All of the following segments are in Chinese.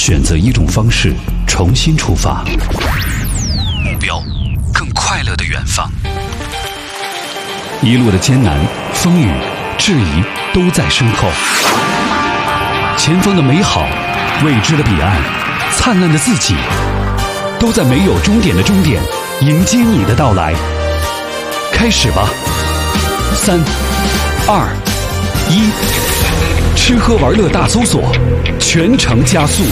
选择一种方式重新出发，目标更快乐的远方。一路的艰难、风雨、质疑都在身后，前方的美好、未知的彼岸、灿烂的自己，都在没有终点的终点迎接你的到来。开始吧，3、2、1，吃喝玩乐大搜索，全程加速。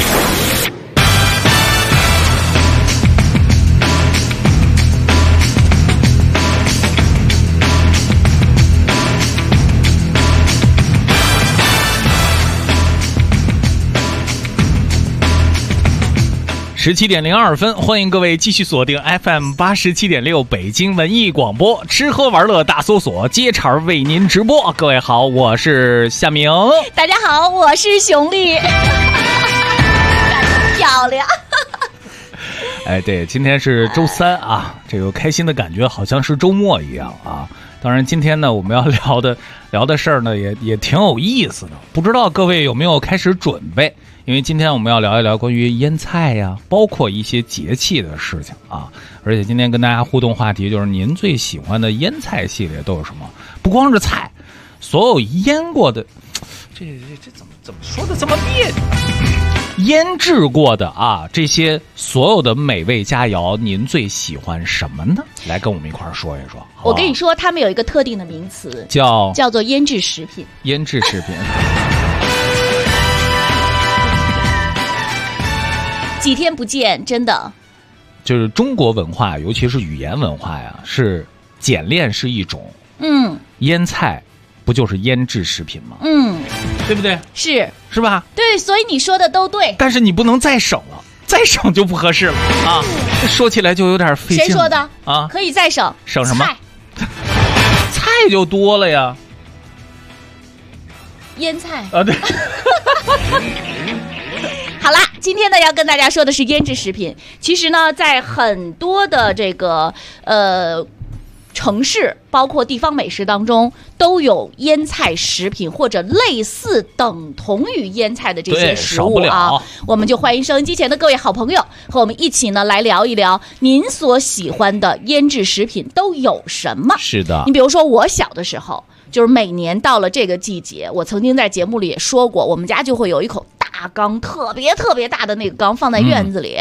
17:02，欢迎各位继续锁定 FM 87.6北京文艺广播，吃喝玩乐大搜索，接茬为您直播。各位好，我是夏明。 大家好，我是熊丽。漂亮。 哎，对，今天是周三啊，这个开心的感觉好像是周末一样啊。当然，今天呢，我们要聊的事儿呢，也挺有意思的。不知道各位有没有开始准备？因为今天我们要聊一聊关于腌菜呀，包括一些节气的事情啊。而且今天跟大家互动话题就是您最喜欢的腌菜系列都有什么？不光是菜，所有腌过的，这怎么说的这么别扭？腌制过的啊，这些所有的美味佳肴，您最喜欢什么呢？来跟我们一块儿说一说。 我跟你说，他们有一个特定的名词， 叫做腌制食品。 腌制食品。 几天不见，真的， 就是中国文化，尤其是语言文化呀，是简练是一种，腌菜不就是腌制食品吗？对不对？是吧？ 对，所以你说的都对， 但是你不能再省了，再省就不合适了啊！说起来就有点费劲。 谁说的啊？ 可以再省， 省什么？菜就多了呀， 腌菜啊，对。 好啦，今天呢要跟大家说的是腌制食品。其实呢，在很多的这个城市，包括地方美食当中，都有腌菜食品或者类似等同于腌菜的这些食物啊。我们就欢迎收音机前的各位好朋友和我们一起呢来聊一聊您所喜欢的腌制食品都有什么。 是的， 你比如说我小的时候，就是每年到了这个季节，我曾经在节目里也说过，我们家就会有一口大缸，特别特别大的那个缸放在院子里。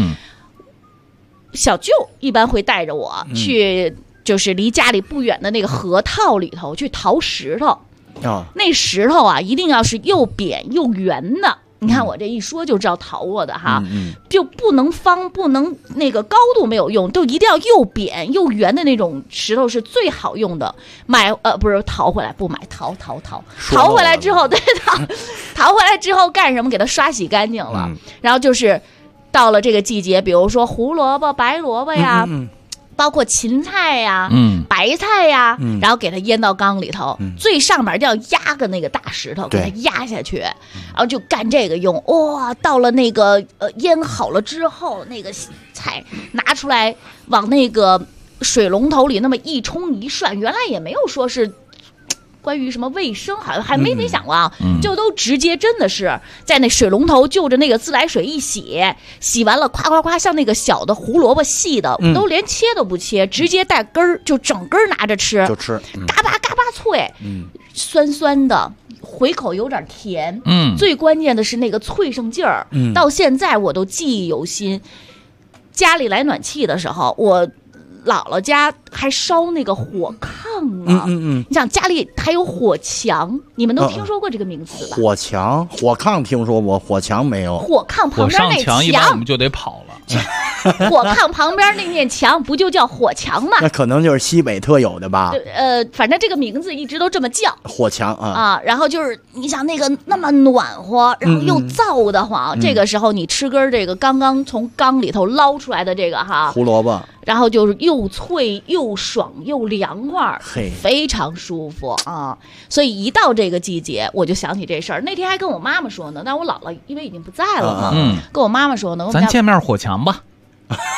小舅一般会带着我去，就是离家里不远的那个河套里头去淘石头。那石头啊，一定要是又扁又圆的。你看我这一说就知道淘过的哈，就不能方，不能那个高度没有用，就一定要又扁又圆的那种石头是最好用的。不是淘回来不买，淘回来之后，对，淘回来之后干什么？给它刷洗干净了，然后就是到了这个季节，比如说胡萝卜、白萝卜呀。包括芹菜呀、白菜呀，然后给它腌到缸里头，最上面就要压个那个大石头，给它压下去，然后就干这个用。哇，到了那个腌好了之后，那个菜拿出来往那个水龙头里那么一冲一涮，原来也没有说是关于什么卫生，好像还没想过啊，就都直接真的是在那水龙头就着那个自来水一洗完了，夸夸夸，像那个小的胡萝卜细的，都连切都不切，直接带根儿就整根拿着吃， 就吃， 嘎巴嘎巴脆，酸酸的，回口有点甜，最关键的是那个脆生劲儿，到现在我都记忆犹新。家里来暖气的时候，我姥姥家还烧那个火炕呢，你想家里还有火墙，你们都听说过这个名词吧？ 火墙、火炕听说过，火墙没有。 火炕旁边那墙一般我们就得跑了。 火炕旁边那面墙不就叫火墙吗？ 那可能就是西北特有的吧。 反正这个名字一直都这么叫。 火墙啊， 然后就是你想那个那么暖和，然后又燥得慌，这个时候你吃根这个刚刚从缸里头捞出来的这个哈胡萝卜， 然后就是又脆又爽又凉快，非常舒服啊！所以一到这个季节，我就想起这事儿。那天还跟我妈妈说呢，但我姥姥因为已经不在了嘛，跟我妈妈说呢， 咱见面火墙吧。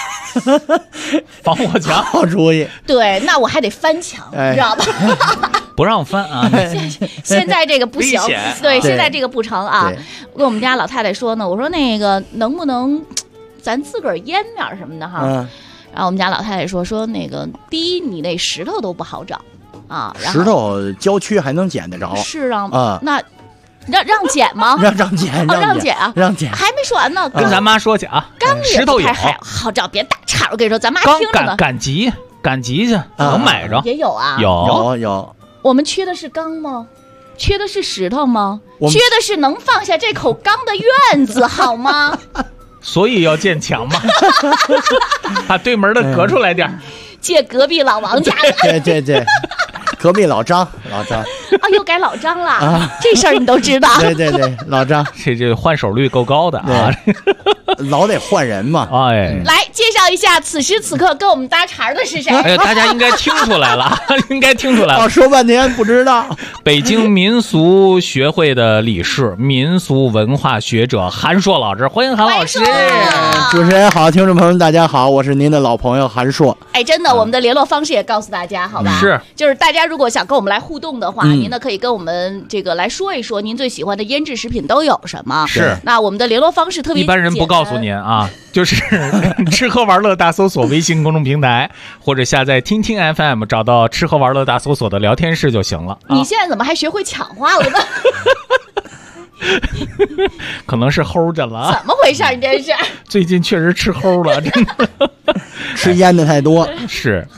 防火墙好主意。 对，那我还得翻墙，你知道吧？ 不让翻啊！ 现在这个不行，对，现在这个不成啊。我跟我们家老太太说呢，我说那个能不能咱自个儿腌点什么的哈？然后我们家老太太说那个第一，你那石头都不好找啊， 石头郊区还能捡得着。 是啊，那让捡吗？ 让捡啊， 让捡， 还没说完呢。 跟咱妈说去啊， 缸石头有好找，别打岔。我跟你说，咱妈听着呢。 赶集去，能买着。 也有啊， 有。 我们缺的是缸吗？缺的是石头吗？缺的是能放下这口缸的院子，好吗？ 所以要建墙嘛，把对门的隔出来点， 借隔壁老王家的。 对，隔壁老张， 又改老张了啊！这事儿你都知道。 对，老张， 这换手率够高的啊， 老得换人嘛。 哎， 来介绍一下，此时此刻跟我们搭茬的是谁？ 哎呀，大家应该听出来了， 说半天不知道。 北京民俗学会的理事、民俗文化学者韩硕老师，欢迎韩老师。 主持人好，听众朋友们大家好，我是您的老朋友韩硕。 哎，真的，我们的联络方式也告诉大家，好吧？ 是， 就是大家如果想跟我们来互动的话，您呢可以跟我们这个来说一说，您最喜欢的腌制食品都有什么？ 是。 那我们的联络方式特别一般人不告诉您啊，就是吃喝玩乐大搜索微信公众平台，或者下载听听 FM， 找到吃喝玩乐大搜索的聊天室就行了。 你现在怎么还学会抢话了呢？ 可能是齁着了。 怎么回事？你这是？ 最近确实吃齁了，真的， 吃腌的太多。 是。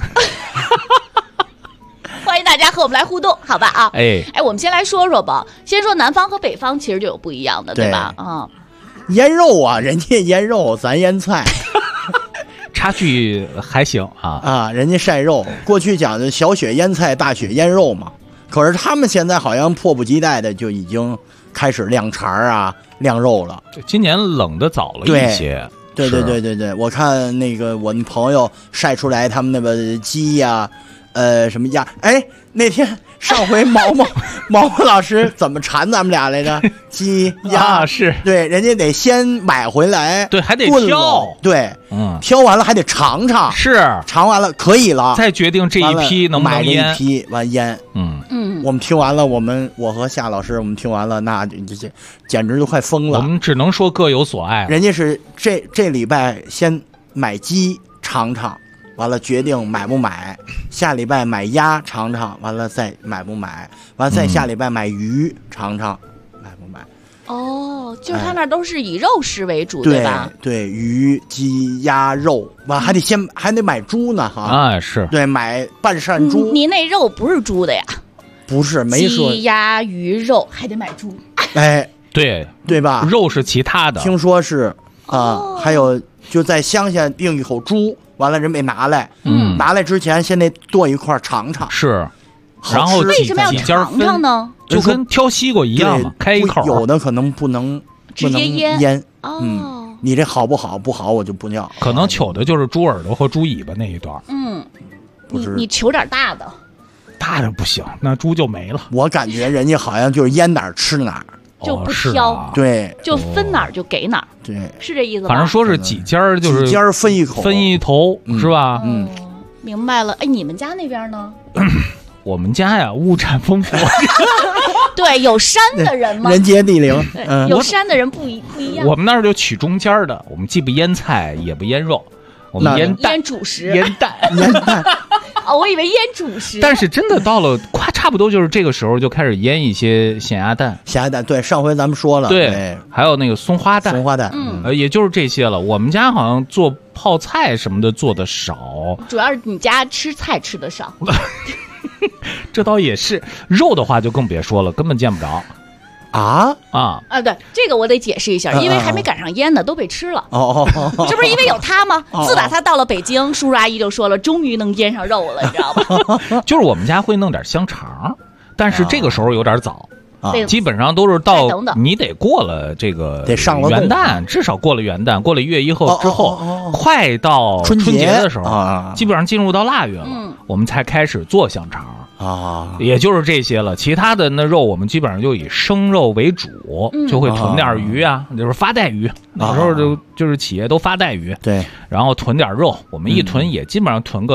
欢迎大家和我们来互动，好吧啊？哎，我们先来说说吧。先说南方和北方其实就有不一样的，对吧？ 腌肉啊，人家腌肉，咱腌菜， 差距还行啊。 人家晒肉，过去讲的小雪腌菜，大雪腌肉嘛。可是他们现在好像迫不及待的就已经开始晾茬啊、晾肉了。 今年冷的早了一些。 对，我看那个我那朋友晒出来他们那个鸡呀。什么鸭？哎，那天上回毛毛老师怎么馋咱们俩来着？鸡鸭是对，人家得先买回来， 对，还得挑， 对，挑完了还得尝尝， 是尝完了可以了， 再决定这一批能不能腌， 买这一批完腌。我们听完了，我和夏老师我们听完了，那这简直就快疯了。 我们只能说各有所爱。 人家是这礼拜先买鸡尝尝。完了决定买不买，下礼拜买鸭尝尝，完了再买不买，完了再下礼拜买鱼尝尝，买不买？ 就是他那都是以肉食为主，对吧？ 对，鱼、鸡、鸭、肉，完还得买猪呢哈。 是。 对，买半扇猪。 你那肉不是猪的呀？ 不是，没说。 鸡、鸭、鱼、肉还得买猪。 哎，对吧？ 肉是其他的。 听说是还有就在乡下订一口猪。完了，人没拿来，拿来之前先得剁一块尝尝， 是，然后为什么要尝尝呢？ 就跟挑西瓜一样嘛，开一口。 有的可能不能直接腌，你这好不好？不好我就不要。 可能求的就是猪耳朵和猪尾巴那一段。 你求点大的， 大的不行，那猪就没了。 我感觉人家好像就是腌哪儿吃哪儿。 就不挑， 对， 就分哪儿就给哪儿， 对， 是这意思吧？ 反正说是几家就是几家分一口， 分一头，是吧？ 明白了。哎，你们家那边呢？ 我们家呀，物产丰富。 对，有山的人嘛， 人杰地灵。 有山的人不一样。 我们那儿就取中间的，我们既不腌菜，也不腌肉，我们腌主食， 腌蛋。 我以为腌主食。 但是真的到了差不多就是这个时候就开始腌一些咸鸭蛋。 对，上回咱们说了。 对，还有那个松花蛋。也就是这些了。我们家好像做泡菜什么的做的少， 主要是你家吃菜吃的少。 这倒也是，肉的话就更别说了，根本见不着。 对，这个我得解释一下，因为还没赶上腌呢，都被吃了。这不是因为有他吗？自打他到了北京，叔叔阿姨就说了，终于能腌上肉了，你知道吧？ 就是我们家会弄点香肠，但是这个时候有点早。基本上都是到你得过了这个元旦，至少过了元旦，过了1月1号之后，快到春节的时候，基本上进入到腊月了，我们才开始做香肠。也就是这些了，其他的那肉我们基本上就以生肉为主，就会囤点鱼啊，就是发带鱼，有时候就是企业都发带鱼， 对， 然后囤点肉，我们一囤也基本上囤个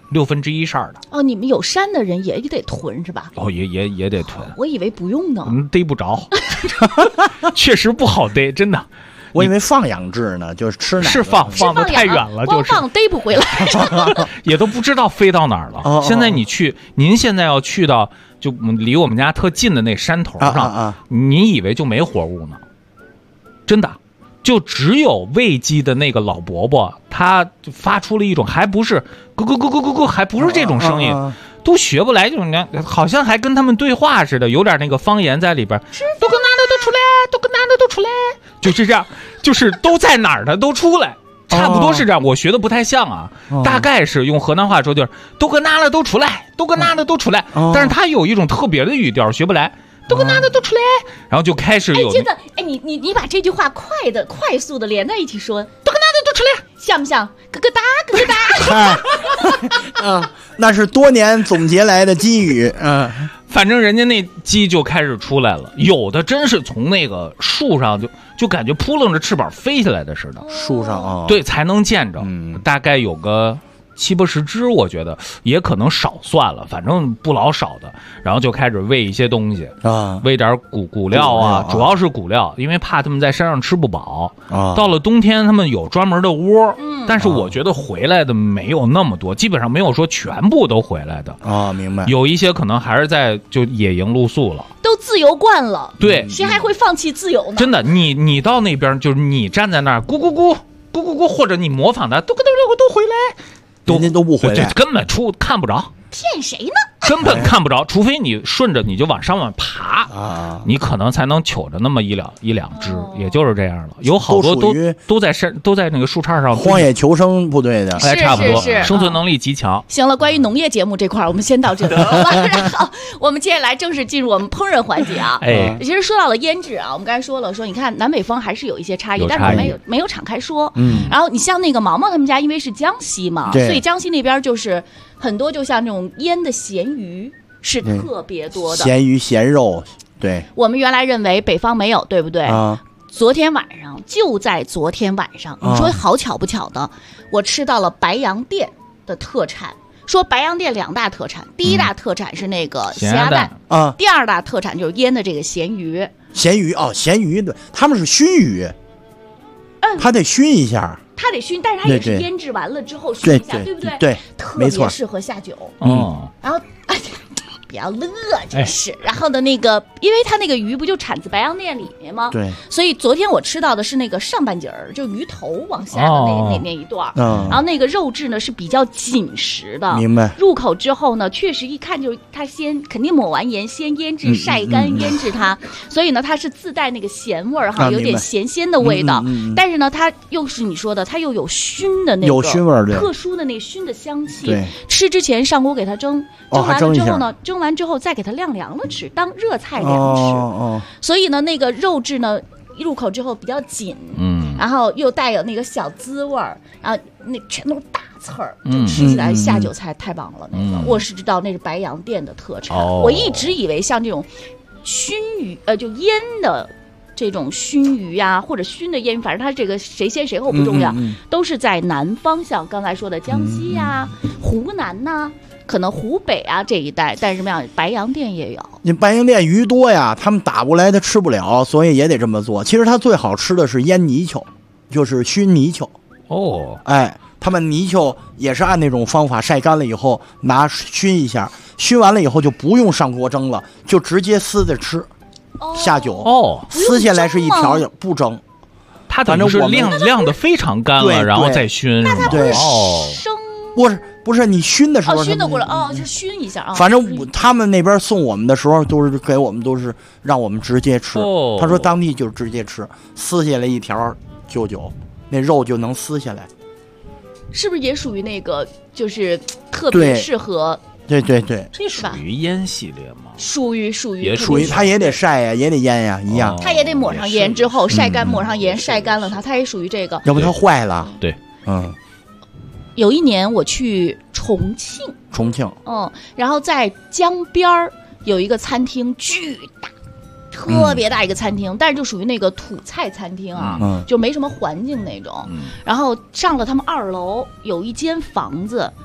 1/6扇的。 哦，你们有山的人也得囤是吧？ 哦，也得囤。 我以为不用呢。 逮不着，确实不好逮，真的。 我以为放养制呢，就是吃奶是放的太远了，就是光放逮不回来， 也都不知道飞到哪儿了。现在您现在要去到就离我们家特近的那山头上，你以为就没活物呢？真的，就只有喂鸡的那个老伯伯，他发出了一种还不是咕咕咕咕咕咕，还不是这种声音。都学不来这种，好像还跟他们对话似的，有点那个方言在里边。都跟哪的都出来，都跟哪的都出来，就是这样，就是都在哪儿的都出来，差不多是这样。我学的不太像啊，大概是用河南话说就是都跟哪的都出来，都跟哪的都出来。但是他有一种特别的语调，学不来。都跟哪的都出来，然后就开始有。 真的，你把这句话快速的连在一起说，都跟哪的都出来，像不像？咯咯哒，咯咯哒。那是多年总结来的鸡语。 反正人家那鸡就开始出来了，有的真是从那个树上就感觉扑棱着翅膀飞下来的似的。 树上啊， 对，才能见着。大概有个70-80只，我觉得也可能少算了，反正不老少的。然后就开始喂一些东西啊，喂点谷料啊，主要是谷料，因为怕他们在山上吃不饱啊。到了冬天，他们有专门的窝，但是我觉得回来的没有那么多，基本上没有说全部都回来的啊。明白， 有一些可能还是在就野营露宿了， 都自由惯了。 对， 谁还会放弃自由呢？ 真的，你到那边就是你站在那儿咕咕咕咕咕咕，或者你模仿他都回来。 人家都不回来， 根本看不着， 骗谁呢？ 根本看不着，除非你顺着你就往上面爬啊，你可能才能糗着那么一两只，也就是这样了。有好多都在那个树杈上， 荒野求生部队的， 差不多，生存能力极强。 行了，关于农业节目这块我们先到这里，然后我们接下来正式进入我们烹饪环节啊。其实说到了腌制啊，我们刚才说了，你看南北方还是有一些差异，但是没有敞开说。然后你像那个毛毛他们家，因为是江西嘛，所以江西那边就是很多，就像这种腌的咸鱼是特别多的， 咸鱼咸肉。对， 我们原来认为北方没有，对不对？昨天晚上，就在昨天晚上，你说好巧不巧的，我吃到了白洋淀的特产。说白洋淀2大特产，第一大特产是那个咸鸭蛋啊，第二大特产就是腌的这个咸鱼。 咸鱼哦，咸鱼对，他们是熏鱼，他得熏一下。 它得熏，但是它也是腌制完了之后熏一下，对不对？ 对， 特别适合下酒。然后比较乐，真是。然后的那个，因为它那个鱼不就产自白洋淀里面吗？ 对。 所以昨天我吃到的是那个上半截儿，就鱼头往下的那一段。然后那个肉质呢是比较紧实的。 明白。 入口之后呢，确实一看就是它肯定抹完盐，先腌制晒干腌制它，所以呢它是自带那个咸味儿哈，有点咸鲜的味道。但是呢，它又是你说的，它又有熏的那个有熏味儿， 特殊的那熏的香气。 对。 吃之前上锅给它蒸完了之后呢，蒸完之后再给它晾凉了吃，当热菜凉吃。所以呢，那个肉质呢，入口之后比较紧，然后又带有那个小滋味儿，然后那全都是大刺儿，就吃起来下酒菜太棒了。那个我是知道那是白洋淀的特产，我一直以为像这种熏鱼，就腌的。这种熏鱼啊，或者熏的腌鱼，反正它这个谁先谁后不重要，都是在南方，像刚才说的江西呀、湖南呐，可能湖北啊这一带，但是什么样，白洋淀也有。 你白洋淀鱼多呀，他们打过来他吃不了，所以也得这么做。其实它最好吃的是腌泥鳅，就是熏泥鳅。他们泥鳅也是按那种方法晒干了以后拿熏一下，熏完了以后就不用上锅蒸了，就直接撕着吃。下酒撕下来是一条，也不蒸， 它等于是晾的非常干了，然后再熏。 那它不是生？ 不是，你熏的时候熏的过来就熏一下啊。 反正他们那边送我们的时候都是给我们，都是让我们直接吃。他说当地就直接吃，撕下来一条9.9，那肉就能撕下来。 是不是也属于那个就是特别适合？ 对， 这属于腌系列吗？ 属于， 它也得晒呀，也得腌呀，一样。 它也得抹上盐之后晒干，抹上盐晒干了它也属于这个。 要不它坏了。 对， 有一年我去重庆，然后在江边有一个餐厅，巨大，特别大一个餐厅，但是就属于那个土菜餐厅啊，就没什么环境那种。然后上了他们2楼有一间房子。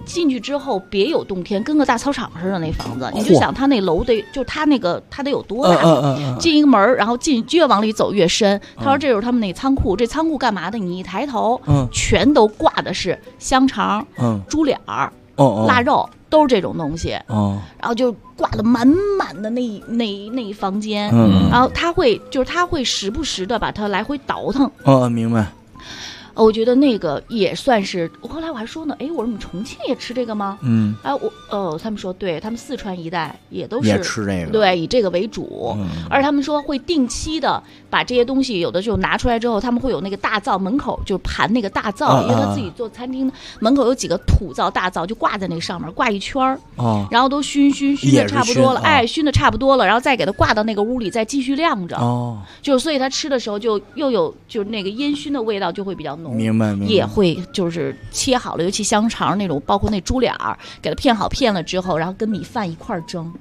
进去之后别有洞天，跟个大操场似的那房子，你就想他那楼得，就他那个他得有多大？进一个门，然后越往里走越深。他说这就是他们那仓库，这仓库干嘛的？你一抬头，全都挂的是香肠、猪脸儿、腊肉，都是这种东西。然后就挂的满满的那一房间。然后他会时不时的把它来回倒腾。 明白。 我觉得那个也算是，后来我还说呢，我说你们重庆也吃这个吗？他们说对，他们四川一带也都是也吃这个， 对，以这个为主。而他们说会定期的把这些东西，有的就拿出来之后，他们会有那个大灶门口就盘那个大灶，因为他自己做餐厅，门口有几个土灶大灶，就挂在那上面挂一圈儿，然后都熏的差不多了，熏的差不多了，然后再给它挂到那个屋里，再继续晾着。就所以他吃的时候就又有就是那个烟熏的味道就会比较浓。 明白。 也会就是切好了，尤其香肠那种，包括那猪脸儿，给它片了之后，然后跟米饭一块蒸。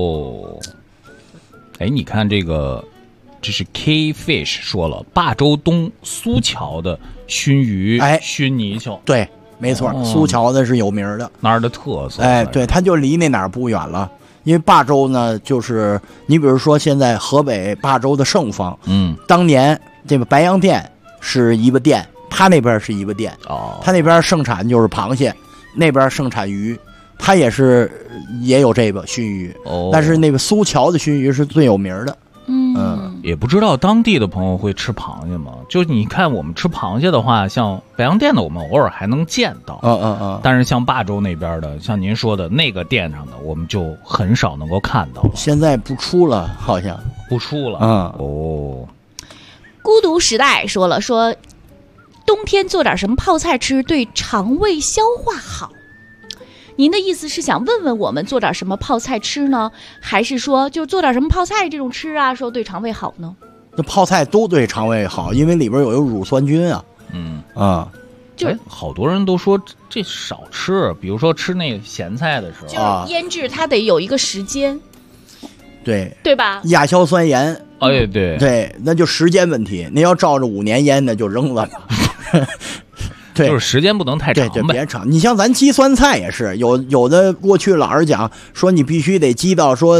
你看这是 K Fish 说了，霸州东苏桥的熏鱼、熏泥鳅， 对，没错，苏桥的是有名的， 那儿的特色。 对，它就离那哪儿不远了。因为霸州呢，就是你比如说现在河北霸州的盛坊，当年这个白洋淀是一个店。他那边是一个店，他那边盛产就是螃蟹，那边盛产鱼，他也有这个熏鱼，但是那个苏桥的熏鱼是最有名的。 也不知道当地的朋友会吃螃蟹吗？就你看我们吃螃蟹的话，像白洋淀的我们偶尔还能见到，但是像霸州那边的，像您说的那个店上的，我们就很少能够看到了。 现在不出了，好像不出了。 孤独时代说冬天做点什么泡菜吃对肠胃消化好。您的意思是想问问我们做点什么泡菜吃呢，还是说就做点什么泡菜这种吃啊，说对肠胃好呢？ 这泡菜都对肠胃好，因为里边有乳酸菌啊。 就是好多人都说这少吃，比如说吃那个咸菜的时候， 就是腌制它得有一个时间，对吧？ 亚硝酸盐。 对， 那就时间问题。那要照着5年腌的就扔了。对， 就是时间不能太长呗。 对，别长。你像咱鸡酸菜也是，有的过去老是讲说你必须得鸡到说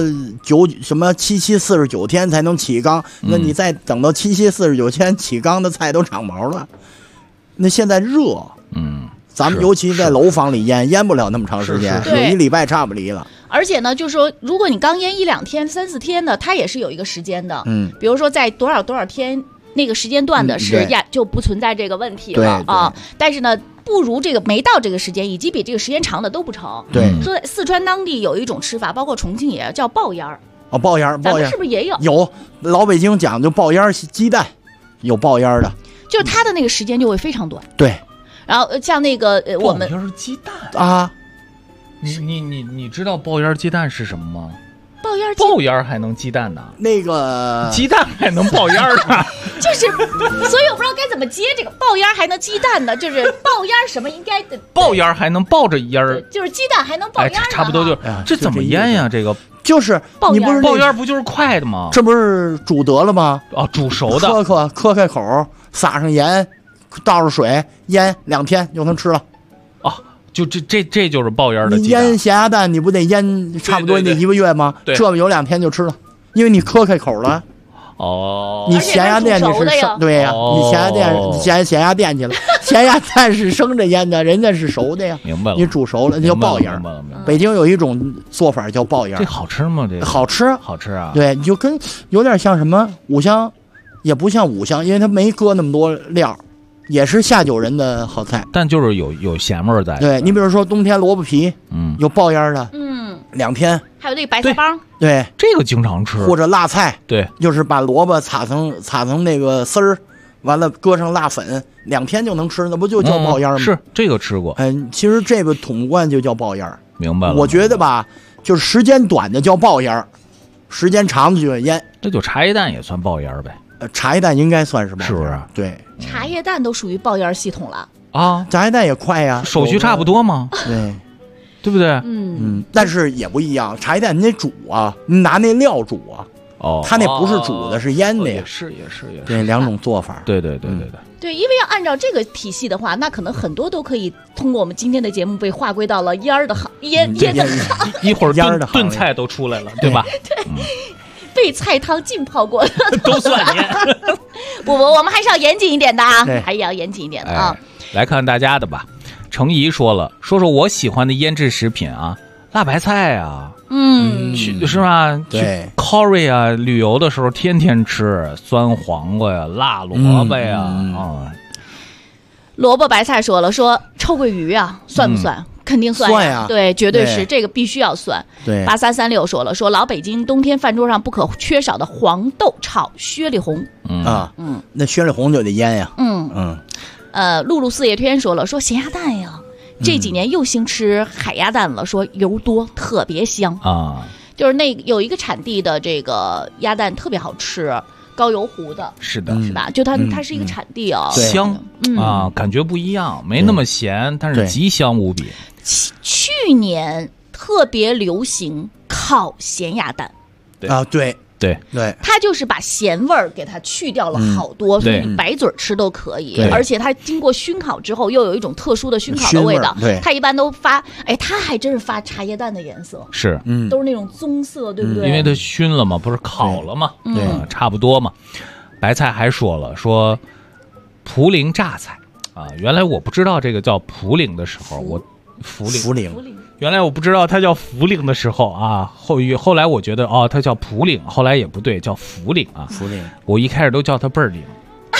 749天才能起缸，那你再等到749天起缸的菜都长毛了。那现在热，咱们尤其在楼房里腌不了那么长时间，有1礼拜差不离了。 而且呢，就是说，如果你刚腌1、2天、3、4天的，它也是有一个时间的。比如说在多少天那个时间段的是就不存在这个问题了啊。但是呢，不如这个没到这个时间，以及比这个时间长的都不成。 对， 说四川当地有一种吃法，包括重庆也叫爆烟儿。 爆烟儿， 咱们是不是也有？ 有，老北京讲究爆烟儿鸡蛋，有爆烟儿的， 就是它的那个时间就会非常短。 对， 然后像那个我们爆烟鸡蛋啊。 你知道爆烟鸡蛋是什么吗？ 爆烟还能鸡蛋呢？ 那个鸡蛋还能爆烟呢？ 就是，所以我不知道该怎么接这个爆烟还能鸡蛋的，就是爆烟什么应该的？ 爆烟还能爆着烟儿， 就是鸡蛋还能爆烟， 差不多就这怎么腌呀？这个就是你不是爆烟不就是快的吗？ 这不是煮得了吗？ 煮熟的， 磕开口，撒上盐，倒上水，腌2天就能吃了。 就这就是爆烟的鸡蛋。 你腌咸鸭蛋，你不得腌差不多那1个月吗？ 对， 这么有2天就吃了，因为你磕开口了。你咸鸭蛋你是生，对呀，你咸鸭蛋咸鸭蛋去了，咸鸭蛋是生着腌的，人家是熟的呀。 明白了， 你煮熟了那叫爆烟。北京有一种做法叫爆烟。 这好吃吗？这个好吃啊。 对，你就跟有点像什么五香，也不像五香，因为它没搁那么多料。也是下酒人的好菜， 但就是有咸味在。 对，你比如说冬天萝卜皮，有爆烟的，2天。 还有那个白菜帮， 对， 这个经常吃。 或者辣菜， 对， 就是把萝卜擦成那个丝儿，完了搁上辣粉，2天就能吃，那不就叫爆烟吗？ 是这个吃过。 其实这个统贯就叫爆烟。 明白了。 我觉得吧，就是时间短的叫爆烟，时间长的就叫腌。 这就茶叶蛋也算爆烟呗。 茶叶蛋应该算是爆烟， 是不是？ 对， 茶叶蛋都属于爆烟系统了啊！ 茶叶蛋也快呀， 手续差不多吗？对不对？ 但是也不一样。茶叶蛋你得煮啊，你拿那料煮啊。它那不是煮的，是腌的呀。 也是。 对，2种做法。 对。 对，因为要按照这个体系的话，那可能很多都可以通过我们今天的节目被划归到了烟儿的行烟的一会儿炖菜都出来了，对吧？ 对，被菜汤浸泡过的都算烟。 不，我们还是要严谨一点的啊，还是要严谨一点的啊。 来看大家的吧。程怡说了，说我喜欢的腌制食品啊，辣白菜啊，是吧？ 对 ，Korea 啊，旅游的时候天天吃酸黄瓜呀、辣萝卜呀啊。 萝卜白菜说了，说臭鳜鱼啊，算不算？肯定算呀， 对，绝对是这个必须要算。 对 ，8336说了，说老北京冬天饭桌上不可缺少的黄豆炒薛里红那薛里红就得腌呀。 露露四叶天说了，说咸鸭蛋呀，这几年又兴吃海鸭蛋了，说油多特别香啊， 就是有一个产地的这个鸭蛋特别好吃，高邮湖的， 是的， 是吧？就它是一个产地啊， 香啊，感觉不一样，没那么咸，但是极香无比。 去年特别流行烤咸鸭蛋， 对， 它就是把咸味儿给它去掉了好多，所以你白嘴吃都可以。而且它经过熏烤之后，又有一种特殊的熏烤的味道。它一般都发，它还真是发茶叶蛋的颜色， 是， 都是那种棕色，对不对？ 因为它熏了嘛，不是烤了嘛，差不多嘛。白菜还说了，说涪陵榨菜啊，原来我不知道这个叫涪陵的时候，涪陵。原来我不知道它叫涪陵的时候啊，后来我觉得它叫涪陵，后来也不对，叫涪陵啊。 涪陵， 我一开始都叫它倍儿灵，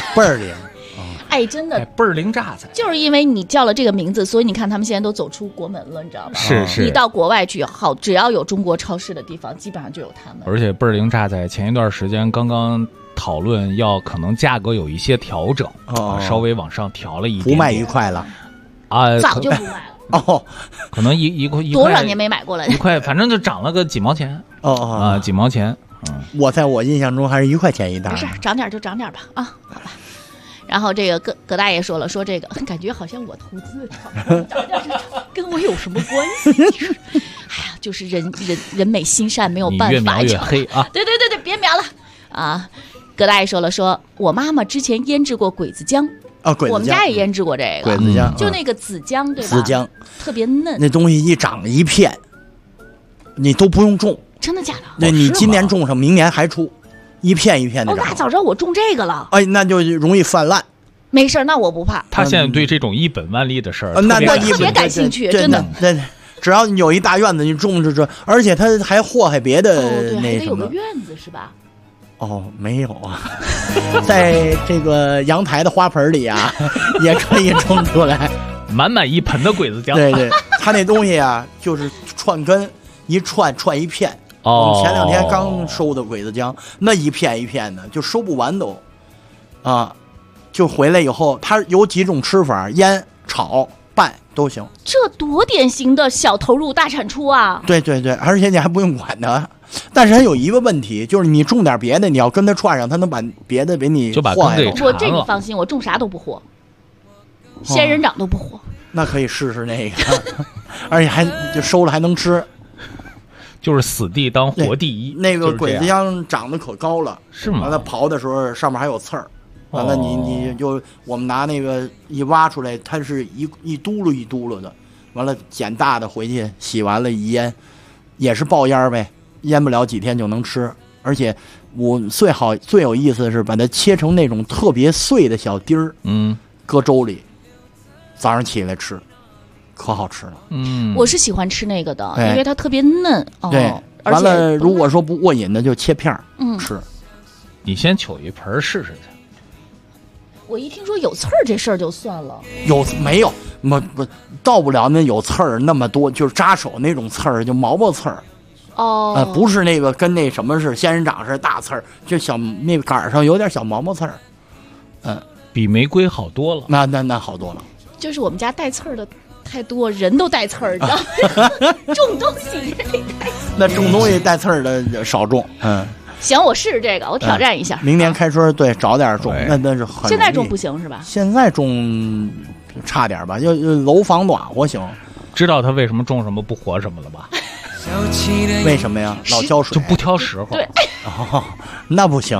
真的倍儿灵榨菜， 就是因为你叫了这个名字，所以你看他们现在都走出国门了，你知道吗？ 是， 你到国外去，只要有中国超市的地方，基本上就有他们。 而且倍儿灵榨菜前一段时间刚刚讨论可能价格有一些调整，稍微往上调了一点， 不卖1块了啊，早就不卖了。 可能一块多少年没买过了 ？1块，反正就涨了个几毛钱。几毛钱。 我在我印象中还是1块钱一袋。 没事，涨点就涨点吧啊，好吧。然后这个葛大爷说了，说这个感觉好像我投资涨点跟我有什么关系？哎呀，就是人美心善，没有办法。 你越描越黑啊！ 对，别描了啊。葛大爷说了，说我妈妈之前腌制过鬼子姜。我们家也腌制过这个鬼子姜， 就那个紫姜，对吧？ 紫姜特别嫩， 那东西一长一片，你都不用种。 真的假的？ 那你今年种上，明年还出，一片一片的长。 那早知道我种这个了。 那就容易泛滥。 没事，那我不怕。 他现在对这种一本万利的事儿， 我特别感兴趣，真的。 对，只要你有一大院子，你种这，而且他还祸害别的那什么。 有个院子是吧？ 没有啊，在这个阳台的花盆里啊，也可以种出来， 满一盆的鬼子姜。 对，他那东西啊，就是串根，一串一片。我们前2天刚收的鬼子姜，那一片一片的，就收不完都，就回来以后，它有几种吃法，腌、炒、拌都行。 这多典型的小投入大产出啊！ 对，而且你还不用管它。但是还有一个问题，就是你种点别的，你要跟它串上，它能把别的给你祸害了。 我这你放心，我种啥都不活，仙人掌都不活。 那可以试试那个，而且还就收了还能吃， 就是死地当活第一。 那个鬼子姜长得可高了， 是吗？ 完了刨的时候上面还有刺儿，完了你就我们拿那个一挖出来，它是一嘟噜一嘟噜的，完了捡大的回去洗完了一腌，也是爆烟呗。腌不了几天就能吃，而且我最有意思的是把它切成那种特别碎的小丁儿，搁粥里，早上起来吃，可好吃了。 我是喜欢吃那个的，因为它特别嫩。 对，完了如果说不过瘾的就切片儿吃。 你先取一盆试试去。 我一听说有刺儿这事儿就算了， 没有？不到不了那有刺儿那么多，就是扎手那种刺儿，就毛毛刺儿。不是那个跟那什么是仙人掌是大刺儿，就小那个杆上有点小毛毛刺儿， 比玫瑰好多了。 那好多了。 就是我们家带刺儿的太多，人都带刺儿，你知道吗？种东西那种东西带刺儿的少种。 行，我试试这个，我挑战一下。 明年开春找点种，那是很。 现在种不行是吧？ 现在种差点吧，就楼房暖和行。 知道他为什么种什么不活什么了吧？ 为什么呀？老浇水就不挑时候。 对， 那不行，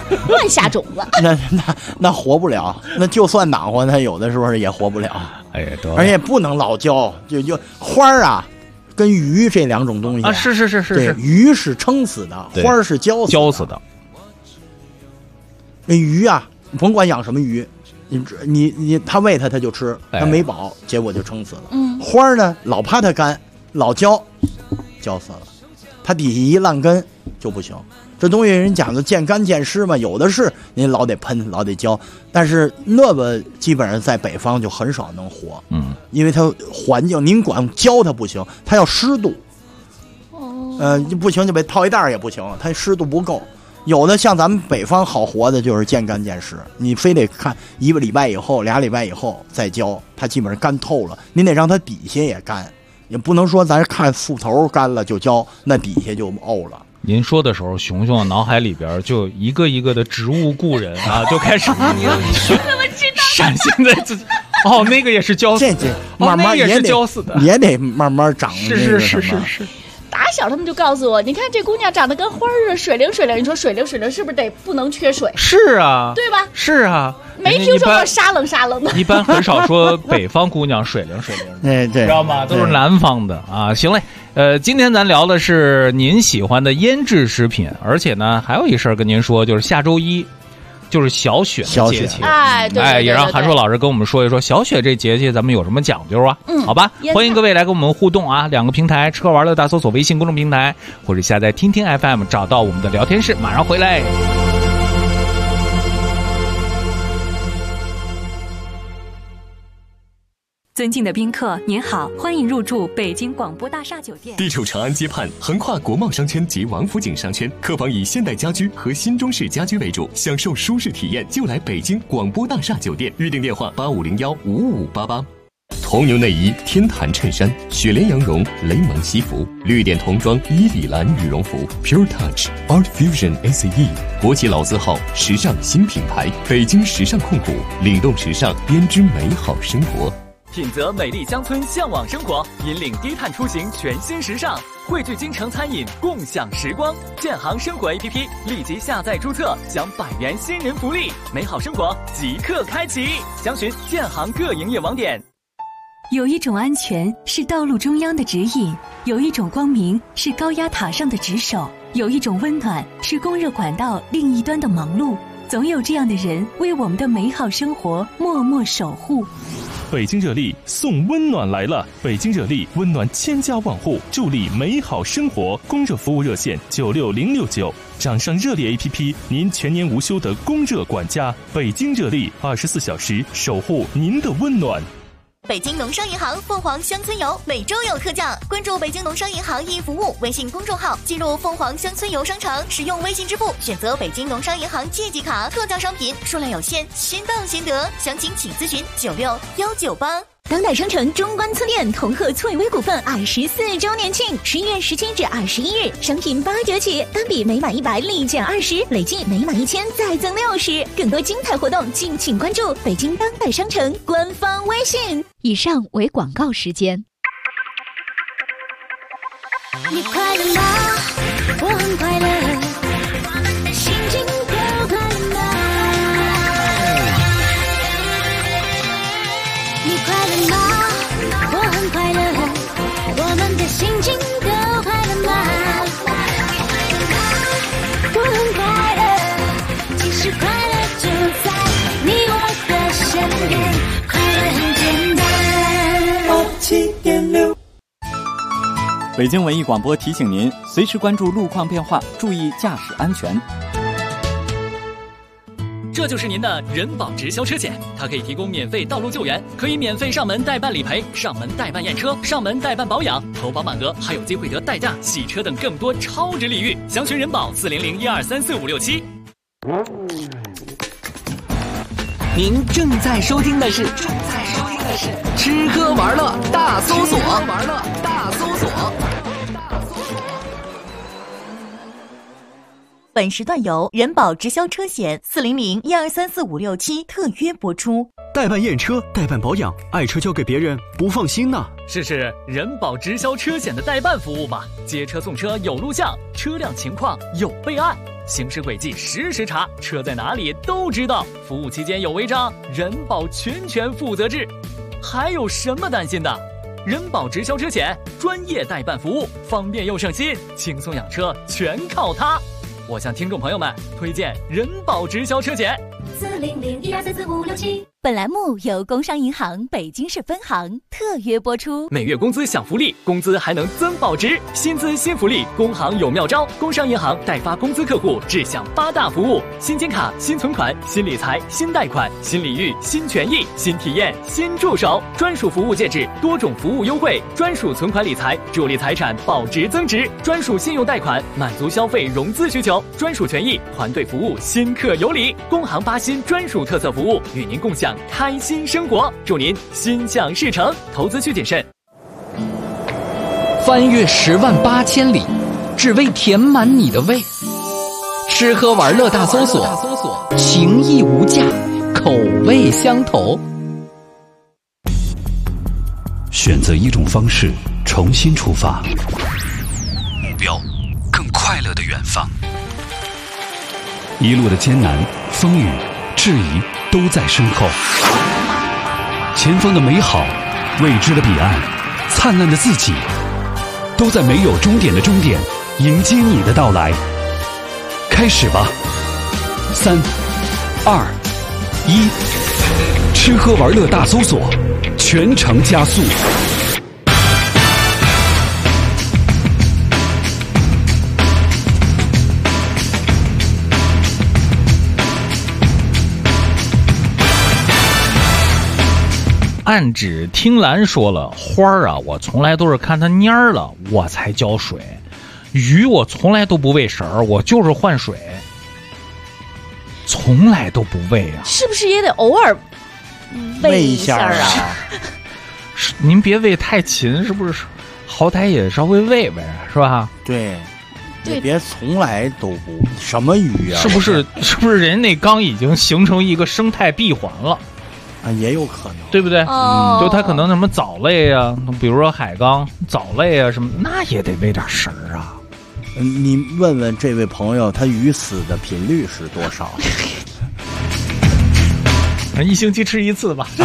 乱下种子。 那活不了，那就算暖和，它有的时候也活不了。 哎呀，得， 而且不能老浇，就花儿啊，跟鱼这两种东西啊，是， 鱼是撑死的，花儿是浇死的。那鱼啊，甭管养什么鱼，你他喂它就吃，它没饱，结果就撑死了。花儿呢，老怕它干，老浇死了，它底下一烂根就不行。这东西人讲究见干见湿嘛，有的是您老得喷，老得浇，但是那个基本上在北方就很少能活，因为它环境您管浇它不行，它要湿度，不行就被套一袋也不行，它湿度不够。有的像咱们北方好活的就是见干见湿，你非得看1个礼拜以后、2礼拜以后再浇，它基本上干透了，您得让它底下也干，也不能说咱看树头干了就浇，那底下就沤了。 您说的时候，熊熊脑海里边就一个一个的植物故人啊，就开始闪现在自己。哦，那个也是浇死的， 这慢慢也是浇死的， 也得慢慢长。 是。 打小他们就告诉我，你看这姑娘长得跟花儿似的，水灵水灵。你说水灵水灵是不是不能缺水？ 是啊， 对吧？ 是啊， 没听说过沙冷沙冷的。 一般很少说北方姑娘水灵水灵， 对， 知道吗？都是南方的啊。行嘞，今天咱聊的是您喜欢的腌制食品，而且呢还有一事儿跟您说，就是下周一。就是小雪的节气， 对， 也让韩硕老师跟我们说一说小雪这节气咱们有什么讲究啊？好吧，欢迎各位来跟我们互动啊！2个平台，吃喝玩乐大搜索微信公众平台，或者下载听听 FM 找到我们的聊天室，马上回来。 尊敬的宾客，您好，欢迎入住北京广播大厦酒店。 地处长安街畔，横跨国贸商圈及王府井商圈，客房以现代家居和新中式家居为主，享受舒适体验就来北京广播大厦酒店。预订电话8501-55588。铜牛内衣、天坛衬衫、雪莲羊绒、雷蒙西服、绿点童装、伊里兰羽绒服、Pure Touch、Art Fusion ACE， 国际老字号，时尚新品牌，北京时尚控股，领动时尚，编织美好生活。 品泽美丽乡村向往生活，引领低碳出行全新时尚，汇聚京城餐饮共享时光。建行生活 APP 立即下载注册，享100元新人福利，美好生活即刻开启。详询建行各营业网点。 有一种安全是道路中央的指引，有一种光明是高压塔上的值守，有一种温暖是供热管道另一端的忙碌。总有这样的人为我们的美好生活默默守护。 北京热力送温暖来了！北京热力温暖千家万户，助力美好生活。供热服务热线96069，掌上热力 APP， 您全年无休的供热管家。北京热力24小时守护您的温暖。 北京农商银行凤凰乡村游每周有特价，关注北京农商银行1服务微信公众号，进入凤凰乡村游商城，使用微信支付，选择北京农商银行借记卡，特价商品数量有限，先到先得，详情请咨询96198。 当代商城中关村店同贺翠微股份24周年庆，11月17至21日，商品8折起，单笔每满100立减20，累计每满1000再赠60。更多精彩活动，敬请关注北京当代商城官方微信。 以上为广告时间。 你快乐吗？我很快乐，心情都快乐吗？你快乐吗？我很快乐，我们的心情都快乐吗？我很快乐，其实快乐就在你我的身边，快乐很简单。 87.6。北京文艺广播提醒您，随时关注路况变化，注意驾驶安全。 这就是您的人保直销车险，它可以提供免费道路救援，可以免费上门代办理赔、上门代办验车、上门代办保养，投保满额还有机会得代驾、洗车等更多超值礼遇。详询人保400-1234567。 您正在收听的是吃喝玩乐大搜索。 本时段由人保直销车险400-1234567特约播出。 代办验车、代办保养，爱车交给别人不放心呐。 试试人保直销车险的代办服务吧，接车送车有录像，车辆情况有备案。 行驶轨迹实时查，车在哪里都知道。服务期间有违章，人保全权负责制。还有什么担心的？人保直销车险，专业代办服务，方便又省心，轻松养车全靠它。我向听众朋友们推荐人保直销车险。 40012344567。本栏目由工商银行北京市分行特约播出。 每月工资享福利，工资还能增保值，薪资新福利，工行有妙招。工商银行代发工资客户只享8大服务：新金卡、新存款、新理财、新贷款、新礼遇、新权益、新体验、新助手，专属服务戒指，多种服务优惠，专属存款理财，助力财产保值增值，专属信用贷款，满足消费融资需求，专属权益，团队服务，新客有礼。工行8新专属特色服务，与您共享开心生活，祝您心想事成，投资需谨慎。 翻越108000里，只为填满你的胃。吃喝玩乐大搜索，情义无价，口味相投。 选择一种方式，重新出发，目标更快乐的远方。一路的艰难、风雨、质疑都在身后，前方的美好、未知的彼岸、灿烂的自己，都在没有终点的终点迎接你的到来。开始吧，3、2、1，吃喝玩乐大搜索，全程加速。 暗指听兰说了，花儿啊，我从来都是看它蔫儿了我才浇水，鱼我从来都不喂食儿，我就是换水，从来都不喂啊。 是不是也得偶尔喂一下啊？ 您别喂太勤，是不是？好歹也稍微喂喂，是吧？ 对，你别从来都不什么鱼啊？ 是不是？是不是人那缸已经形成一个生态闭环了？ 啊，也有可能， 对不对？ 就它可能什么藻类啊，比如说海缸、藻类啊什么，那也得喂点食儿啊。 你问问这位朋友，他鱼死的频率是多少？ 一星期吃1次吧。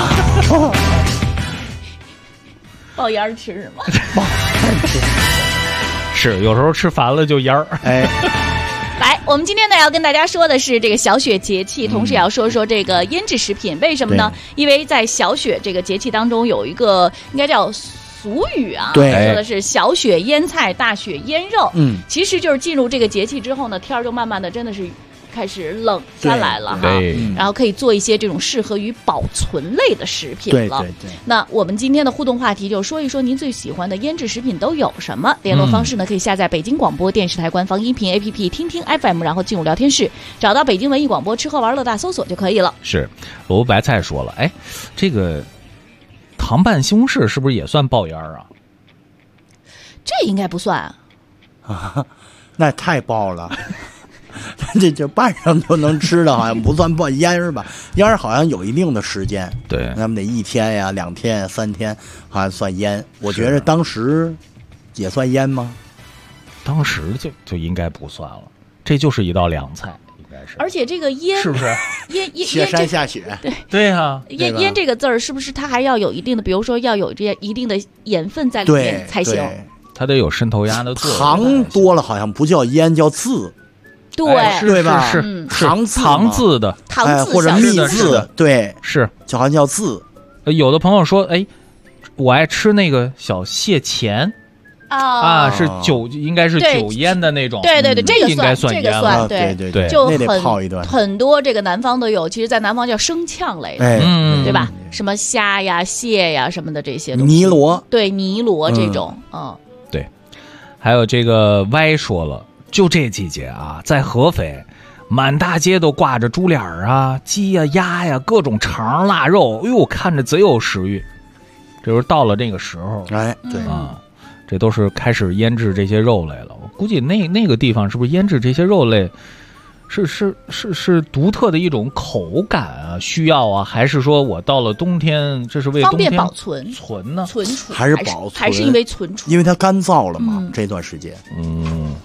爆烟儿吃是吗？ 爆烟儿吃是，有时候吃烦了就烟儿。 哎。 来，我们今天呢要跟大家说的是这个小雪节气，同时也要说说这个腌制食品。为什么呢？因为在小雪这个节气当中有一个应该叫俗语啊， 对， 说的是小雪腌菜，大雪腌肉。其实就是进入这个节气之后呢，天儿就慢慢的真的是开始冷下来了哈，然后可以做一些这种适合于保存类的食品了。 对。 那我们今天的互动话题就说一说您最喜欢的腌制食品都有什么？联络方式呢，可以下载北京广播电视台官方音频 APP 听听 FM， 然后进入聊天室，找到北京文艺广播吃喝玩乐大搜索就可以了。 是，萝卜白菜说了，哎，这个糖拌西红柿是不是也算爆烟啊？ 这应该不算啊，那太爆了。这就拌上就能吃的，好像不算爆烟儿吧？烟儿好像有一定的时间， 对， 咱们得1天呀、2天、3天，好像算烟。我觉得当时也算烟吗？ 当时就应该不算了，这就是一道凉菜，应该是。 而且这个腌是不是腌雪山下雪？ 对啊， 腌这个字儿是不是它还要有一定的，比如说要有这一定的盐分在里面才行？ 它得有渗透压的作用。 糖多了好像不叫烟，叫渍。对吧？ 是糖渍的， 或者蜜渍，对， 是就好像叫渍。 有的朋友说，哎，我爱吃那个小蟹钳啊，是酒，应该是酒腌的那种。 对，这个应该算这个算， 对， 就得泡一段。 很多这个南方都有，其实，在南方叫生呛类的，对吧？什么虾呀、蟹呀什么的这些东西。 泥螺， 对，泥螺这种， 对。还有这个歪说了。就这季节啊，在合肥，满大街都挂着猪脸啊、鸡呀、鸭呀，各种肠腊肉，哎呦，看着贼有食欲。这就是到了这个时候， 哎，对啊，这都是开始腌制这些肉类了。我估计那个地方是不是腌制这些肉类，是独特的一种口感啊，需要啊，还是说我到了冬天，这是为方便保存呢？ 还是保存？ 还是因为存储？ 因为它干燥了嘛，这段时间。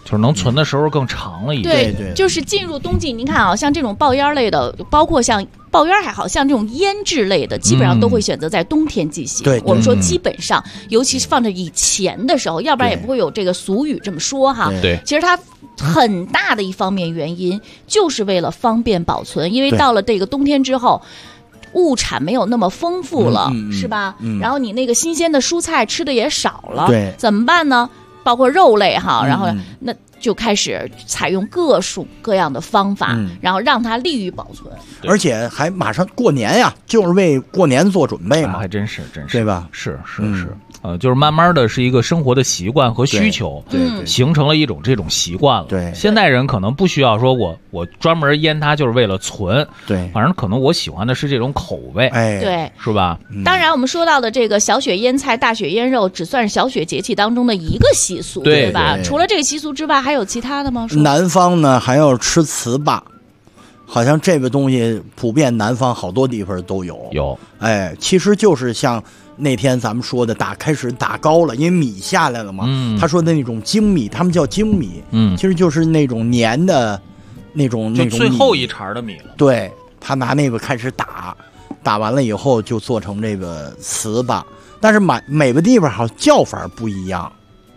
就是能存的时候更长了一点。 对，就是进入冬季，您看啊，像这种爆烟类的，包括像爆烟还好像这种腌制类的，基本上都会选择在冬天进行。 对， 我们说基本上，尤其是放在以前的时候，要不然也不会有这个俗语这么说哈。 对， 其实它很大的一方面原因就是为了方便保存，因为到了这个冬天之后。物产没有那么丰富了，是吧？然后你那个新鲜的蔬菜吃的也少了， 对， 怎么办呢？包括肉类哈，然后那就开始采用各种各样的方法，然后让它利于保存。 而且还马上过年呀，就是为过年做准备嘛， 还真是， 对吧？ 是。就是慢慢的是一个生活的习惯和需求， 对， 形成了一种这种习惯了。 对， 现代人可能不需要说我专门腌它就是为了存， 对， 反正可能我喜欢的是这种口味， 对， 是吧？ 当然，我们说到的这个小雪腌菜、大雪腌肉，只算是小雪节气当中的一个习俗，对吧？除了这个习俗之外，还有其他的吗？ 南方呢还要吃糍粑。好像这个东西普遍南方好多地方都有，其实就是像那天咱们说的开始打糕了，因为米下来了嘛，他说的那种精米，他们叫精米，其实就是那种粘的那种最后一茬的米了。 对，他拿那个开始打完了以后就做成这个糍粑，但是每个地方好像叫法不一样。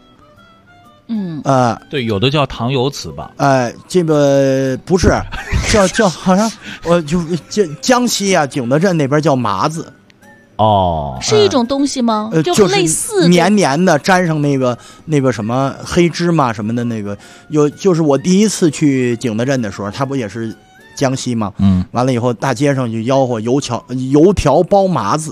对，有的叫糖油糍粑， 这个不是，叫好像就江西啊，景德镇那边叫麻子， 是一种东西吗？ 就类似黏黏的，沾上那个什么黑芝麻什么的那个，就是我第一次去景德镇的时候，他不也是江西吗？完了以后大街上就吆喝油条包麻子。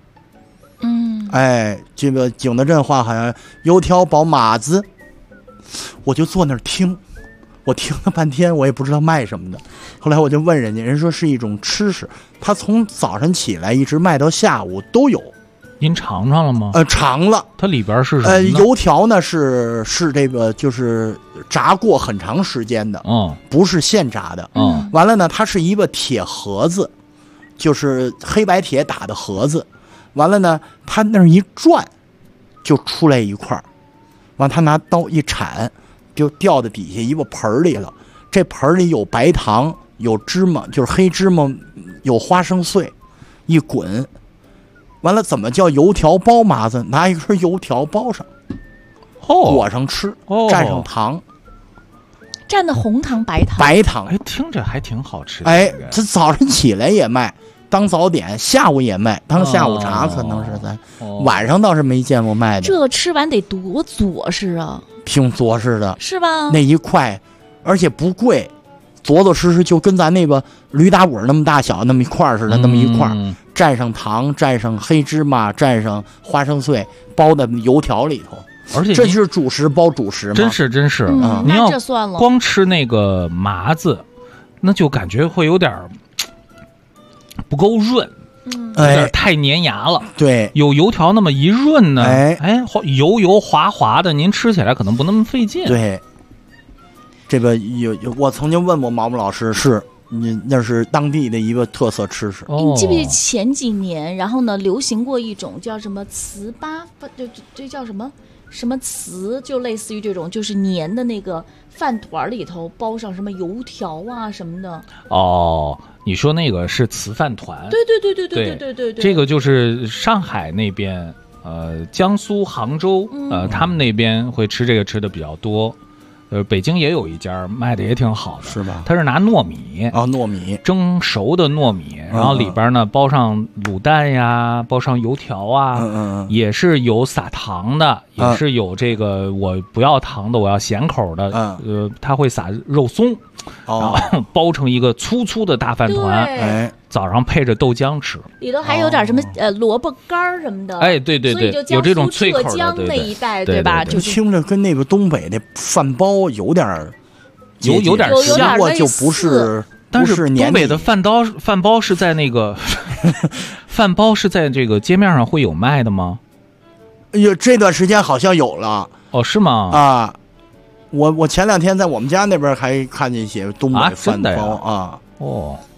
这个景德镇话好像油条包麻子。我就坐那儿听，我听了半天，我也不知道卖什么的。后来我就问人说是一种吃食，他从早上起来一直卖到下午都有。 您尝尝了吗？ 尝了。 它里边是什么？ 油条呢是这个就是炸过很长时间的，不是现炸的。完了呢，它是一个铁盒子，就是黑白铁打的盒子。完了呢，它那儿一转，就出来一块。完，他拿刀一铲，就掉到底下一个盆里了。这盆里有白糖，有芝麻，就是黑芝麻，有花生碎，一滚。完了，怎么叫油条包麻子？拿一根油条包上，裹上吃，蘸上糖， 蘸的红糖、白糖。 白糖， 听着还挺好吃的。 这早上起来也卖。当早点，下午也卖，当下午茶可能是在，晚上倒是没见过卖的。 这吃完得多佐实啊！ 挺佐实的， 是吧？ 那一块，而且不贵，佐实就跟咱那个驴打滚那么大小那么一块似的，那么一块，蘸上糖，蘸上黑芝麻，蘸上花生碎，包在油条里头。 而且这是主食包主食吗？ 真是，您要光吃那个麻子，那就感觉会有点不够润，有点太粘牙了。 对， 有油条那么一润呢，油滑滑的，您吃起来可能不那么费劲。 对，这个我曾经问过毛毛老师，那是当地的一个特色吃食。 你记不记得前几年，然后呢流行过一种叫什么糍粑，这叫什么糍，就类似于这种，就是粘的那个饭团里头包上什么油条啊什么的。 你说那个是糍饭团？ 对， 这个就是上海那边，江苏杭州，他们那边会吃这个吃的比较多。北京也有一家卖的也挺好的， 是吧？ 它是拿糯米糯米蒸熟的糯米，然后里边呢包上卤蛋呀，包上油条啊，也是有撒糖的，也是有这个我不要糖的，我要咸口的，它会撒肉松，然后包成一个粗粗的大饭团，早上配着豆浆吃， 里头还有点什么萝卜干什么的， 对，有这种脆口的， 江那一带对吧？ 就听着跟那个东北那饭包有点像， 不过就不是。 但是东北的饭包是在那个饭包是在这个街面上会有卖的吗？ 这段时间好像有了。 是吗？ 我前两天在我们家那边还看见一些东北饭包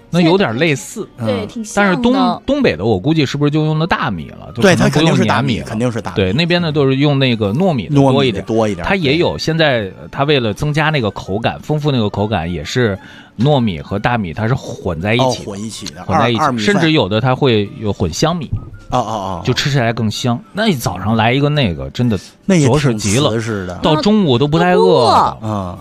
那有点类似， 对，挺像但是的。 东北的我估计是不是就用的大米了？就对，它肯定可能不用是大米， 粘了肯定是大米。 对，那边呢都是用那个糯米的多一点，它也有。现在它为了增加那个口感，丰富那个口感，也是糯米和大米它是混在一起， 混一起的， 混在一起，甚至有的它会有混香米。就吃起来更香。那你早上来一个那个，真的着实极了，到中午都不带饿啊。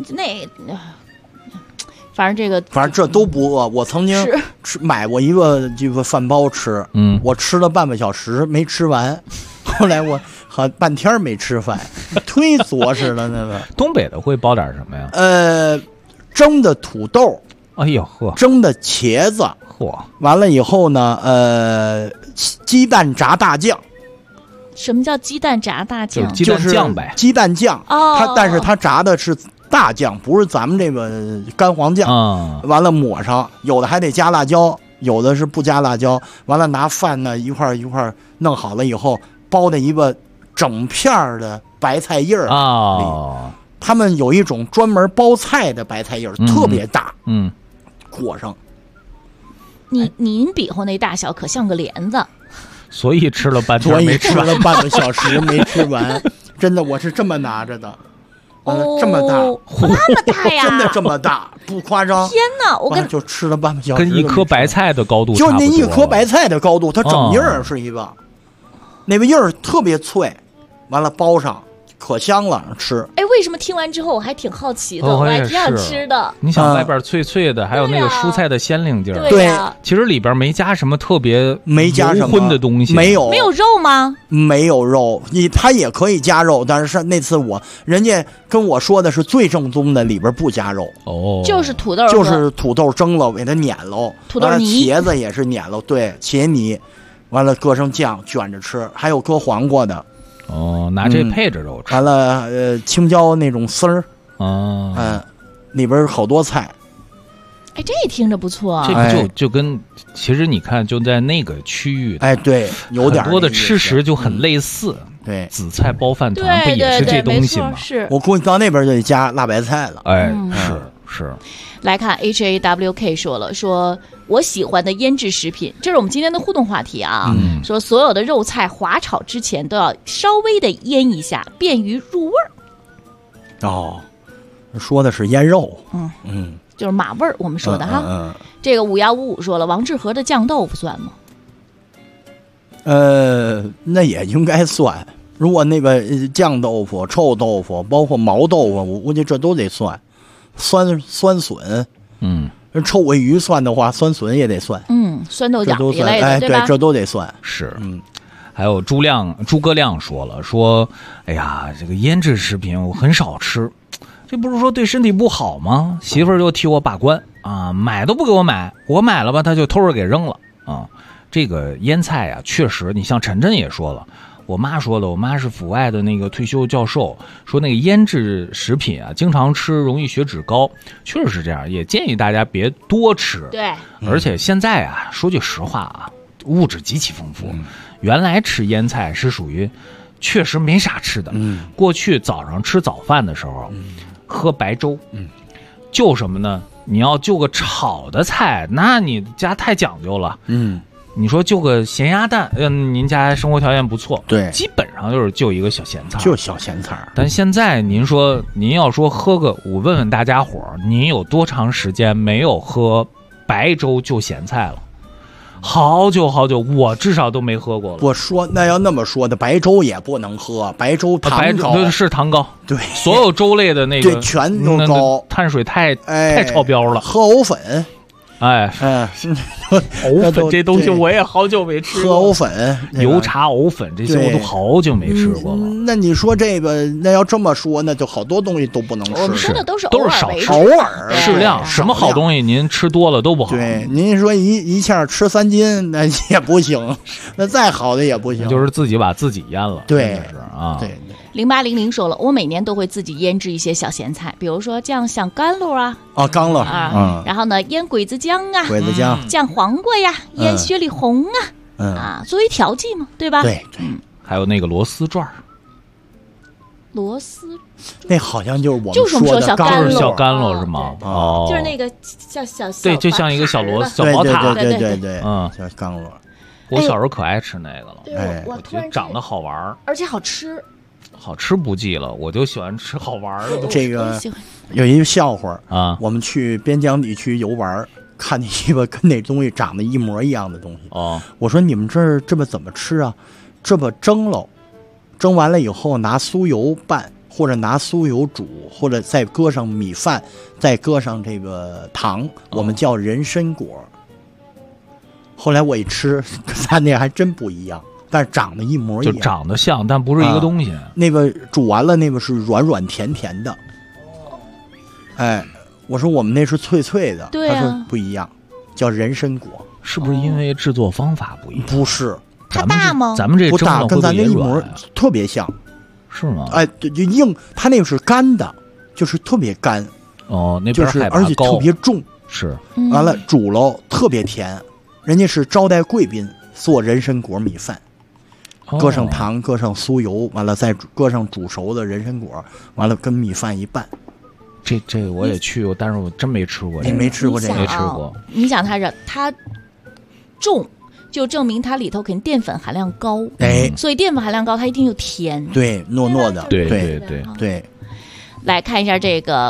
反正这都不饿。我曾经买过一个这个饭包吃，我吃了半个小时没吃完，后来我好半天没吃饭，忒着实了那个。 东北的会包点什么呀？ 蒸的土豆， 哎呦呵， 蒸的茄子， 嚯， 完了以后呢，鸡蛋炸大酱。 什么叫鸡蛋炸大酱？ 鸡蛋酱呗， 鸡蛋酱。但是它炸的是大酱，不是咱们这个干黄酱。完了抹上，有的还得加辣椒，有的是不加辣椒。完了拿饭呢一块弄好了以后，包在一个整片的白菜叶儿里。他们有一种专门包菜的白菜叶儿，特别大。裹上。 您比划那大小可像个帘子。 所以吃了半天没吃完， 吃了半个小时没吃完，真的我是这么拿着的，这么大， 那么大呀， 真的这么大，不夸张。 天哪，我就吃了半个小时， 跟一颗白菜的高度差不多， 就那一颗白菜的高度，它整叶儿是一个，那个叶儿特别脆，完了包上。可香了，吃。 哎，为什么听完之后我还挺好奇的，我还挺想吃的。 你想外边脆脆的，还有那个蔬菜的鲜灵劲儿。 对， 其实里边没加什么特别没加什么荤的东西， 没有肉吗？ 没有肉，它也可以加肉，但是那次人家跟我说的是最正宗的，里边不加肉。 就是土豆， 就是土豆蒸了，给它碾喽， 土豆泥， 茄子也是碾喽，对，茄泥，完了搁上酱卷着吃，还有搁黄瓜的。 拿这配着肉吃。 完了，青椒那种丝儿，里边好多菜。 哎，这听着不错。 这个就跟其实你看，就在那个区域， 对，有点很多的吃食就很类似。 对， 紫菜包饭团不也是这东西吗？ 是。 我估计到那边就得加辣白菜了。 是。 来看 HAWK 说我喜欢的腌制食品，这是我们今天的互动话题啊。说所有的肉菜滑炒之前都要稍微的腌一下，便于入味儿。说的是腌肉。 就是马味儿，我们说的哈。这个5155说了，王致和的酱豆腐算吗？ 那也应该算。如果那个酱豆腐、臭豆腐，包括毛豆腐，我估计这都得算。酸笋，臭鳜鱼算的话，酸笋也得算。 酸豆角一类的， 对吧？这都得算。 是，还有诸葛亮说，哎呀，这个腌制食品我很少吃，这不是说对身体不好吗？媳妇儿就替我把关啊，买都不给我买，我买了吧，他就偷着给扔了啊。这个腌菜啊，确实，你像陈真也说了。我妈说了，我妈是阜外的那个退休教授，说那个腌制食品啊，经常吃容易血脂高，确实是这样，也建议大家别多吃。 对， 而且现在啊，说句实话啊，物质极其丰富。原来吃腌菜是属于确实没啥吃的。过去早上吃早饭的时候，喝白粥，就什么呢？你要就个炒的菜，那你家太讲究了。你说就个咸鸭蛋，您家生活条件不错， 对， 基本上就一个小咸菜， 就小咸菜。 但现在您要说喝个，我问问大家伙儿，您有多长时间没有喝白粥就咸菜了？好久，我至少都没喝过了。 我说那要那么说的，白粥也不能喝，白粥糖高， 是糖高， 对， 所有粥类的那个对全都高， 碳水太超标了。 喝藕粉。 藕粉这东西我也好久没吃过。 喝藕粉、 油茶藕粉这些我都好久没吃过了。 那你说这个，那要这么说，那就好多东西都不能吃。 我们说的都是少吃， 偶尔适量。什么好东西您吃多了都不好。 对，您说一下吃3斤那也不行，那再好的也不行。 就是自己把自己腌了。 对， 是啊。 对。 0800说了，我每年都会自己腌制一些小咸菜，比如说酱香甘露啊， 甘露啊，然后呢腌鬼子姜啊， 鬼子姜， 酱黄瓜呀，腌雪里红啊，作为调剂嘛，对吧？ 对， 还有那个螺丝转儿， 螺丝， 那好像就是我们就是我们说的小甘露， 小甘露是吗？哦， 就是那个小对，就像一个小螺丝、小宝塔， 对， 小甘露。 我小时候可爱吃那个了， 对，我觉得长得好玩， 而且好吃。 好吃不计了，我就喜欢吃好玩的。 这个有一个笑话啊， 我们去边疆地区游玩，看见一个跟那东西长得一模一样的东西。 哦， 我说你们这儿这么怎么吃啊？这么蒸喽，蒸完了以后拿酥油拌，或者拿酥油煮，或者再搁上米饭，再搁上这个糖，我们叫人参果。后来我一吃，跟咱那还真不一样。但是长得一模一样， 就长得像，但不是一个东西。 那个煮完了，那个是软软甜甜的。哎，我说我们那是脆脆的， 对啊， 他说不一样，叫人参果， 是不是因为制作方法不一样？ 不是， 它大吗？ 咱们这不大，跟咱那一模特别像， 是吗？ 哎，就硬，它那个是干的，就是特别干。 哦，那边就是而且特别重， 是。 完了煮喽，特别甜，人家是招待贵宾做人参果米饭。搁上糖，搁上酥油，完了再搁上煮熟的人参果，完了跟米饭一拌。 这我也去过，但是我真没吃过。 你没吃过这个？ 没吃过。 你想它重，就证明它里头肯定淀粉含量高。 哎， 所以淀粉含量高，它一定又甜。 对，糯糯的。 对。 来看一下这个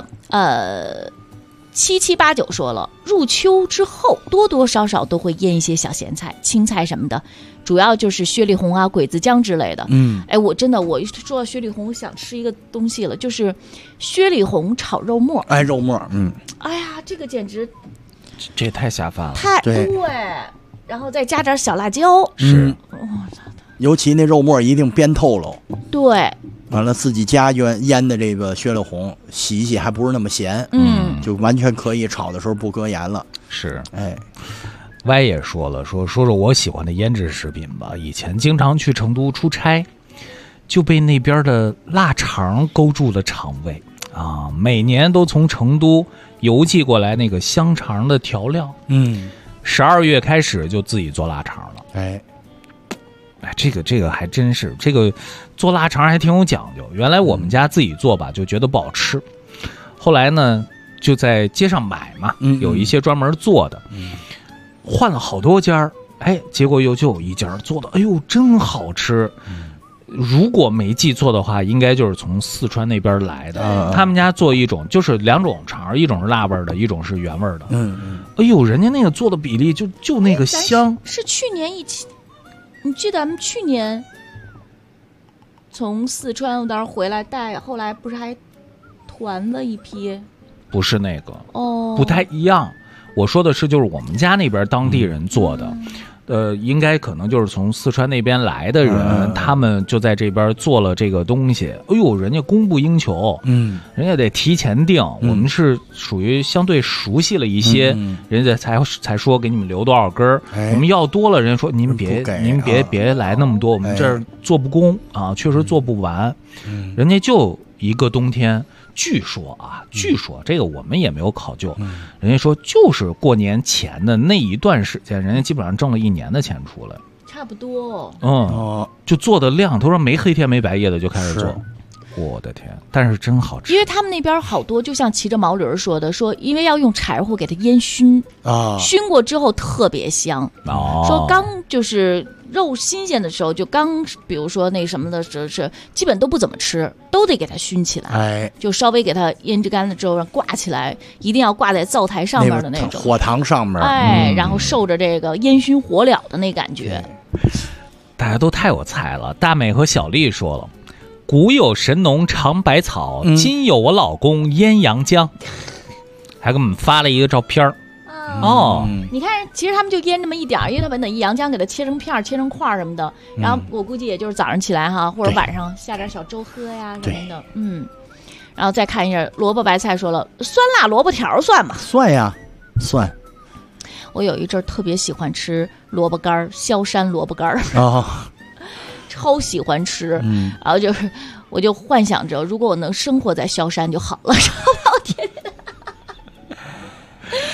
7789说了，入秋之后多多少少都会腌一些小咸菜、青菜什么的。主要就是雪里红啊、鬼子姜之类的。哎，我真的，我一说到雪里红，我想吃一个东西了，就是雪里红炒肉末。 哎，肉末， 哎呀，这个简直， 这也太下饭了。 对，然后再加点小辣椒。 是， 尤其那肉末一定煸透了。 对。 完了，自己家腌的这个雪里红，洗一洗还不是那么咸。就完全可以炒的时候不搁盐了。 是， 哎。 歪也说了，说我喜欢的腌制食品吧。以前经常去成都出差，就被那边的腊肠勾住了肠胃啊！每年都从成都邮寄过来那个香肠的调料。12月开始就自己做腊肠了。 哎， 这个还真是，这个做腊肠还挺有讲究。原来我们家自己做吧，就觉得不好吃。后来呢，就在街上买嘛，有一些专门做的。换了好多家，哎，结果就有一家做的，哎呦，真好吃。如果没记错的话，应该就是从四川那边来的。他们家做一种，就是两种肠，一种是辣味的，一种是原味的。哎呦，人家那个做的比例就那个香。 是去年一起，你记得咱们去年从四川那儿回来带，后来不是还团了一批？ 不是那个不太一样。我说的是，就是我们家那边当地人做的，应该可能就是从四川那边来的人，他们就在这边做了这个东西。哎呦，人家供不应求，人家得提前订。我们是属于相对熟悉了一些，人家才说给你们留多少根儿。我们要多了，人家说您别来那么多，我们这儿做不工啊，确实做不完。人家就一个冬天。据说这个我们也没有考究，人家说就是过年前的那一段时间，人家基本上挣了1年的钱出来， 差不多。 就做的量，他说没黑天没白夜的就开始做，我的天！但是真好吃， 因为他们那边好多，就像骑着毛驴说的，说因为要用柴火给它烟熏熏过之后特别香。说刚就是肉新鲜的时候，就刚比如说那什么的时候是基本都不怎么吃，都得给它熏起来，就稍微给它腌制干了之后挂起来，一定要挂在灶台上面的那种火塘上面， 然后受着这个烟熏火燎的那感觉。 大家都太有才了。大美和小丽说了，古有神农尝百草，今有我老公腌阳姜，还给我们发了一个照片。 你看，其实他们就腌这么一点，因为他把那阳姜给它切成片、切成块什么的，然后我估计也就是早上起来哈，或者晚上下点小粥喝呀什么的。然后再看一下萝卜白菜，说了酸辣萝卜条算吗？ 算呀，算。 我有一阵特别喜欢吃萝卜干，萧山萝卜干超喜欢吃。然后就是我就幻想着，如果我能生活在萧山就好了，然后天天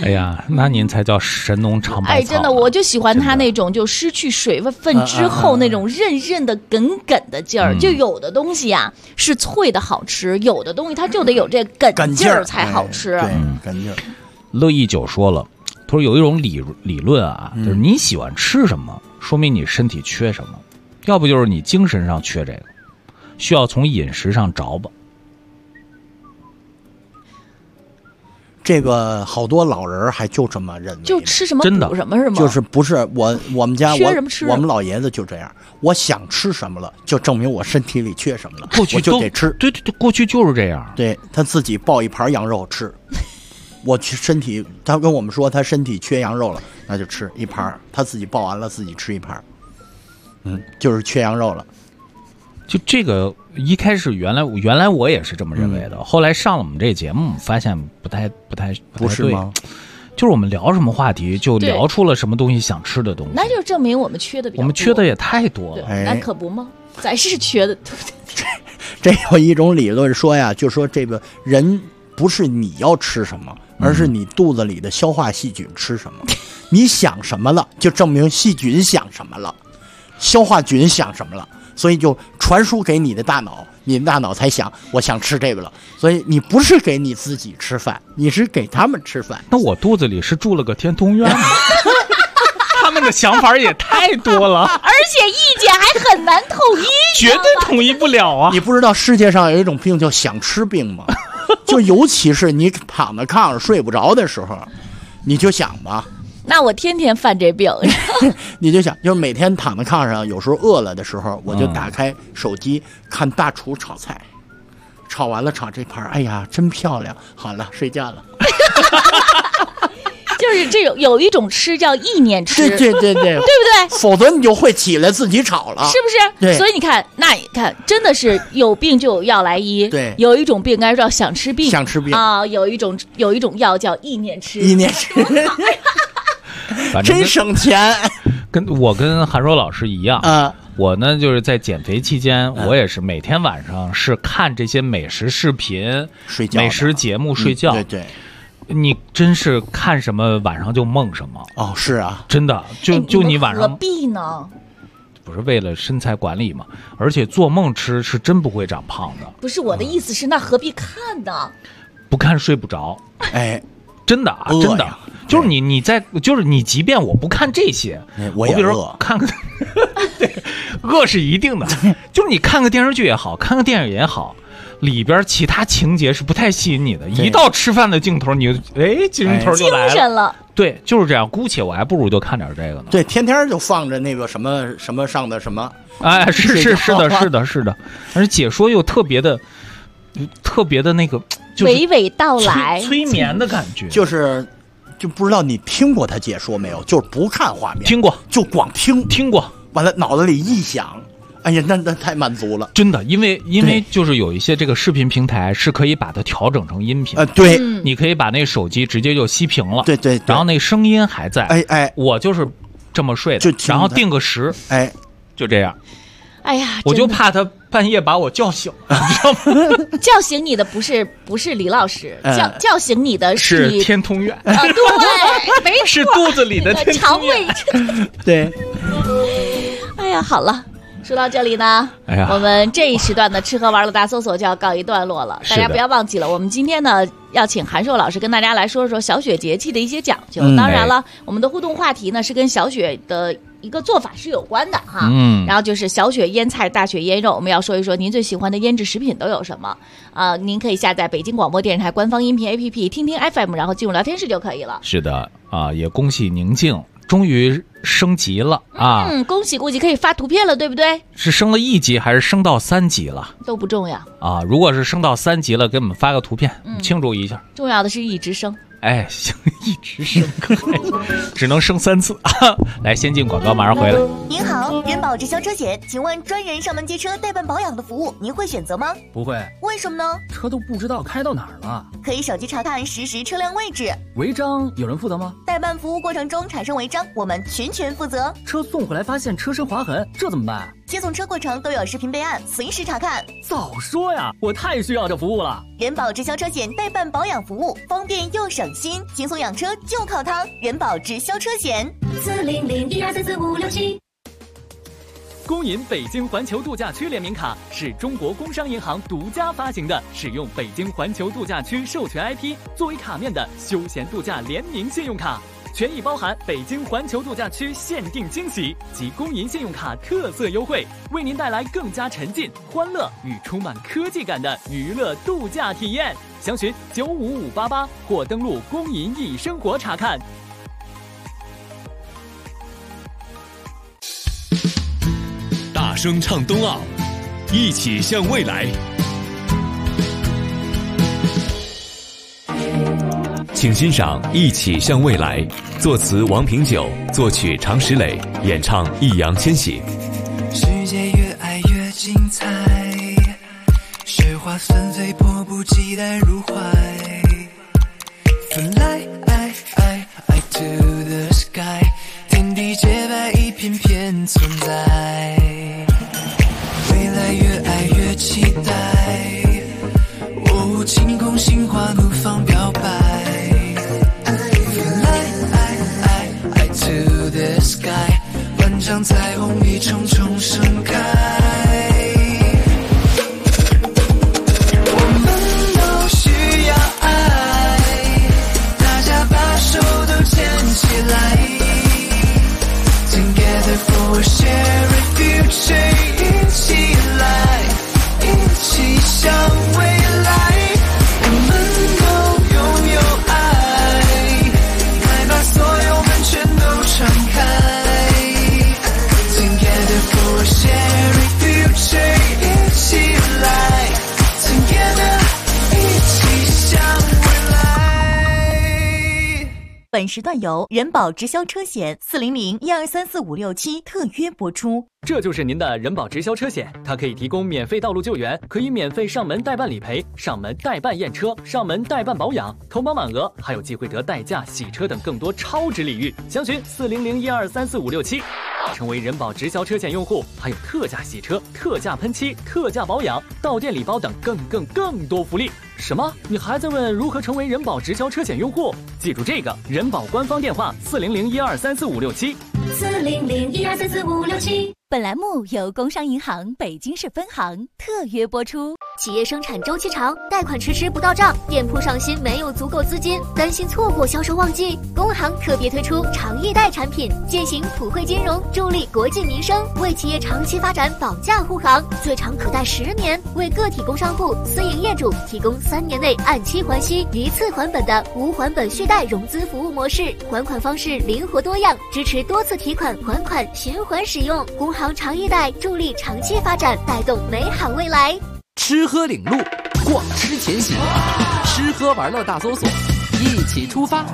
哎呀，那您才叫神农尝百草。 真的，我就喜欢它那种就失去水分之后那种韧韧的、梗梗的劲儿。就有的东西啊是脆的好吃，有的东西它就得有这梗劲儿才好吃。 对，梗劲儿。 乐意九说了，他说有一种理论啊，就是你喜欢吃什么，说明你身体缺什么，要不就是你精神上缺这个，需要从饮食上找吧。 这个好多老人还就这么认为， 就吃什么补什么是吗？ 就是不是我们家缺什么吃我们老爷子就这样，我想吃什么了，就证明我身体里缺什么了， 过去我就得吃。 对，过去就是这样。 对，他自己抱一盘羊肉吃，我身体，他跟我们说他身体缺羊肉了，那就吃一盘，他自己抱完了自己吃一盘，就是缺羊肉了。 就这个一开始原来我也是这么认为的，后来上了我们这节目，发现不太不是吗？ 就是我们聊什么话题，就聊出了什么东西想吃的东西， 那就证明我们缺的比较多。 我们缺的也太多了， 那可不吗？咱是缺的。 这有一种理论说呀，就说这个人不是你要吃什么，而是你肚子里的消化细菌吃什么。你想什么了，就证明细菌想什么了，消化菌想什么了。所以就传输给你的大脑，你的大脑才想我想吃这个了。所以你不是给你自己吃饭，你是给他们吃饭。 那我肚子里是住了个天通苑吗？他们的想法也太多了， 而且意见还很难统一， 绝对统一不了啊！ 你不知道世界上有一种病叫想吃病吗？就尤其是你躺在炕上睡不着的时候，你就想吧。 那我天天犯这病。 你就想，就是每天躺在炕上，有时候饿了的时候，我就打开手机看大厨炒菜，炒完了炒这盘，哎呀，真漂亮！好了，睡觉了。 就是这种有一种吃叫意念吃， 对，对不对？否则你就会起来自己炒了， 是不是？ 对。 所以你看，真的是有病就有药来医。 对， 有一种病该叫想吃病， 想吃病啊，有一种药叫意念吃， 意念吃。真省钱。 跟韩若老师一样啊，我呢就是在减肥期间，我也是每天晚上是看这些美食视频、 睡觉、 美食节目睡觉。 对。 你真是看什么晚上就梦什么哦，是啊， 真的就你晚上何必呢？ 不是为了身材管理嘛？而且做梦吃是真不会长胖的。 不是我的意思是，那何必看呢？ 不看睡不着， 哎， 真的啊，真的，就是就是你，即便我不看这些， 我也饿，看个，对，饿是一定的，就是你看个电视剧也好看个电影也好。里边其他情节是不太吸引你的，一到吃饭的镜头，你镜头就来了。 精神了。 对，就是这样。姑且我还不如就看点这个呢。 对，天天就放着那个什么什么上的什么。 哎，是的，而且解说又特别的那个，就是娓娓道来， 催眠的感觉。 就不知道你听过他解说没有？就是不看画面， 听过， 就光听过， 完了脑子里一想。哎呀，那太满足了， 真的，因为就是有一些这个视频平台是可以把它调整成音频， 对， 你可以把那手机直接就熄屏了， 对， 然后那声音还在， 哎， 我就是这么睡的，然后定个时， 哎， 就这样， 哎呀， 我就怕他半夜把我叫醒，你知道吗？ 叫醒你的不是李老师，叫醒你的是天通苑啊，对，没错， 是肚子里的天通苑， 对， 哎呀，好了。说到这里呢，我们这一时段的吃喝玩乐大搜索就要告一段落了。大家不要忘记了，我们今天呢要请韩寿老师跟大家来说说小雪节气的一些讲究。当然了，我们的互动话题呢是跟小雪的一个做法是有关的哈。然后就是小雪腌菜、大雪腌肉，我们要说一说您最喜欢的腌制食品都有什么啊？您可以下载北京广播电视台官方音频 APP 听听 FM， 然后进入聊天室就可以了。 是的啊，也恭喜宁静。终于升级了啊！ 恭喜可以发图片了，对不对？ 是升了1级还是升到3级了？ 都不重要啊！如果是升到3级了，给我们发个图片，庆祝一下。 重要的是一直升。 哎，行，一直升，只能升3次。来，先进广告，马上回来。 您好，人保直销车险，请问专人上门接车代办保养的服务，您会选择吗？ 不会。 为什么呢？ 车都不知道开到哪儿了。 可以手机查看实时车辆位置。 违章有人负责吗？ 代办服务过程中产生违章，我们全权负责。 车送回来发现车身划痕，这怎么办？ 接送车过程都有视频备案，随时查看。 早说呀，我太需要这服务了。 人保直销车险代办保养服务，方便又省心，轻松养车就靠它。人保直销车险 40012344567。 工银北京环球度假区联名卡是中国工商银行独家发行的，使用北京环球度假区授权 IP 作为卡面的休闲度假联名信用卡，权益包含北京环球度假区限定惊喜及工银信用卡特色优惠，为您带来更加沉浸、欢乐与充满科技感的娱乐度假体验。详询95588或登录工银易生活查看。 大声唱冬奥，一起向未来。请欣赏《一起向未来》，作词王平久，作曲常石磊，演唱易烊千玺。 世界越爱越精彩，雪花纷飞，迫不及待入怀。Fly to the sky， 天地洁白，一片片存在。未来越爱越期待，晴空心花怒放表白。Fly to the sky， 万丈彩虹一重重盛开。我们都需要爱，大家把手都牵起来。Together for a shared future， 一起来，一起向未来。我们都拥有爱，快把所有门全都敞开。Together for a shared future， 一起来 ，Together 一起向未来。 本时段由人保直销车险40012345667特约播出。 这就是您的人保直销车险，它可以提供免费道路救援，可以免费上门代办理赔、上门代办验车、上门代办保养，投保满额还有机会得代驾、洗车等更多超值礼遇。详询40012345667，成为人保直销车险用户，还有特价洗车、特价喷漆、特价保养、到店礼包等更多福利。什么？你还在问如何成为人保直销车险用户？记住这个人保官方电话40012345567。 40012345567。本栏目由工商银行北京市分行特约播出。 企业生产周期长，贷款迟迟不到账，店铺上新没有足够资金，担心错过销售旺季，工行特别推出长易贷产品，践行普惠金融，助力国计民生，为企业长期发展保驾护航，最长可贷10年，为个体工商户、私营业主提供3年内按期还息、一次还本的无还本续贷融资服务模式，还款方式灵活多样，支持多次提款还款循环使用。工行长易贷助力长期发展，带动美好未来。 吃喝领路，逛吃前行，吃喝玩乐大搜索，一起出发。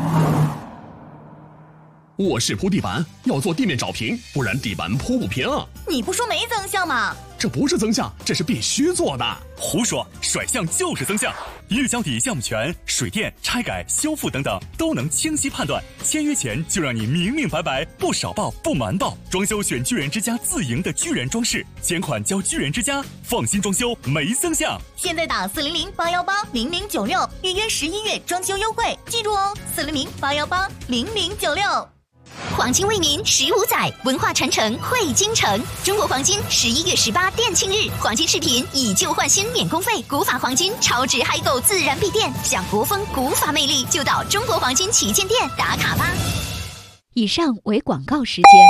卧室铺地板要做地面找平，不然地板铺不平。 你不说没增项吗？ 这不是增项，这是必须做的。 胡说，甩项就是增项。一日交底项目权、水电、拆改、修复等等都能清晰判断。签约前就让你明明白白，不少报不瞒报。装修选巨人之家自营的巨人装饰，钱款交巨人之家，放心装修没增项。 现在打400-818-0096预约11月装修优惠，记住哦，400-818-0096。 黄金为民15载，文化传承汇京城。中国黄金11月18店庆日，黄金饰品以旧换新免工费，古法黄金超值嗨购自然必店，享国风古法魅力，就到中国黄金旗舰店打卡吧。 以上为广告时间。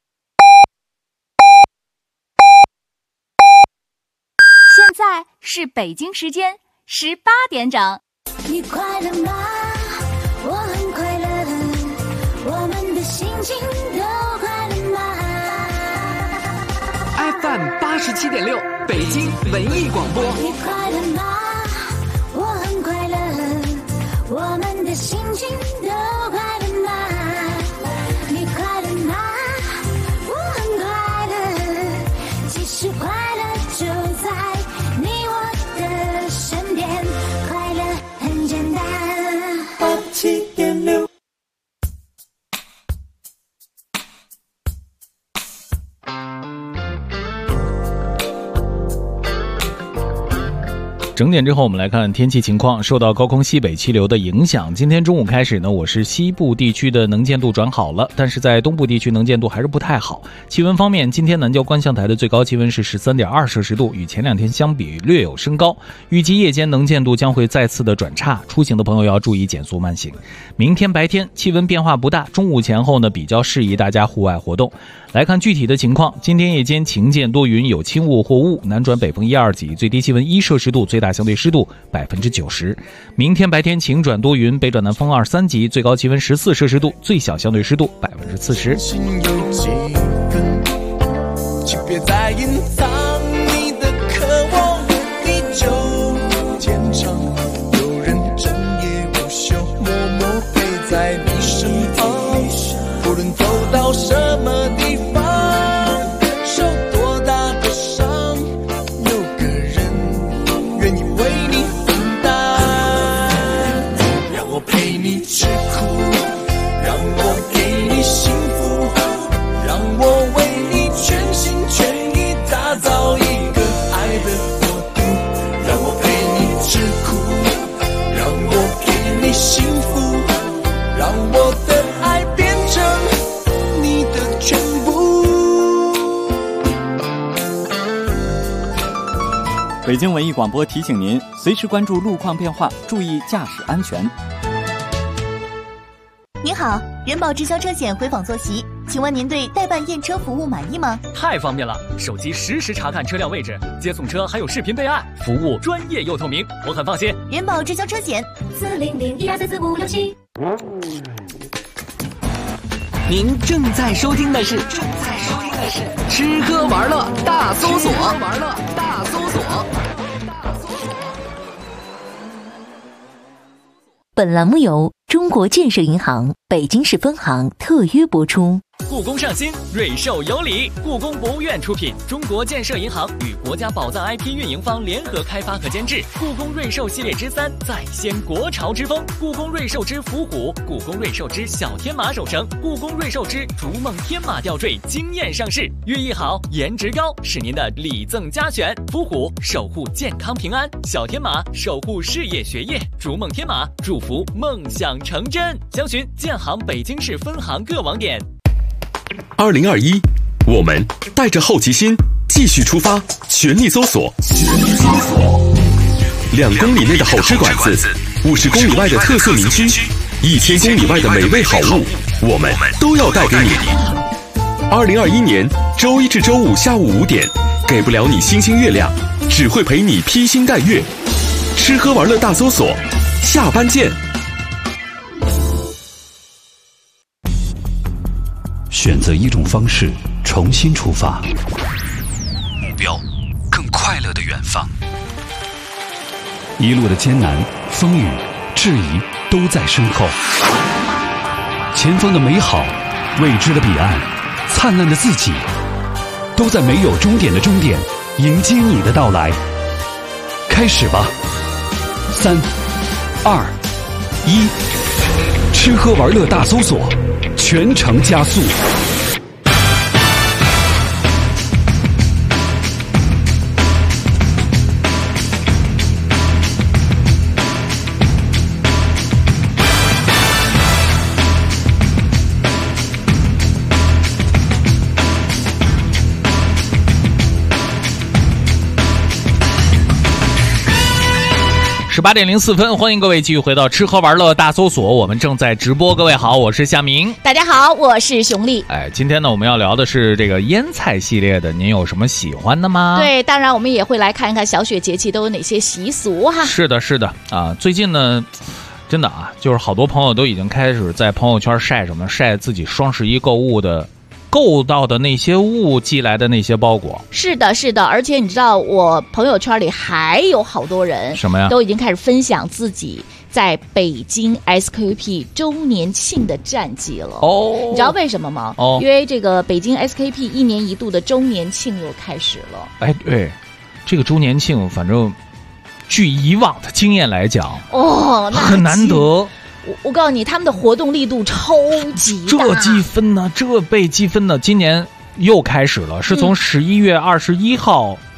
现在是北京时间18点整。 你快乐吗？我很快乐，我们的心情都快乐吗 ？FM 87.6，北京文艺广播。 你快乐吗？我很快乐，我们的心情都快乐吗？你快乐吗？我很快乐，其实快乐就在你我的身边，快乐很简单。87.6。 整点之后，我们来看天气情况。受到高空西北气流的影响，今天中午开始呢，我市西部地区的能见度转好了，但是在东部地区能见度还是不太好。气温方面，今天南郊观象台的最高气温是13.2摄氏度，与前2天相比略有升高。预计夜间能见度将会再次的转差，出行的朋友要注意减速慢行。明天白天气温变化不大，中午前后呢比较适宜大家户外活动。来看具体的情况，今天夜间晴间多云，有轻雾或雾，南转北风1、2级，最低气温1摄氏度，最大相对湿度90%。明天白天晴转多云，北转南风2、3级，最高气温14摄氏度，最小相对湿度40%。 请别再隐藏你的渴望，你就坚强。有人整夜无休，默默陪在你身旁，不论走到什么地方，受多大的伤，有个人愿意为你分担。让我陪你吃苦，让我给你幸福，让我为你全心全意打造一个爱的国度。让我陪你吃苦，让我给你幸福，让我的爱变成你的全部。 北京文艺广播提醒您，随时关注路况变化，注意驾驶安全。 您好，人保直销车险回访坐席，请问您对代办验车服务满意吗？ 太方便了，手机实时查看车辆位置，接送车还有视频备案，服务专业又透明，我很放心。 人保直销车险 40012444567。 您正在收听的是吃喝玩乐大搜索。 本栏目由中国建设银行北京市分行特约播出。 故宫上新，瑞兽有礼。故宫博物院出品，中国建设银行与国家宝藏 IP 运营方联合开发和监制。故宫瑞兽系列之3再掀国潮之风，故宫瑞兽之伏虎，故宫瑞兽之小天马守城，故宫瑞兽之逐梦天马吊坠惊艳上市。寓意好，颜值高，是您的礼赠佳选。伏虎守护健康平安，小天马守护事业学业，逐梦天马祝福梦想成真。详询建行北京市分行各网点。 2021，我们带着好奇心继续出发，全力搜索。2公里内的好吃馆子，50公里外的特色名区，1000公里外的美味好物，我们都要带给你。2021年周1至周5下午5点，给不了你星星月亮，只会陪你披星戴月。吃喝玩乐大搜索，下班见。 选择一种方式，重新出发，目标更快乐的远方。一路的艰难、风雨、质疑都在身后，前方的美好、未知的彼岸、灿烂的自己，都在没有终点的终点迎接你的到来。开始吧，3、2、1，吃喝玩乐大搜索，全程加速。 18点04分，欢迎各位继续回到吃喝玩乐大搜索，我们正在直播。各位好，我是夏明。 大家好，我是熊丽。 今天呢，我们要聊的是这个腌菜系列的，您有什么喜欢的吗？ 对，当然我们也会来看一看小雪节气都有哪些习俗哈。 是的，是的啊，最近呢，真的啊，就是好多朋友都已经开始在朋友圈晒什么，晒自己双11购物的。购到的那些物寄来的那些包裹， 是的，是的，而且你知道，我朋友圈里还有好多人， 什么呀？ 都已经开始分享自己在北京 SKP 周年庆的战绩了。哦，你知道为什么吗？哦，因为这个北京 SKP 1年1度的周年庆又开始了。 哎，对，这个周年庆，反正据以往的经验来讲， 哦，那很难得。 我告诉你，他们的活动力度超级大， 这积分呢，这被积分呢，今年又开始了，是从11月21号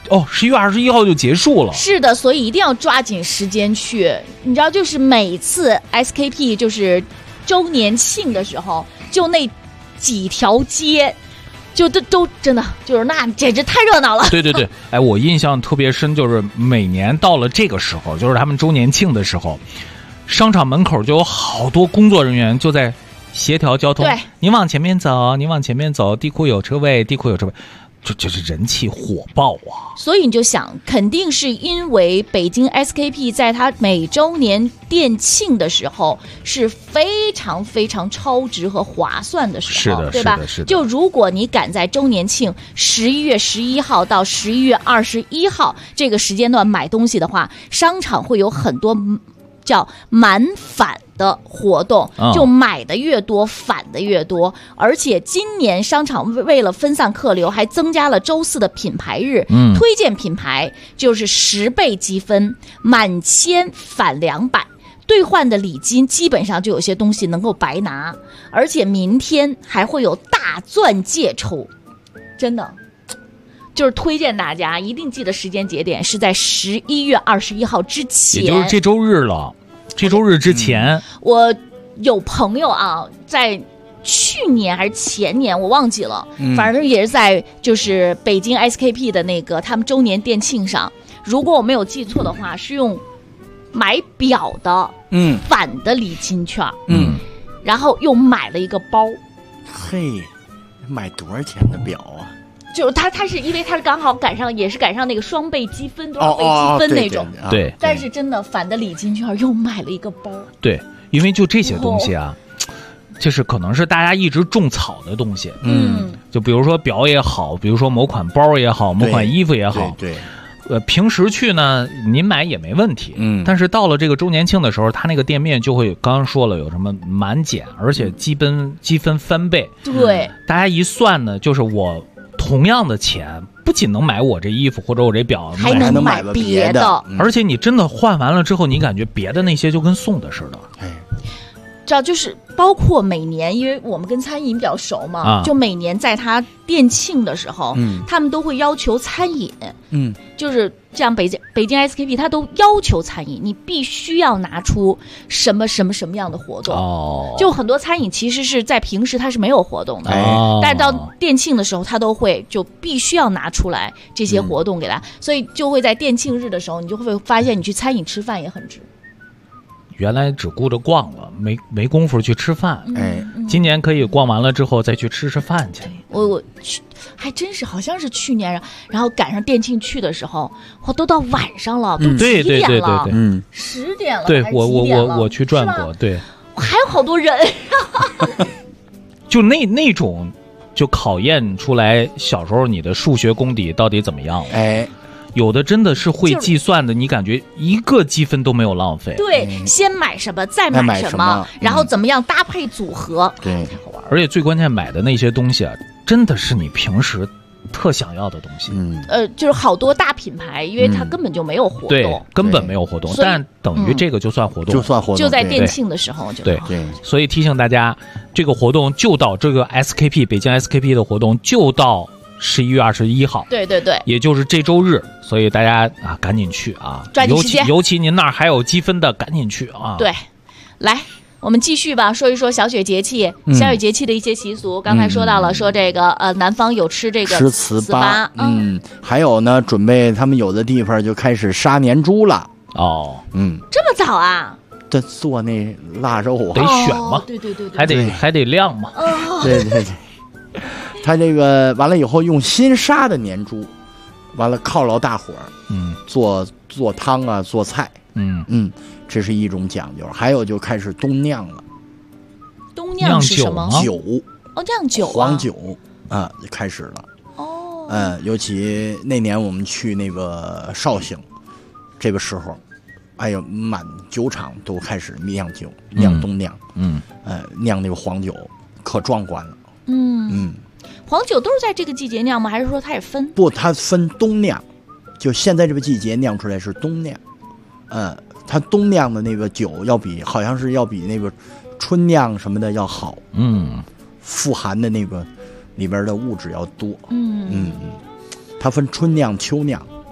11月21号就结束了。 是的，所以一定要抓紧时间去。你知道，就是每次 SKP 就是周年庆的时候，就那几条街。就都真的就是那简直太热闹了。 对对对，哎，我印象特别深，就是每年到了这个时候，就是他们周年庆的时候，商场门口就有好多工作人员就在协调交通。 对， 你往前面走，你往前面走，地库有车位，地库有车位。就是人气火爆啊！ 所以你就想，肯定是因为北京 SKP 在它每周年店庆的时候是非常非常超值和划算的时候，对吧？就如果你赶在周年庆11月11号到11月21号这个时间段买东西的话，商场会有很多叫满返的活动，就买的越多返的越多。而且今年商场为了分散客流，还增加了周4的品牌日，推荐品牌就是10倍积分，满1000返200。兑换的礼金基本上就有些东西能够白拿，而且明天还会有大钻戒抽，真的就是推荐大家一定记得时间节点是在11月21号之前， 也就是这周日了。这周日之前， 我有朋友啊，在去年还是前年我忘记了，反正也是在就是北京 SKP 的那个他们周年店庆上，如果我没有记错的话，是用买表的返的礼金券，然后又买了一个包。 嘿，买多少钱的表啊？ 就是他是因为他是刚好赶上，也是赶上那个双倍积分，多少倍积分那种。 对。 但是真的返的礼金券又买了一个包。 对，因为就这些东西啊，就是可能是大家一直种草的东西。就比如说表也好，比如说某款包也好，某款衣服也好。 对。 平时去呢，您买也没问题。但是到了这个周年庆的时候，他那个店面就会刚刚说了有什么满减，而且积分翻倍。 对。 大家一算呢，就是我。同样的钱，不仅能买我这衣服或者我这表， 还能买别的。 而且你真的换完了之后，你感觉别的那些就跟送的似的。 这就是包括每年，因为我们跟餐饮比较熟嘛，就每年在他店庆的时候，他们都会要求餐饮，就是这样。北京 SKP 他都要求餐饮，你必须要拿出什么样的活动。就很多餐饮其实是在平时它是没有活动的，但是到店庆的时候，他都会就必须要拿出来这些活动给他，所以就会在店庆日的时候，你就会发现你去餐饮吃饭也很值。 原来只顾着逛了，没工夫去吃饭。今年可以逛完了之后再去吃饭去。 我去，还真是好像是去年，然后赶上店庆去的时候，都到晚上了，都几点了？10点了。 对，我去转过，对， 还有好多人。 就那种，就考验出来小时候你的数学功底到底怎么样。有的真的是会计算的，你感觉一个积分都没有浪费。 对，先买什么，再买什么，然后怎么样搭配组合。 对， 而且最关键，买的那些东西啊，真的是你平时特想要的东西。 就是好多大品牌，因为它根本就没有活动， 对，根本没有活动，但等于这个就算活动， 就在店庆的时候就对。所以提醒大家，这个活动就到这个 SKP 北京 SKP 的活动就到11月21号， 对对对， 也就是这周日，所以大家啊赶紧去啊， 抓紧时间， 尤其您那儿还有积分的，赶紧去啊。 对，来，我们继续吧，说一说小雪节气，小雪节气的一些习俗。刚才说到了，说这个南方有吃这个吃糍粑，还有呢，准备他们有的地方就开始杀年猪了。 这么早啊？ 这做那腊肉得选嘛， 对， 还得晾嘛， 对。他这个完了以后，用新杀的年猪，完了犒劳大伙儿，做汤啊，做菜，这是一种讲究。还有就开始冬酿了。 冬酿是什么？ 酒酿酒， 黄酒啊，就开始了。尤其那年我们去那个绍兴，这个时候，哎呦，满酒厂都开始酿酒，酿冬酿，酿那个黄酒，可壮观了。 黄酒都是在这个季节酿吗？还是说它也分？ 不，它分冬酿，就现在这个季节酿出来是冬酿。它冬酿的那个酒好像是要比那个春酿什么的要好。富含的那个里边的物质要多。它分春酿、秋酿。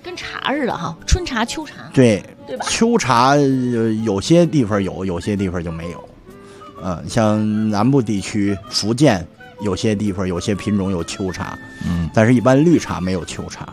跟茶似的哈，春茶秋茶， 对吧？ 秋茶有些地方有些地方就没有。像南部地区福建有些地方有些品种有秋茶，但是一般绿茶没有秋茶。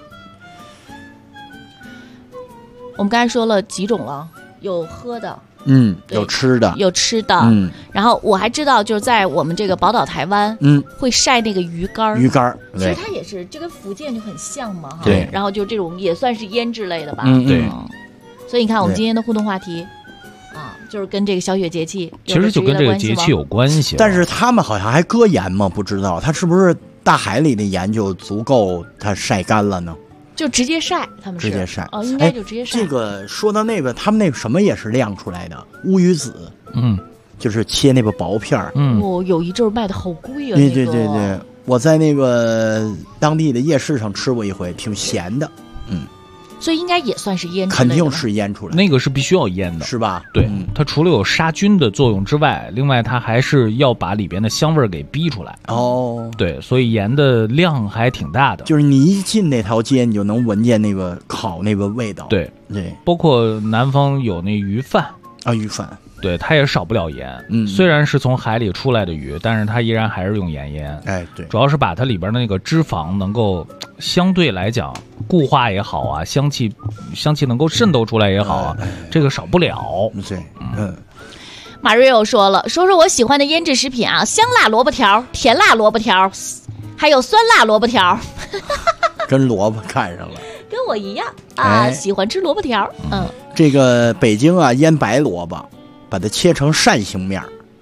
我们刚才说了几种了，有喝的， 有吃的， 然后我还知道就是在我们这个宝岛台湾，会晒那个鱼干，其实它也是这跟福建就很像嘛，哈， 对， 然后就这种也算是腌制类的吧， 对， 所以你看我们今天的互动话题就是跟这个小雪节气， 其实就跟这个节气有关系。 但是他们好像还搁盐吗？不知道，它是不是大海里的盐就足够它晒干了呢？ 就直接晒，他们是直接晒应该就直接晒。 这个说到那个，他们那个什么也是晾出来的乌鱼子，就是切那个薄片儿， 有一阵儿卖的好贵啊。 对，我在那个当地的夜市上吃过一回，挺咸的， 所以应该也算是腌制类的， 肯定是腌出来的， 那个是必须要腌的， 是吧？ 对，它除了有杀菌的作用之外，另外它还是要把里边的香味儿给逼出来。对，所以盐的量还挺大的。 就是你一进那条街，你就能闻见那个烤那个味道。 对，包括南方有那鱼饭啊，鱼饭。 对，它也少不了盐。虽然是从海里出来的鱼，但是它依然还是用盐腌。 对， 主要是把它里边的那个脂肪能够相对来讲固化也好啊，香气能够渗透出来也好啊，这个少不了。 对， 马瑞又说了，说我喜欢的腌制食品啊，香辣萝卜条、甜辣萝卜条，还有酸辣萝卜条。 跟萝卜看上了， 跟我一样啊，喜欢吃萝卜条。 这个北京啊，腌白萝卜。把它切成扇形面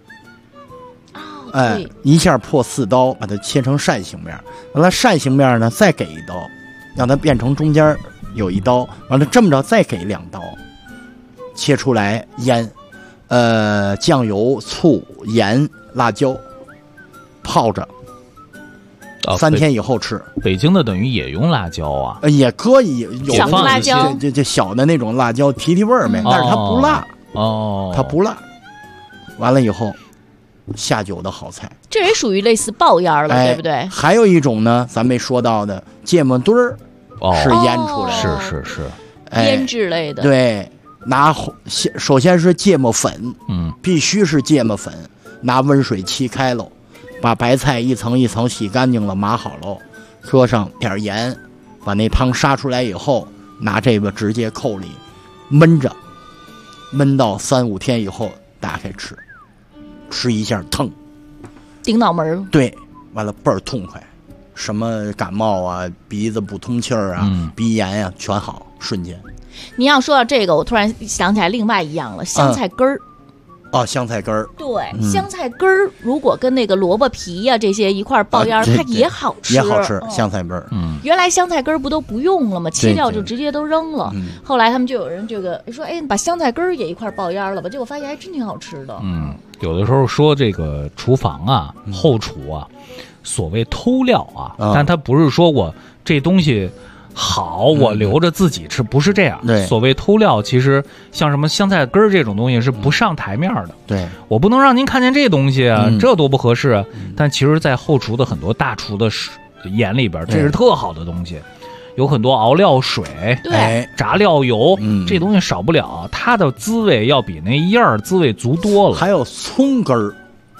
一下破4刀，把它切成扇形面。完了，扇形面呢，再给1刀，让它变成中间有1刀。完了，这么着再给2刀，切出来腌。酱油、醋、盐、辣椒，泡着。3天以后吃。 北京的等于也用辣椒啊？ 也可以有小辣椒， 这小的那种辣椒，提味儿没，但是它不辣。它不辣，完了以后下酒的好菜， 这也属于类似爆烟了，对不对？ 还有一种呢，咱没说到的芥末墩儿，是腌出来的， 是腌制类的。 对，首先是芥末粉，必须是芥末粉，拿温水沏开喽，把白菜一层一层洗干净了，码好喽，搁上点盐，把那汤杀出来以后，拿这个直接扣里焖着。焖到3、5天以后打开吃一下腾， 顶脑门。 对，完了倍儿痛快，什么感冒啊、鼻子不通气儿啊、鼻炎啊，全好，瞬间。 你要说到这个，我突然想起来另外一样了，香菜根儿。 香菜根儿。 对，香菜根儿如果跟那个萝卜皮呀这些一块爆烟，它也好吃， 也好吃。香菜根儿， 原来香菜根儿不都不用了吗？切掉就直接都扔了。后来他们就有人这个说，把香菜根儿也一块爆烟了吧？结果发现还真挺好吃的。 有的时候说这个厨房啊、后厨啊，所谓偷料啊，但它不是说我这东西。好，我留着自己吃，不是这样。所谓偷料，其实像什么香菜根儿这种东西是不上台面的。 对， 我不能让您看见这东西啊，这多不合适啊。但其实，在后厨的很多大厨的眼里边，这是特好的东西。有很多熬料水，炸料油，这东西少不了，它的滋味要比那燕儿滋味足多了。 还有葱根儿，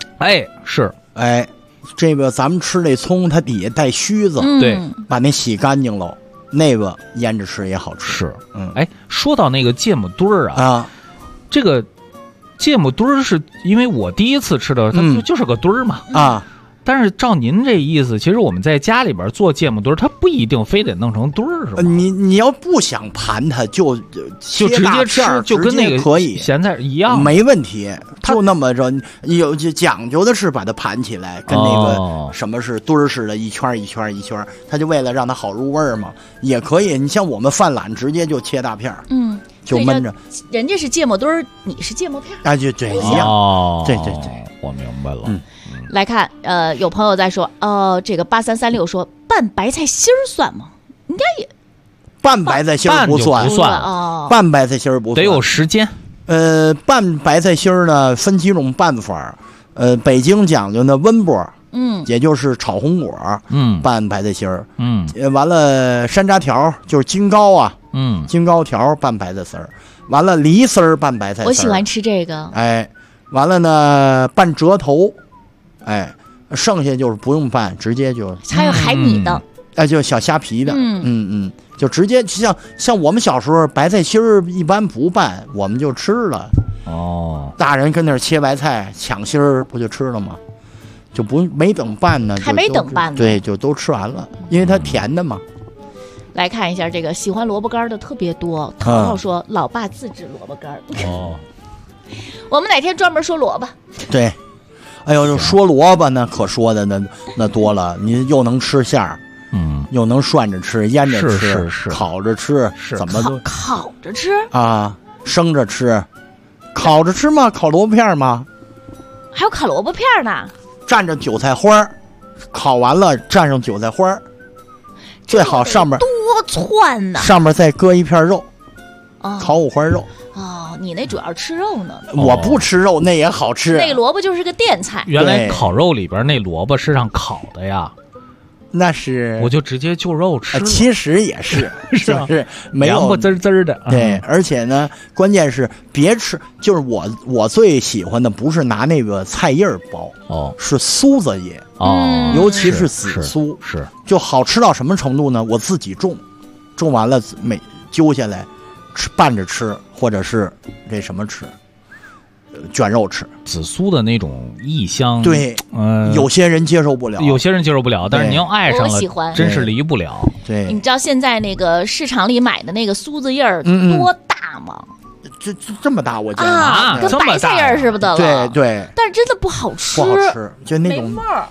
这个咱们吃那葱，它底下带须子， 对， 把那洗干净喽。那个腌着吃也好吃。 说到那个芥末墩儿啊，这个芥末墩儿是因为我第一次吃的，它就是个墩儿嘛但是照您这意思，其实我们在家里边做芥末墩儿，它不一定非得弄成墩儿，是吧？ 你要不想盘它，就直接吃，就跟那个可以咸菜一样， 没问题。就那么着，有讲究的是把它盘起来，跟那个什么是墩儿似的，一圈一圈一圈，它就为了让它好入味儿嘛。也可以，你像我们犯懒，直接就切大片就焖着。 人家是芥末墩儿，你是芥末片对，一样。对， 我明白了。 来看，有朋友在说，这个8336说拌白菜心儿算吗？应该也拌白菜心儿不算，拌白菜心儿不算， 得有时间。 拌白菜心儿呢，分几种办法。北京讲究呢温波， 也就是炒红果，拌白菜心儿，完了山楂条就是金糕啊，金糕条拌白菜丝儿，完了梨丝儿拌白菜丝儿， 我喜欢吃这个， 哎，完了呢拌折头，哎，剩下就是不用拌，直接就还有海米的， 哎，就小虾皮的，就直接像我们小时候白菜心儿一般不拌，我们就吃了。 哦， 大人跟那儿切白菜抢心儿，不就吃了吗？就没等拌呢， 还没等拌呢， 对，就都吃完了，因为它甜的嘛。 来看一下这个喜欢萝卜干的特别多，淘淘说老爸自制萝卜干。 哦， 我们哪天专门说萝卜。 对，哎呦，说萝卜呢，可说的那多了，你又能吃馅儿。又能涮着吃，腌着吃， 是烤着吃，怎么都烤着吃啊？生着吃，烤着吃吗？烤萝卜片吗？ 还有烤萝卜片呢？ 蘸着韭菜花，烤完了蘸上韭菜花，最好上面多窜呢。 上面再搁一片肉，烤五花肉。 哦，你那主要吃肉呢？ 我不吃肉，那也好吃。 那个萝卜就是个垫菜。 原来烤肉里边那萝卜是让烤的呀。 那是， 我就直接就肉吃了。 其实也是，是没有凉不滋滋的。 对，而且呢，关键是别吃，就是我最喜欢的不是拿那个菜叶包，是酥子叶，尤其是紫苏， 是就好吃到什么程度呢？我自己种完了揪下来吃，拌着吃，或者是这什么吃。卷肉吃紫苏的那种异香， 对，有些人接受不了， 但是您要爱上了， 我喜欢， 真是离不了。 对， 你知道现在那个市场里买的那个苏子叶儿多大吗？ 这么大，我见啊，跟白菜叶儿似的了。 对对， 但是真的不好吃， 不好吃，就那种没味儿。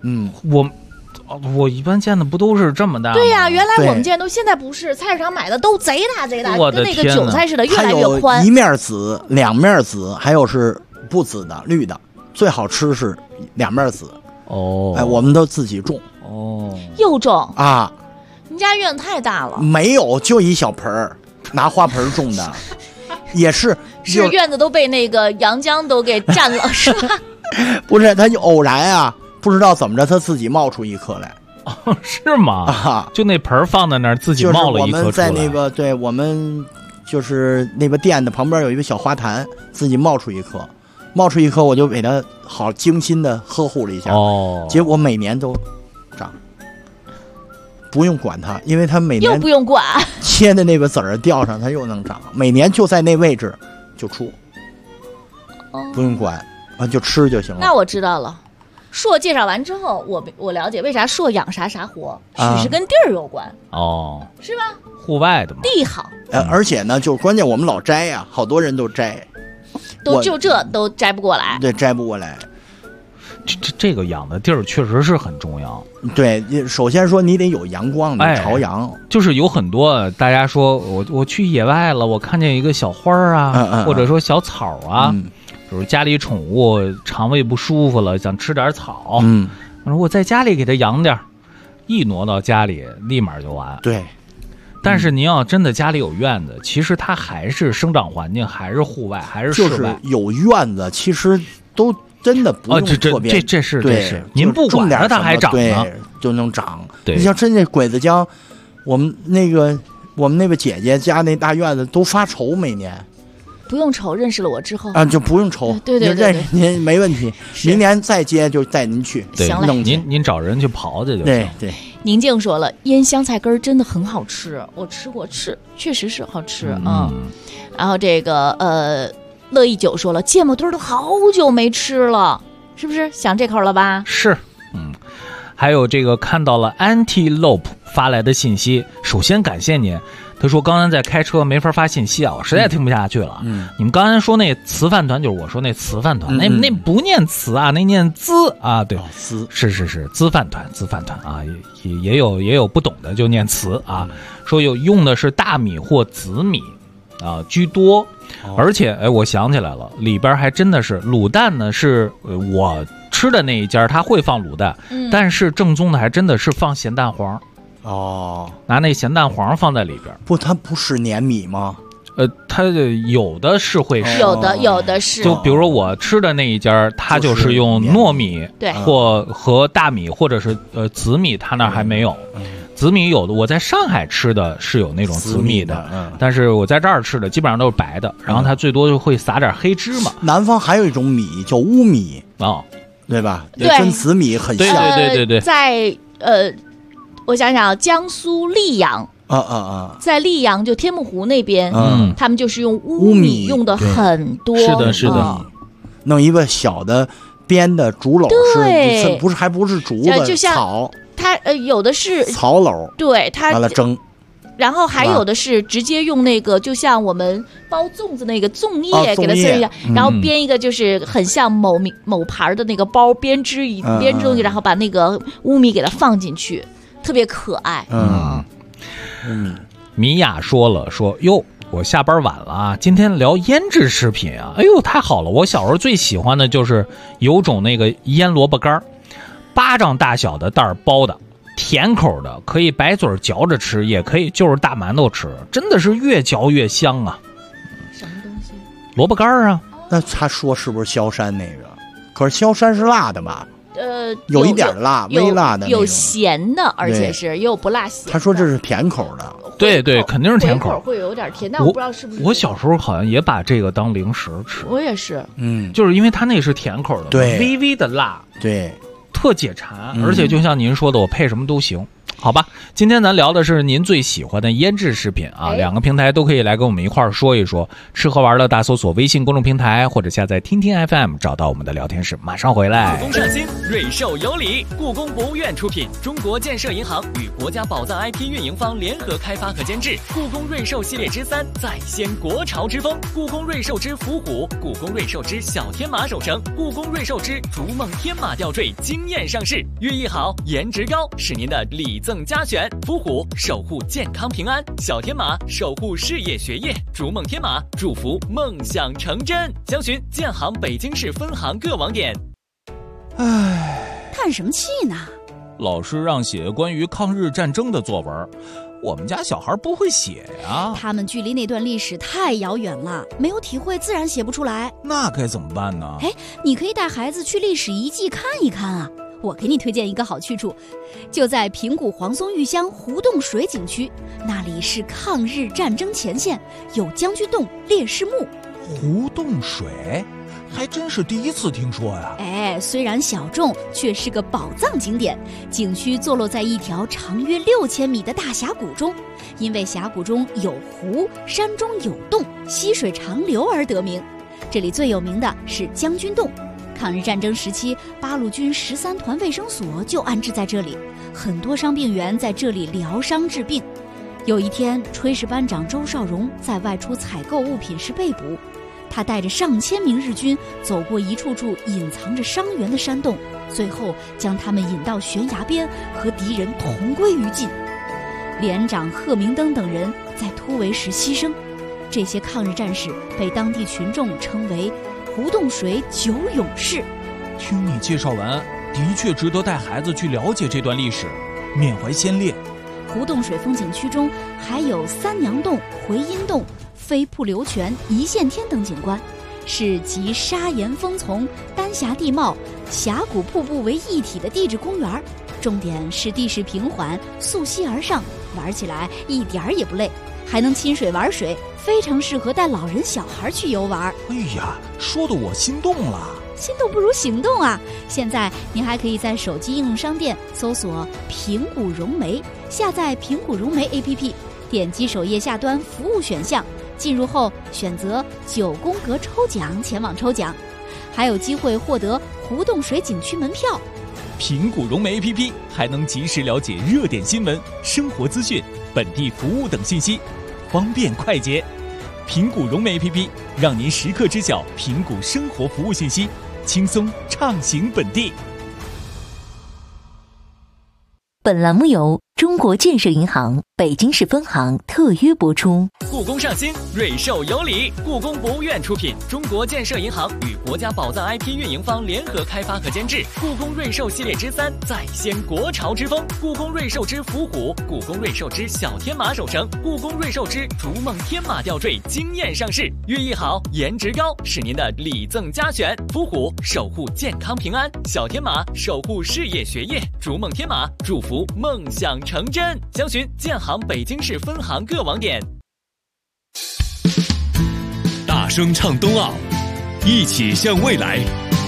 我一般见的不都是这么大吗？ 对呀，原来我们见都，现在不是，菜市场买的都贼大，跟那个韭菜似的，越来越宽。 还有一面紫、两面紫，还有是不紫的、绿的，最好吃是两面紫。 哦， 哎，我们都自己种。 哦， 又种啊？ 你家院子太大了。 没有，就一小盆儿，拿花盆种的，也是。 是院子都被那个阳江都给占了，是吧？ 不是，他就偶然啊。不知道怎么着，它自己冒出一颗来， 是吗？ 啊， 就那盆放在那儿，自己冒了一颗出来。 就是我们在那个，对，我们就是那个店的旁边有一个小花坛，自己冒出一颗，我就给它好精心的呵护了一下。哦，结果每年都长，不用管它，因为它每年又不用管， 切的那个籽儿掉上，它又能长，每年就在那位置就出，不用管，就吃就行了。 那我知道了。硕介绍完之后，我了解为啥硕养啥活，许是跟地儿有关哦， 是吧？ 户外的嘛， 地好。 而且呢，就是关键我们老摘呀，好多人都摘， 都摘不过来。 对，摘不过来。 这个养的地儿确实是很重要。 对，首先说你得有阳光，得朝阳。 就是有很多大家说我去野外了，我看见一个小花啊，或者说小草啊。比如家里宠物肠胃不舒服了，想吃点草，我说我在家里给它养点，一挪到家里立马就完。 对， 但是您要真的家里有院子，其实它还是生长环境，还是户外，还是室外。 就是有院子，其实都真的不用特别。 这是您不管它，它还长呢， 对，就能长。 对， 你像真这鬼子江，我们那个姐姐家那大院子都发愁，每年。 不用愁，认识了我之后啊，就不用愁。 对， 认识您没问题。明年再接就带您去。 行嘞， 您找人去刨去就行。 对。 宁静说了，腌香菜根真的很好吃，我吃过，确实是好吃啊。然后这个乐意酒说了，芥末墩都好久没吃了，是不是想这口了吧？ 是，还有这个看到了 Antelope 发来的信息，首先感谢您。他说刚才在开车没法发信息啊，我实在听不下去了。你们刚才说那词饭团，就是我说那词饭团，那不念词啊，那念滋啊，对， 滋是滋饭团啊，也有不懂的就念词啊。说用的是大米或紫米啊居多，而且我想起来了，里边还真的是卤蛋呢，是我吃的那一家他会放卤蛋，但是正宗的还真的是放咸蛋黄。 哦， 拿那咸蛋黄放在里边。 不，它不是粘米吗？ 它有的是会是， 有的是。 就比如说我吃的那一家，它就是用糯米， 对， 和大米或者是紫米，它那还没有。紫米有的，我在上海吃的是有那种紫米的，但是我在这儿吃的基本上都是白的，然后它最多就会撒点黑芝麻。 南方还有一种米叫乌米啊， 对吧？ 对， 跟紫米很像。 对， 在我想想，江苏溧阳。在溧阳就天目湖那边，他们就是用乌米用的很多， 是的， 弄一个小的编的竹篓，是还不是竹子， 就像草， 它有的是草篓， 对，它完了蒸， 然后还有的是直接用那个，就像我们包粽子那个粽叶给它刺一下，然后编一个就是很像某牌的那个包编织东西，然后把那个乌米给它放进去，特别可爱。 米娅说哟，我下班晚了啊，今天聊腌制食品啊，哎呦太好了，我小时候最喜欢的就是有种那个腌萝卜干，8掌大小的袋儿包的，甜口的，可以白嘴嚼着吃，也可以就是大馒头吃，真的是越嚼越香啊。 什么东西？ 萝卜干啊。 那他说是不是萧山那个？可是萧山是辣的吧？有一点辣，微辣的， 有咸的，而且是也有不辣咸的。 他说这是甜口的， 对，肯定是甜口， 会有点甜，但我不知道是不是。 我小时候好像也把这个当零食吃， 我也是， 就是因为它那是甜口的， 对， 微微的辣， 对， 特解馋，而且就像您说的，我配什么都行。好吧，今天咱聊的是您最喜欢的腌制食品啊，2个平台都可以来跟我们一块儿说一说。吃喝玩乐大搜索微信公众平台或者下载听听 FM， 找到我们的聊天室，马上回来。 故宫上新，瑞兽有礼，故宫博物院出品，中国建设银行与国家宝藏 IP 运营方联合开发和监制，故宫瑞兽系列之3再掀国潮之风，故宫瑞兽之伏虎，故宫瑞兽之小天马手绳，故宫瑞兽之逐梦天马吊坠惊艳上市，寓意好，颜值高，是您的礼赠佳选。伏虎守护健康平安，小天马守护事业学业，逐梦天马祝福梦想成真。详询建行北京市分行各网点。 叹什么气呢？ 老师让写关于抗日战争的作文，我们家小孩不会写呀。 他们距离那段历史太遥远了，没有体会自然写不出来。 那该怎么办呢？ 你可以带孩子去历史遗迹看一看啊。我给你推荐一个好去处，就在平谷黄松玉乡胡洞水景区，那里是抗日战争前线，有将军洞、烈士墓。 胡洞水还真是第一次听说呀。 虽然小众，却是个宝藏景点。景区坐落在一条长约6000米的大峡谷中，因为峡谷中有湖，山中有洞，溪水长流而得名。这里最有名的是将军洞。抗日战争时期，八路军13团卫生所就安置在这里，很多伤病员在这里疗伤治病。有一天，炊事班长周少荣在外出采购物品时被捕，他带着上千名日军走过一处处隐藏着伤员的山洞，最后将他们引到悬崖边，和敌人同归于尽。连长贺明登等人在突围时牺牲，这些抗日战士被当地群众称为胡洞水9勇士。 听你介绍完，的确值得带孩子去了解这段历史，缅怀先烈。 胡洞水风景区中还有三娘洞、回音洞、飞瀑流泉、一线天等景观，是集砂岩峰丛、丹霞地貌、峡谷瀑布为一体的地质公园。重点是地势平缓，溯溪而上，玩起来一点儿也不累，还能亲水玩水，非常适合带老人小孩去游玩。 哎呀，说得我心动了。 心动不如行动啊！现在您还可以在手机应用商店搜索平谷融媒，下载平谷融媒 APP， 点击首页下端服务选项，进入后选择9宫格抽奖前往抽奖，还有机会获得胡洞水景区门票。 平谷融媒 APP 还能及时了解热点新闻、生活资讯、本地服务等信息，方便快捷。平谷融媒 APP 让您时刻知晓平谷生活服务信息，轻松畅行本地。 本栏目由中国建设银行北京市分行特约播出。 故宫上新，瑞兽有礼。故宫博物院出品，中国建设银行与国家宝藏 IP 运营方联合开发和监制。故宫瑞兽系列之3再掀国潮之风，故宫瑞兽之伏虎，故宫瑞兽之小天马手绳，故宫瑞兽之逐梦天马吊坠惊艳上市，寓意好，颜值高，是您的礼赠佳选。伏虎守护健康平安，小天马守护事业学业，逐梦天马祝福梦想成真。详询建行北京市分行各网点。 大声唱冬奥，一起向未来。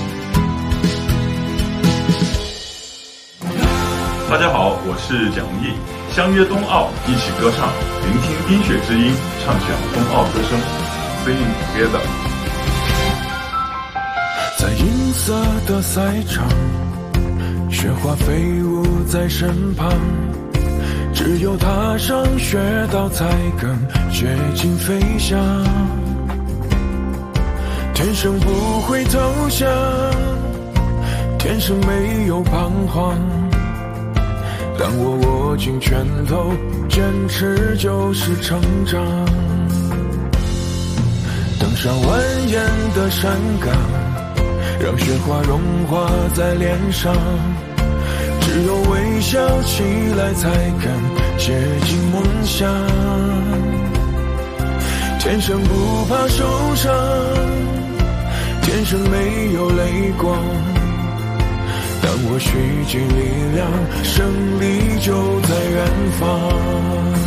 大家好，我是蒋毅，相约冬奥，一起歌唱，聆听冰雪之音，唱响冬奥歌声 ，Sing together。 在银色的赛场，雪花飞舞在身旁，只有踏上雪道才更接近飞翔。天生不会投降，天生没有彷徨。当我握紧拳头，坚持就是成长。登上蜿蜒的山岗，让雪花融化在脸上。只有微笑起来才更接近梦想。天生不怕受伤，天生没有泪光。当我蓄积力量，胜利就在远方。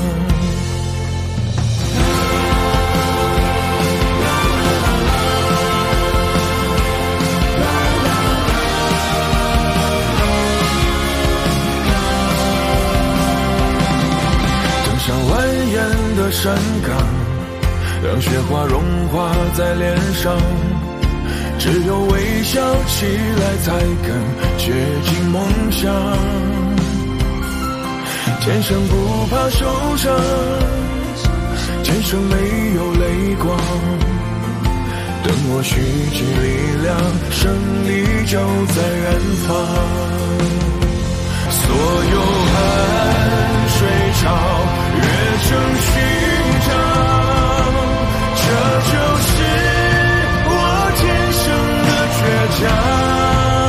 上蜿蜒的山岗，让雪花融化在脸上。只有微笑起来才更接近梦想。天生不怕受伤，天生没有泪光。等我蓄积力量，胜利就在远方。所有汗水潮越成勋章，这就是我天生的倔强。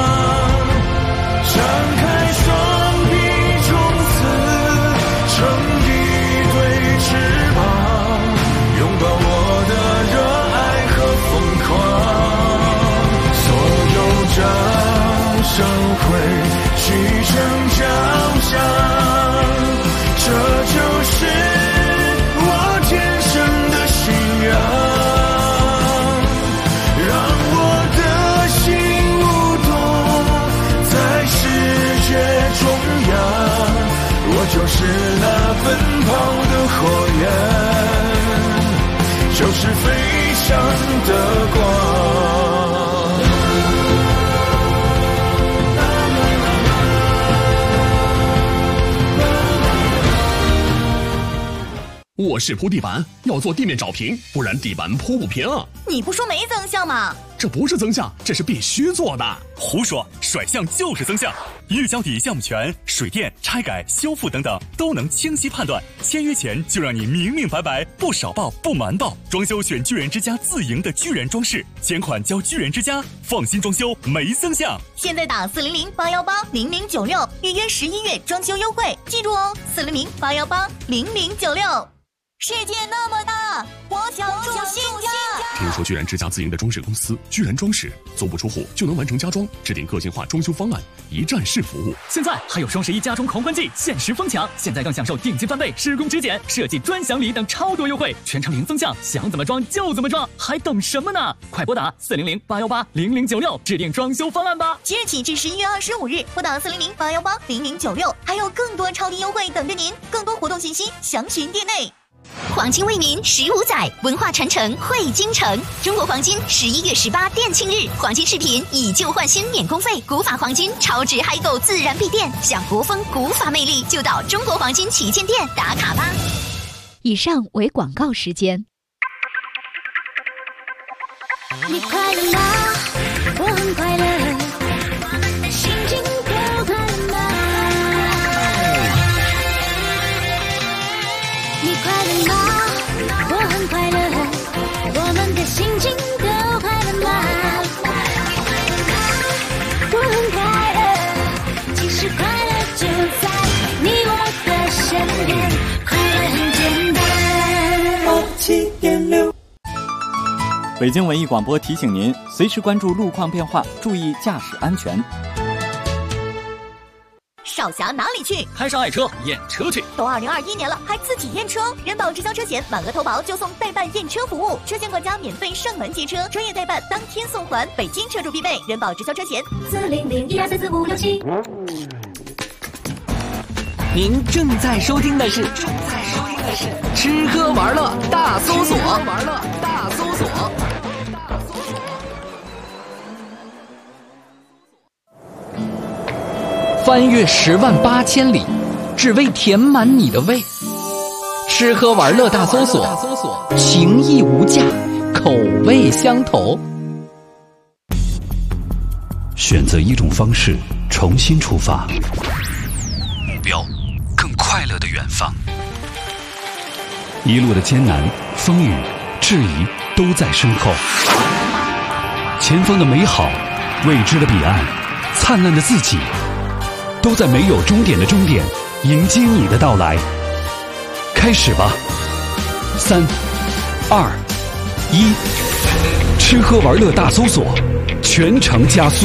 张开双臂，从此成一对翅膀，拥抱我的热爱和疯狂。所有掌声会启程翱翔，这就是我天生的信仰，让我的心舞动在世界中央。我就是那奔跑的火焰，就是飞翔的光。 卧室铺地板要做地面找平，不然地板铺不平。 你不说没增项吗？ 这不是增项，这是必须做的。 胡说，甩项就是增项。一日交底项目权、水电、拆改、修复等等都能清晰判断。签约前就让你明明白白，不少报不瞒报。装修选巨人之家自营的巨人装饰，钱款交巨人之家，放心装修没增项。 现在打400-818-0096预约11月装修优惠，记住哦，400-818-0096。世界那么大，我想住新家。 听说巨人之家自营的装饰公司巨人装饰，足不出户就能完成家装，制定个性化装修方案，一站式服务。 现在还有双11家装狂欢季，限时疯抢！现在更享受定金翻倍、施工直减、设计专享礼等超多优惠，全程零增项，想怎么装就怎么装，还等什么呢？快拨打400-818-0096，制定装修方案吧！ 即日起至11月25日，拨打400-818-0096，还有更多超低优惠等着您。更多活动信息详询店内。 黄金为民15载，文化传承汇京城。中国黄金11月18店庆日，黄金饰品以旧换新免工费，古法黄金超值嗨购自然必店，享国风古法魅力，就到中国黄金旗舰店打卡吧。 以上为广告时间。 你快乐吗？我很快乐，心情多快乐吗？ 97.6。 北京文艺广播提醒您，随时关注路况变化，注意驾驶安全。 少侠哪里去？ 开上爱车验车去。 都2021年了，还自己验车？人保直销车险满额投保就送代办验车服务，车险管家免费上门接车，专业代办当天送还，北京车主必备。人保直销车险40012344567。 您正在收听的是吃喝玩乐大搜索。翻越108000里，只为填满你的胃。吃喝玩乐大搜索，情义无价，口味相投。 选择一种方式，重新出发，目标更快乐的远方。一路的艰难、风雨、质疑都在身后，前方的美好，未知的彼岸，灿烂的自己，都在没有终点的终点迎接你的到来。开始吧，3、2、1，吃喝玩乐大搜索，全程加速。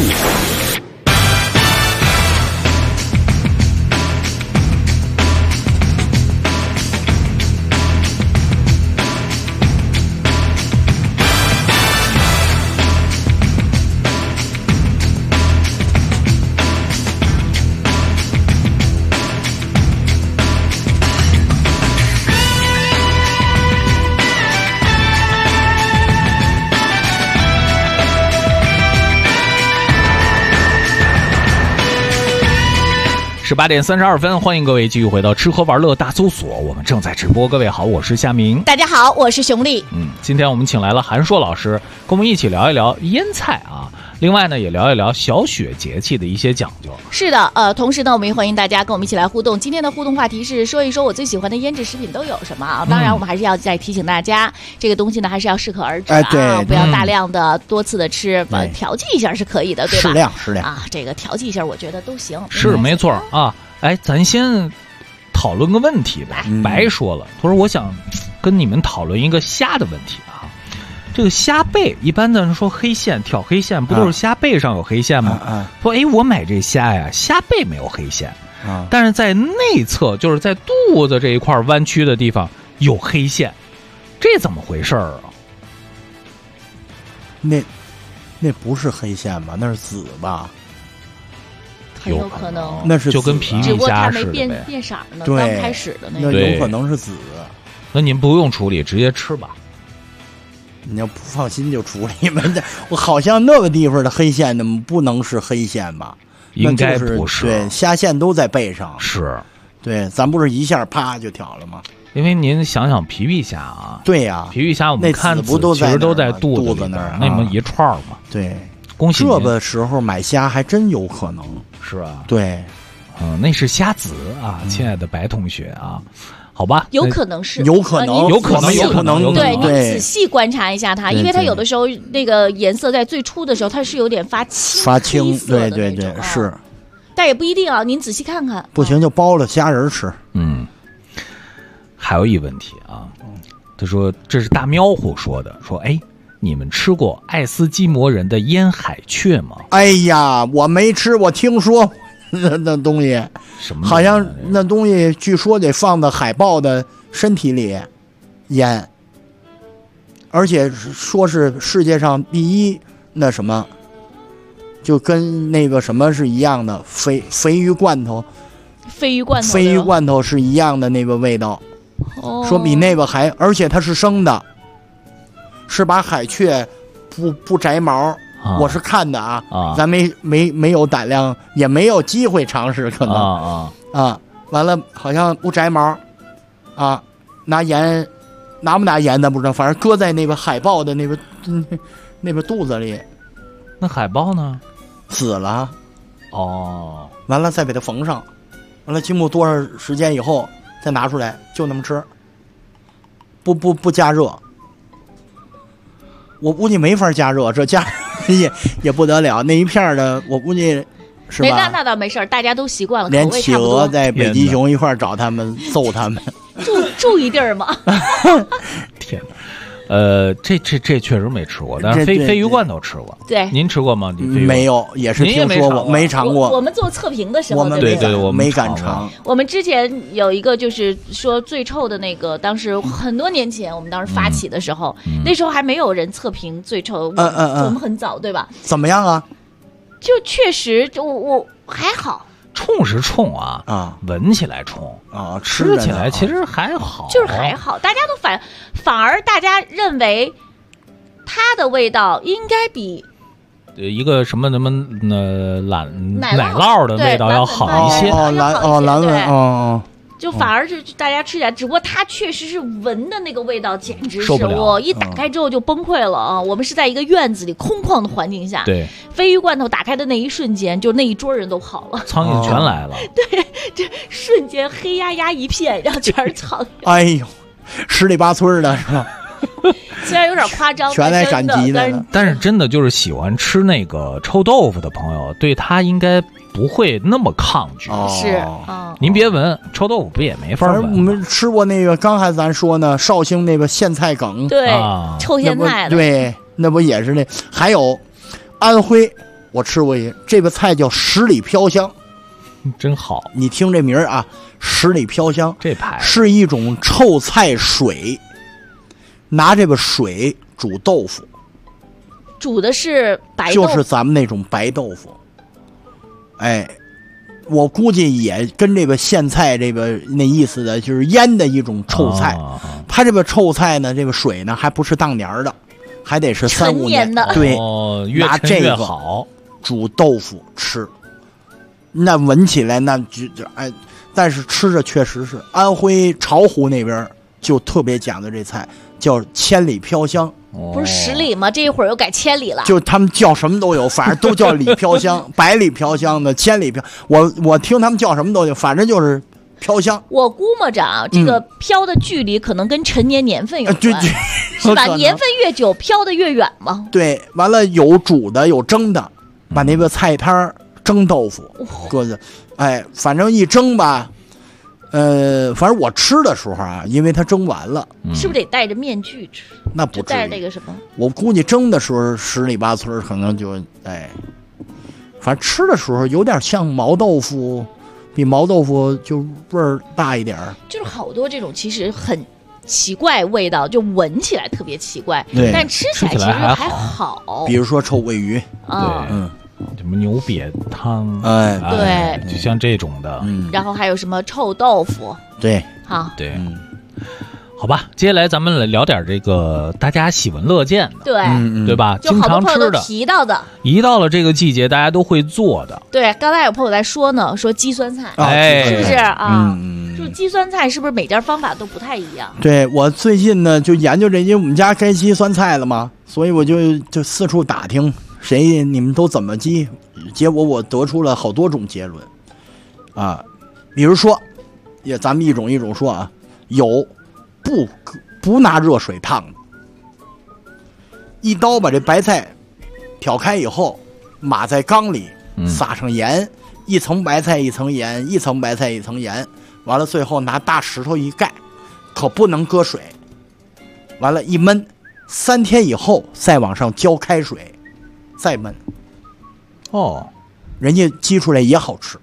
18点32分，欢迎各位继续回到吃喝玩乐大搜索，我们正在直播。各位好，我是夏明。 大家好，我是熊丽。 今天我们请来了韩硕老师，跟我们一起聊一聊腌菜啊。另外呢，也聊一聊小雪节气的一些讲究。 是的，同时呢，我们也欢迎大家跟我们一起来互动。今天的互动话题是说一说我最喜欢的腌制食品都有什么啊？当然，我们还是要再提醒大家，这个东西呢还是要适可而止啊， 对， 不要大量的、多次的吃，调剂一下是可以的，对吧？ 适量啊，这个调剂一下，我觉得都行。 是没错啊。哎，咱先讨论个问题吧。白说了，他说我想跟你们讨论一个虾的问题啊。这个虾背，一般咱说黑线挑黑线，不都是虾背上有黑线吗？说哎，我买这虾呀，虾背没有黑线，但是在内侧，就是在肚子这一块弯曲的地方有黑线，这怎么回事啊？ 那不是黑线吧？那是紫吧？ 很有可能， 那是就跟皮皮虾似的呗， 变色呢。 对， 刚开始的那个， 有可能是紫。 那您不用处理，直接吃吧。 你要不放心就处理吧。我好像那个地方的黑线，不能是黑线吧？ 应该不是。 对，虾线都在背上。 是。 对，咱不是一下啪就挑了吗？ 因为您想想皮皮虾啊， 对呀， 皮皮虾我们看不其实都在肚子那儿， 那么一串嘛。 对。 恭喜这个时候买虾还真有可能， 是吧？ 对， 那是虾子啊，亲爱的白同学啊，好吧？ 有可能是， 有可能， 对，你仔细观察一下它，因为它有的时候那个颜色在最初的时候它是有点发青， 对，是， 但也不一定啊，您仔细看看。 不行就包了虾仁吃。 还有一问题啊，他说这是大喵虎说的，说哎。你们吃过爱斯基摩人的腌海雀吗？ 哎呀，我没吃，我听说那东西， 什么好像那东西据说得放到海豹的身体里腌，而且说是世界上第一那什么，就跟那个什么是一样的，鲱鱼罐头， 鲱鱼罐头是一样的那个味道，说比那个还，而且它是生的。是把海雀不摘毛，我是看的啊，咱没有胆量，也没有机会尝试，可能完了好像不摘毛，拿盐，拿不拿盐的不知道，反正搁在那个海豹的那个肚子里。 那海豹呢？ 死了。完了再给它缝上，完了经过多少时间以后再拿出来，就那么吃，不加热。我估计没法加热，这加也不得了。那一片的，我估计是吧？ 那倒没事，大家都习惯了。 连企鹅在北极熊一块找他们揍他们， 住一地儿嘛。 天哪！这确实没吃过，但是鲱鱼罐头吃过。 对， 您吃过吗？ 没有，也是听说过，没尝过。 我们做测评的时候， 对，我没敢尝。 我们之前有一个就是说最臭的那个，当时很多年前，我们当时发起的时候，那时候还没有人测评最臭，我们很早，对吧？ 怎么样啊？ 就确实，我还好。 冲是冲啊，闻起来冲啊， 吃起来其实还好， 就是还好，大家都反而大家认为它的味道应该比一个什么奶酪的味道要好一些， 蓝味就反而是大家吃起来，只不过它确实是闻的那个味道，简直是我一打开之后就崩溃了啊！我们是在一个院子里空旷的环境下， 对， 鲱鱼罐头打开的那一瞬间，就那一桌人都跑了， 苍蝇全来了， 对，这瞬间黑压压一片，然后全是苍蝇。 哎呦，十里八村的是吧？ 虽然有点夸张， 全来赶集的， 但是真的就是喜欢吃那个臭豆腐的朋友，对它应该不会那么抗拒。 是， 您别闻臭豆腐不也没法闻？ 我们吃过那个，刚才咱说呢，绍兴那个苋菜梗， 对，臭苋菜， 对，那不也是那？还有安徽，我吃过一个，这个菜叫十里飘香， 真好。 你听这名儿啊，十里飘香， 这牌是一种臭菜水。拿这个水煮豆腐， 煮的是白豆腐， 就是咱们那种白豆腐。哎，我估计也跟这个苋菜这个那意思的，就是腌的一种臭菜。它这个臭菜呢，这个水呢还不是当年的，还得是3-5年的。 对， 拿这个好煮豆腐吃，那闻起来那就哎，但是吃着确实是安徽巢湖那边就特别讲究这菜。叫千里飘香， 不是10里吗？这一会儿又改千里了。 就他们叫什么都有，反正都叫里飘香，百里飘香的，千里飘。我听他们叫什么都有，反正就是飘香。 我估摸着啊，这个飘的距离可能跟陈年年份有关，是吧？年份越久，飘的越远嘛。 对，完了有煮的，有蒸的，把那个菜摊蒸豆腐，搁着，哎，反正一蒸吧。反正我吃的时候啊，因为它蒸完了， 是不是得戴着面具吃？ 那不戴着那个什么？ 我估计蒸的时候十里八村可能就哎，反正吃的时候有点像毛豆腐，比毛豆腐就味儿大一点儿。 就是好多这种其实很奇怪味道，就闻起来特别奇怪，但吃起来其实还好。 比如说臭鳜鱼啊， 什么牛瘪汤， 对， 就像这种的， 然后还有什么臭豆腐， 对， 好， 对，好吧，接下来咱们来聊点这个大家喜闻乐见的，对吧？经常吃的， 提到的， 一到了这个季节，大家都会做的。 对，刚才有朋友在说呢，说鸡酸菜，是不是啊？就是鸡酸菜是不是每家方法都不太一样？ 对，我最近呢就研究这，因为我们家该鸡酸菜了嘛，所以我就四处打听。你们都怎么鸡？结果我得出了好多种结论，啊，比如说，咱们一种一种说啊，有不拿热水烫的，一刀把这白菜挑开以后，码在缸里，撒上盐，一层白菜一层盐，一层白菜一层盐，完了最后拿大石头一盖，可不能搁水，完了一焖，3天以后再往上浇开水。再焖，人家鸡出来也好吃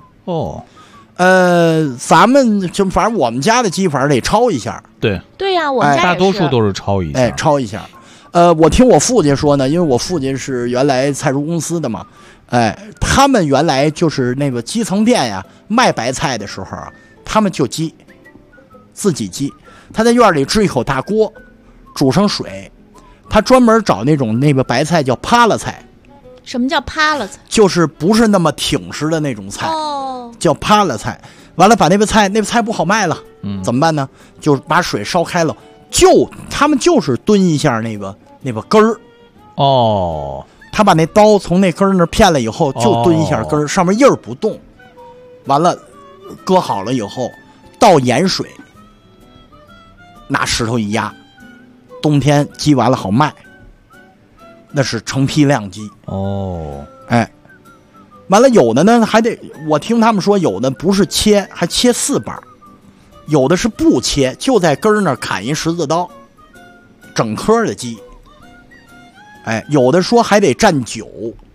咱们就反正我们家的鸡法得焯一下， 对呀，我们家大多数都是焯一下， 焯一下。我听我父亲说呢，因为我父亲是原来菜蔬公司的嘛，他们原来就是那个基层店呀，卖白菜的时候啊，他们就自己鸡，他在院里支一口大锅，煮上水，他专门找那个白菜叫趴了菜。 什么叫趴了菜？就是不是那么挺实的那种菜，叫趴了菜。完了，把那个菜不好卖了，怎么办呢？就是把水烧开了，他们就是炖一下那个根儿。他把那刀从那根儿那片了以后，就炖一下根儿，上面叶儿不动。完了，搁好了以后，倒盐水，拿石头一压，冬天鸡完了好卖。那是成批量鸡完了有的呢还得，我听他们说有的不是切，还切4瓣，有的是不切，就在根儿那儿砍一十字刀， 整颗的鸡。哎，有的说还得蘸酒。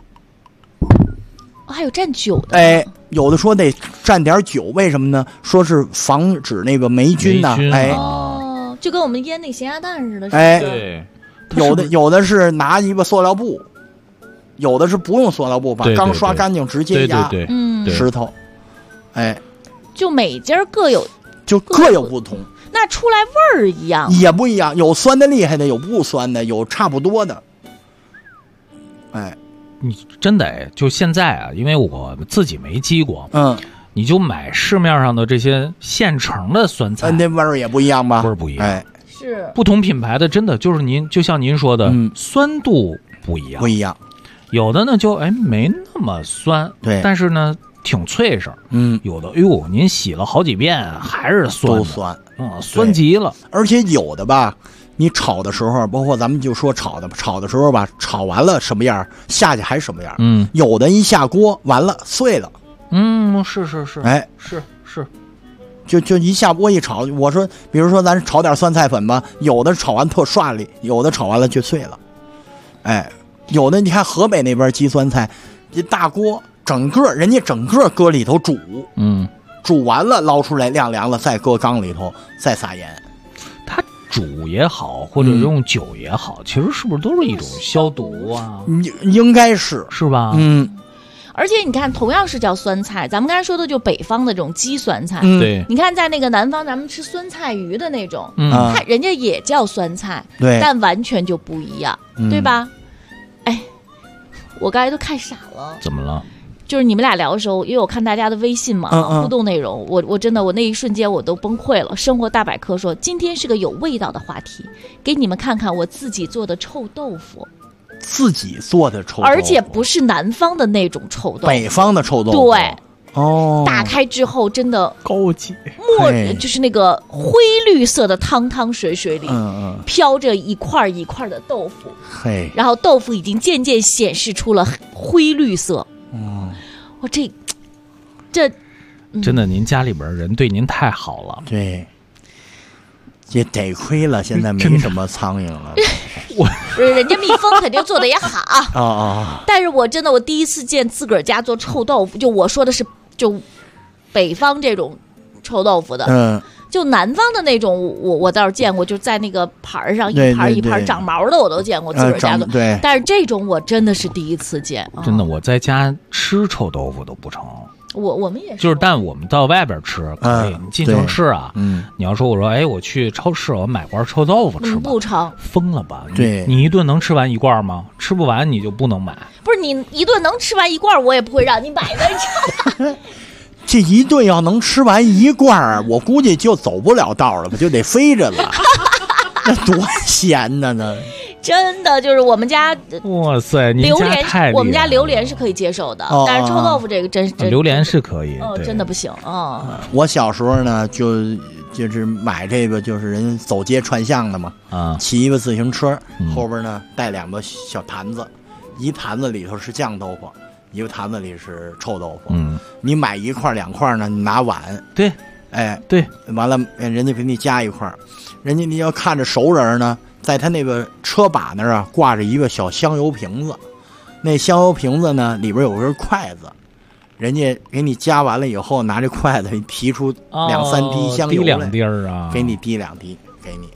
还有蘸酒的。 哎，有的说得蘸点酒，为什么呢？说是防止那个霉菌呐。哎， 哦，就跟我们腌那咸鸭蛋似的。 哎， 对， 有的是拿一个塑料布，有的是不用塑料布，把刚刷干净直接压石头。哎， 就每家各有不同。 那出来味儿一样？ 也不一样，有酸的厉害的，有不酸的，有差不多的。哎。 你真的就现在啊，因为我自己没鸡过，你就买市面上的这些现成的酸菜， 那味儿也不一样吧？ 味儿不一样， 哎， 是不同品牌的，真的就是就像您说的，酸度不一样， 不一样。 有的呢就没那么酸， 对， 但是呢挺脆声，有的您洗了好几遍还是酸， 都酸， 酸极了。 而且有的吧。你炒的时候，包括咱们就说炒的时候吧，炒完了什么样，下去还什么样。有的一下锅完了碎了。 是。 哎， 是。 就一下锅一炒，我说，比如说咱炒点酸菜粉吧，有的炒完特涮利，有的炒完了就碎了。哎，有的你看河北那边鸡酸菜，一大锅人家整个搁里头煮，煮完了捞出来晾凉了，再搁缸里头再撒盐。 煮也好，或者用酒也好，其实是不是都是一种消毒啊？ 应该是吧？ 而且你看，同样是叫酸菜，咱们刚才说的就北方的这种鸡酸菜， 对， 你看在那个南方，咱们吃酸菜鱼的那种，它人家也叫酸菜， 对， 但完全就不一样，对吧？哎，我刚才都看傻了， 怎么了？ 就是你们俩聊的时候，因为我看大家的微信嘛，互动内容，我真的我那一瞬间我都崩溃了。生活大百科说今天是个有味道的话题，给你们看看我自己做的臭豆腐。 自己做的臭豆腐， 而且不是南方的那种臭豆腐， 北方的臭豆腐。 对，打开之后真的高级， 就是那个灰绿色的汤水里，飘着一块一块的豆腐，然后豆腐已经渐渐显示出了灰绿色。我这真的，您家里边人对您太好了。 对，也得亏了，现在没什么苍蝇了。 人家蜜蜂肯定做的也好但是我真的，我第一次见自个儿家做臭豆腐，就我说的是就北方这种臭豆腐的，就南方的那种，我倒是见过，就在那个盘上一盘一盘长毛的，我都见过自个儿家做。但是这种我真的是第一次见。 真的，我在家吃臭豆腐都不成。 我们也是， 就是但我们到外边吃可以，你进城吃啊。你要说我说，我去超市我买罐臭豆腐吃吧， 不成， 疯了吧？ 对， 你一顿能吃完一罐吗？吃不完你就不能买。 不是你一顿能吃完一罐，我也不会让你买的。 这一顿要能吃完一罐，我估计就走不了道了吧，就得飞着了。那多咸呢！ 真的就是我们家， 哇塞， 榴莲，我们家榴莲是可以接受的，但是臭豆腐这个真榴莲是可以， 真的不行啊。 我小时候呢，就是买这个，就是人走街串巷的嘛，骑一个自行车，后边呢带两个小坛子，一坛子里头是酱豆腐，一个坛子里是臭豆腐。你买一块两块呢，你拿碗， 对，对， 完了人家给你加一块，人家你要看着熟人呢。在他那个车把那儿挂着一个小香油瓶子，那香油瓶子呢里边有根筷子，人家给你加完了以后，拿这筷子提出2、3滴香油来， 滴2滴啊， 给你滴2滴，给你。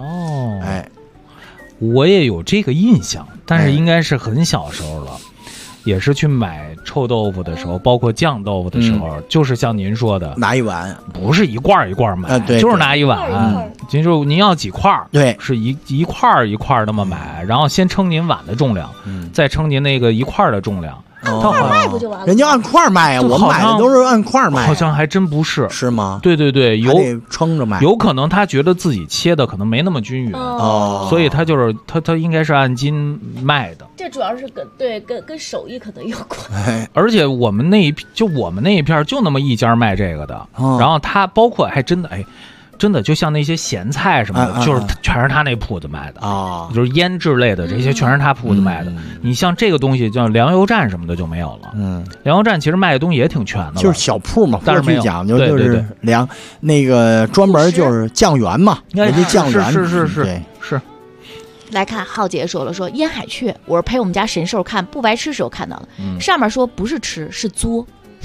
我也有这个印象，但是应该是很小时候了。也是去买臭豆腐的时候，包括酱豆腐的时候，就是像您说的， 拿一碗， 不是一罐一罐买，就是拿一碗。就是您要几块， 对， 是一块一块那么买，然后先称您碗的重量，再称您那个一块的重量。 按块卖不就完了？ 人家按块卖啊，我买的都是按块卖。 好像还真不是， 是吗？ 对，有称着卖， 有可能他觉得自己切的可能没那么均匀，所以他就是他应该是按斤卖的。 这主要是跟手艺可能有关。 而且我们那一片就那么一家卖这个的，然后他包括还真的真的就像那些咸菜什么的，就是全是他那铺子卖的啊，就是腌制类的这些全是他铺子卖的。你像这个东西叫粮油站什么的就没有了。粮油站其实卖的东西也挺全的， 就是小铺嘛， 但是没有讲究就是那个专门就是酱园嘛，人家酱园是。 来看，浩姐说了，说烟海雀，我是陪我们家神兽看不白痴时候看到的，上面说不是吃是作，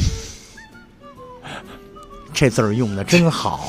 这字儿用的真好，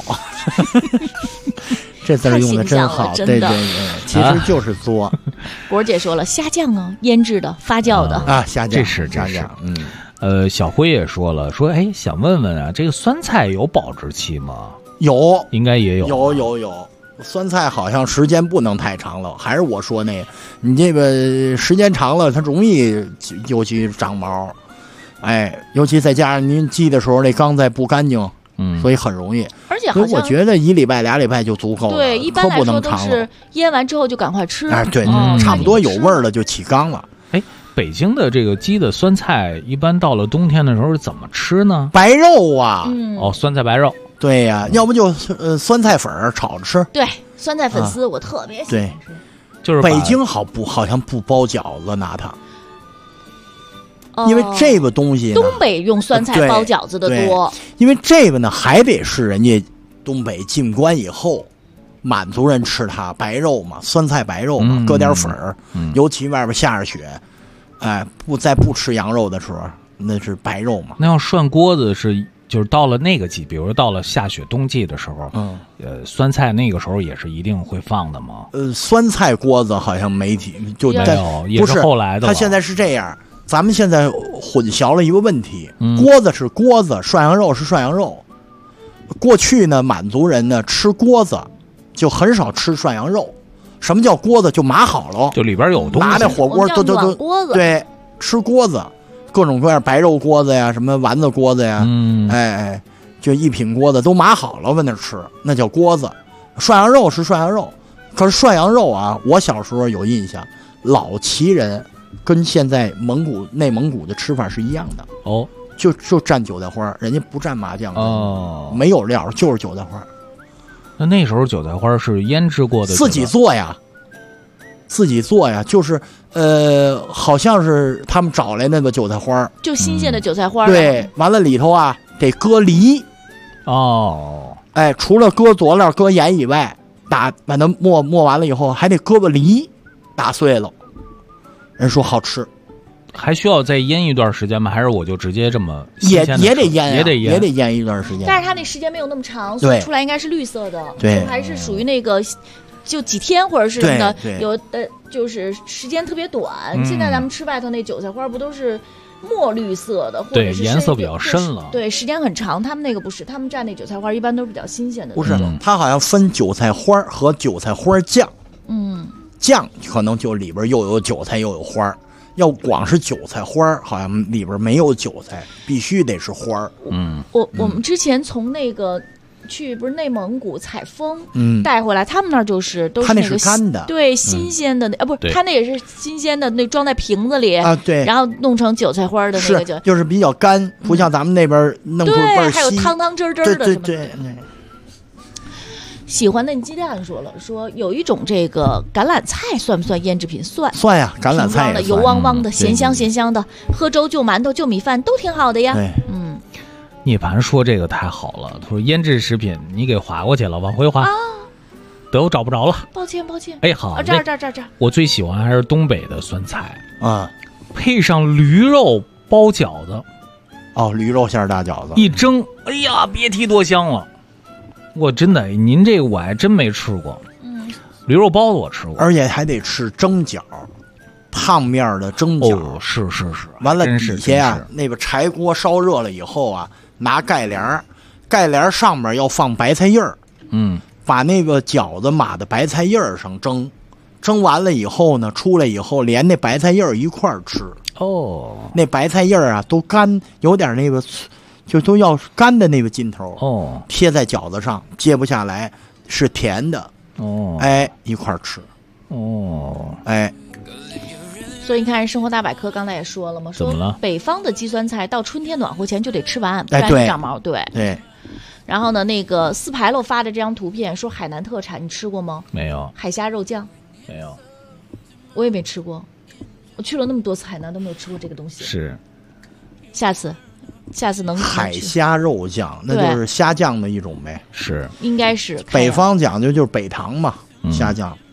这字儿用的真好，对对对，其实就是作。 果儿姐说了，虾酱啊，腌制的、发酵的啊，虾酱， 这是虾酱， 小辉也说了，说哎，想问问啊，这个酸菜有保质期吗？ 有， 应该也有， 有。酸菜好像时间不能太长了，还是我说那个，你这个时间长了，它容易尤其长毛，哎，尤其再加上您寄的时候那缸再不干净，所以很容易。 而且好像我觉得1礼拜2礼拜就足够了， 对，一般来说都是腌完之后就赶快吃。 哎，对，差不多有味儿了就起缸了。 哎，北京的这个鸡的酸菜，一般到了冬天的时候怎么吃呢？ 白肉啊， 酸菜白肉。 对呀，要不就酸菜粉炒着吃。 对，酸菜粉丝我特别喜欢吃。 就是北京好像不包饺子拿它，因为这个东西东北用酸菜包饺子的多。 因为这个呢，还得是人家东北进关以后，满族人吃它白肉嘛，酸菜白肉嘛，搁点粉儿，尤其外边下着雪，哎，不吃羊肉的时候，那是白肉嘛。 那要涮锅子就是到了那个季，比如说到了下雪冬季的时候，酸菜那个时候也是一定会放的吗？ 酸菜锅子好像没就没有，也是后来的。 他现在是这样，咱们现在混淆了一个问题，锅子是锅子，涮羊肉是涮羊肉。过去呢，满族人呢吃锅子，就很少吃涮羊肉。什么叫锅子？就码好了， 就里边有东西， 拿那火锅都对，吃锅子。各种各样白肉锅子呀，什么丸子锅子呀，就一品锅子都码好了，往那吃，那叫锅子。涮羊肉是涮羊肉，可是涮羊肉啊，我小时候有印象，老齐人跟现在内蒙古的吃法是一样的哦， 就蘸韭菜花，人家不蘸麻酱哦，没有料，就是韭菜花。 那时候韭菜花是腌制过的， 自己做呀，就是好像是他们找来那个韭菜花， 就新鲜的韭菜花。 对，完了里头啊得搁梨。 哦， 哎，除了搁佐料、搁盐以外，把它磨完了以后，还得搁个梨，打碎了。人说好吃。 还需要再腌一段时间吗？还是我就直接这么也得腌， 也得腌一段时间。 但是它那时间没有那么长，所以出来应该是绿色的， 对， 还是属于那个。就几天或者是什么的，有就是时间特别短。现在咱们吃外头那韭菜花不都是墨绿色的，或者是颜色比较深了。 对，时间很长。他们那个不是，他们蘸那韭菜花一般都是比较新鲜的。 不是，它好像分韭菜花和韭菜花酱。酱可能就里边又有韭菜又有花，要光是韭菜花好像里边没有韭菜，必须得是花。 我们之前从那个。不是内蒙古采风，带回来，他们那儿都是他那个是干的， 对，新鲜的不是，他那也是新鲜的，那装在瓶子里啊，对， 然后弄成韭菜花的那个就是比较干，不像咱们那边弄出倍儿稀， 还有汤汁的， 对。 喜欢嫩鸡蛋说有一种这个橄榄菜算不算腌制品？ 算呀，橄榄菜的油汪汪的，咸香的，喝粥就馒头就米饭都挺好的呀。 涅槃说这个太好了，他说腌制食品你给划过去了，往回划，得我找不着了， 抱歉。 哎，好， 这儿， 我最喜欢还是东北的酸菜啊， 配上驴肉包饺子， 驴肉馅大饺子一蒸，哎呀，别提多香了。我真的，您这个我还真没吃过，驴肉包子我吃过， 而且还得吃蒸饺。烫面的蒸饺， 是， 完了底下啊，那个柴锅烧热了以后啊，拿盖帘上面要放白菜叶儿，把那个饺子码在白菜叶儿上蒸完了以后呢，出来以后连那白菜叶儿一块儿吃。那白菜叶儿啊都干，有点那个就都要干的那个劲头贴在饺子上揭不下来，是甜的哎，一块儿吃哎。 所以你看，生活大百科刚才也说了嘛，说北方的鸡酸菜到春天暖和前就得吃完，不然长毛。对。然后呢，那个四牌楼发的这张图片说海南特产，你吃过吗？ 没有。 海虾肉酱没有， 我也没吃过。我去了那么多次海南都没有吃过这个东西。 是， 下次能海虾肉酱，那就是虾酱的一种呗。 是， 应该是北方讲究就是北糖嘛，虾酱。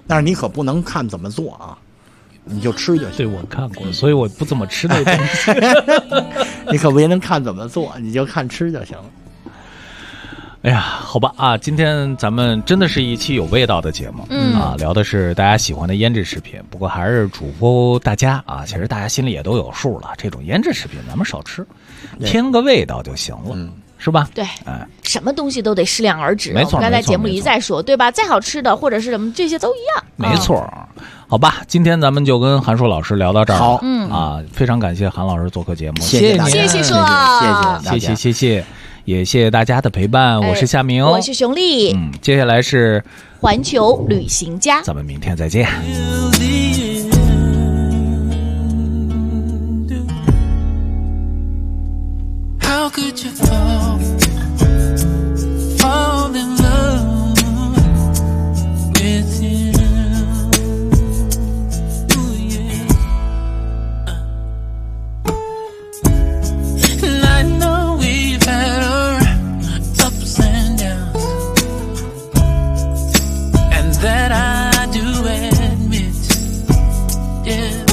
但是你可不能看怎么做啊，你就吃就行。 对，我看过，所以我不怎么吃那东西。 你可不能看怎么做，你就看吃就行了。 哎呀，好吧啊，今天咱们真的是一期有味道的节目，聊的是大家喜欢的腌制食品。不过还是嘱咐大家啊，其实大家心里也都有数了，这种腌制食品咱们少吃，添个味道就行了，是吧？ 对，什么东西都得适量而止。 没错， 我们刚才节目里一再说，对吧？再好吃的或者是什么，这些都一样。 没错，好吧，今天咱们就跟韩硕老师聊到这儿。 好， 非常感谢韩老师做客节目， 谢谢大家， 谢谢硕， 谢谢。也谢谢大家的陪伴，我是夏明， 我是熊丽， 接下来是环球旅行家， 咱们明天再见。 How could you fall in love with him? Ooh, yeah. And I know we've had our ups and downs, and that I do admit, yes.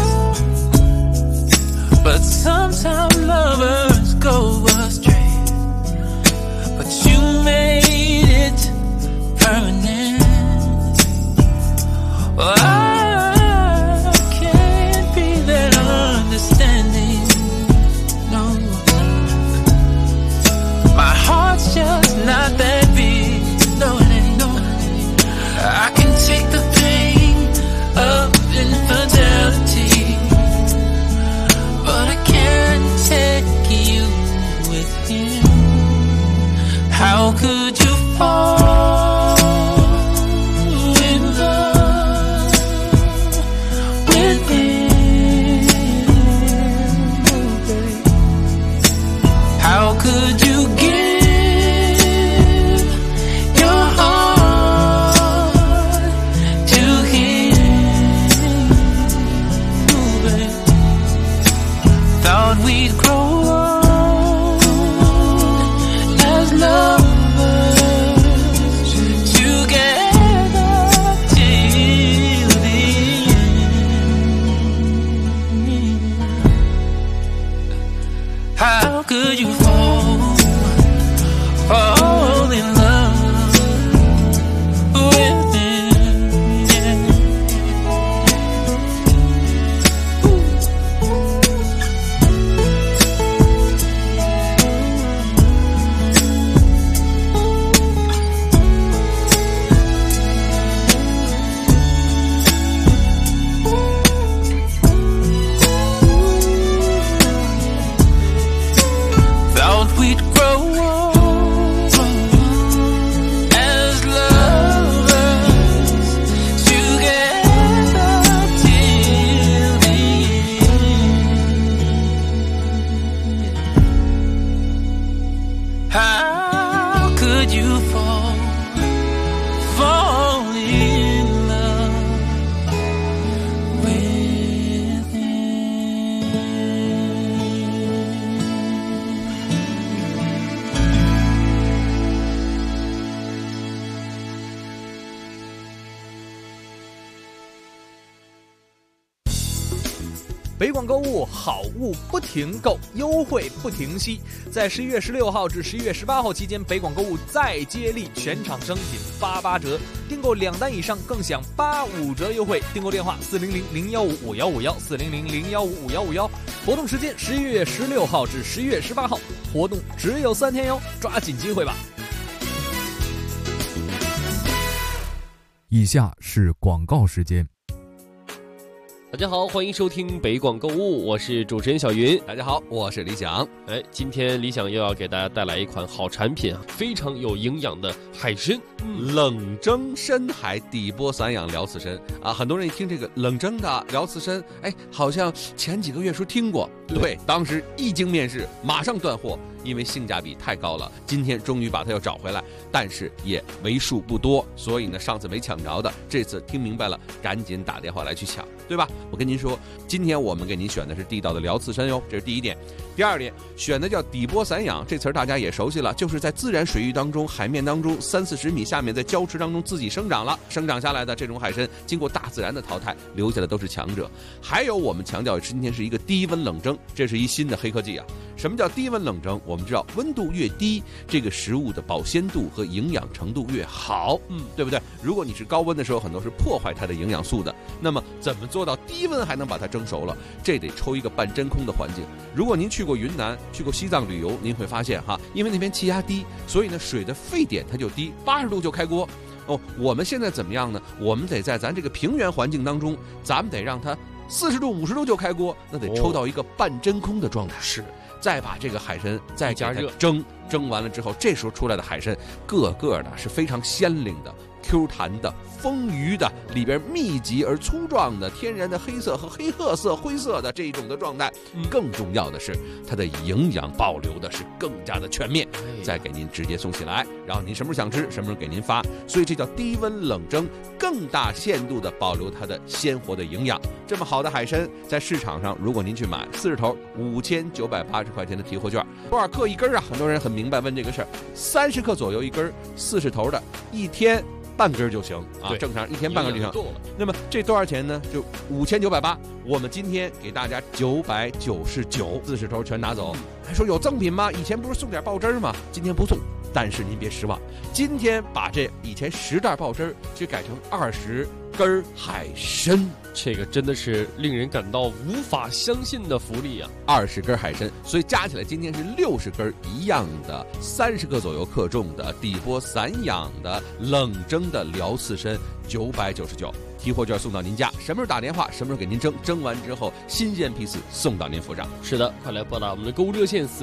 But sometimes lovers go astray, but you made it permanent. Well, I can't be that understanding, no. My heart's just not that big, no it ain't, no. I can take the pain of infidelity, but I can't take you with him. How could you fall in love with him? How could you give your heart to him? Thought we'd grow old as lovers together till the end. How could you fall in love with him? Thought we'd grow old as lovers together till the end. How could you fall in love with him? 北广购物好物不停购，优惠不停息。在11月16号至11月18号期间，北广购物再接力，全场商品88折，订购2单以上更享85折优惠。订购电话400-015-5151，400-015-5151。活动时间11月16号至11月18号，活动只有3天哟，抓紧机会吧。 以下是广告时间。 大家好，欢迎收听北广购物，我是主持人小云。 大家好，我是李想。 今天李想又要给大家带来一款好产品啊，非常有营养的海参， 冷蒸深海底波散养辽刺参啊，很多人一听这个冷蒸的辽刺参，好像前几个月说听过，对，当时一经面世，马上断货，因为性价比太高了。今天终于把它又找回来，但是也为数不多，所以呢，上次没抢着的，这次听明白了，赶紧打电话来去抢。 对吧？我跟您说，今天我们给您选的是地道的辽刺参哟，这是第一点。第二点，选的叫底波散养，这词儿大家也熟悉了，就是在自然水域当中、海面当中30-40米下面，在礁池当中自己生长下来的这种海参，经过大自然的淘汰，留下的都是强者。还有我们强调今天是一个低温冷蒸，这是一新的黑科技啊。什么叫低温冷蒸？我们知道温度越低，这个食物的保鲜度和营养程度越好，对不对？如果你是高温的时候，很多是破坏它的营养素的。那么怎么做到低温还能把它蒸熟了？这得抽一个半真空的环境。如果您去过云南、去过西藏旅游，您会发现哈，因为那边气压低，所以呢水的沸点它就低，80度就开锅。我们现在怎么样呢？我们得在咱这个平原环境当中，咱们得让它40度、50度就开锅，那得抽到一个半真空的状态。 是， 再把这个海参再加热蒸完了之后，这时候出来的海参个个的是非常鲜灵的、Q 弹的、丰腴的，里边密集而粗壮的天然的黑色和黑褐色、灰色的这一种的状态。更重要的是，它的营养保留的是更加的全面，再给您直接送起来，然后您什么时候想吃，什么时候给您发。所以这叫低温冷蒸，更大限度的保留它的鲜活的营养。这么好的海参，在市场上，如果您去买40头，5980块钱的提货券，多少克一根啊？很多人很明白问这个事儿，30克左右一根，40头的，一天半根就行啊，正常一天半根就行。那么这多少钱呢？就5980，我们今天给大家999，40头全拿走。还说有赠品吗？以前不是送点爆汁吗？今天不送，但是您别失望，今天把这以前10袋爆汁去改成20根海参。 这个真的是令人感到无法相信的福利啊 ！20根海参，所以加起来今天是60根一样的，30克左右克重的底波散养的冷蒸的辽刺参，999。提货券送到您家，什么时候打电话，什么时候给您蒸完之后新鲜批次送到您府上。 是的，快来拨打我们的购物热线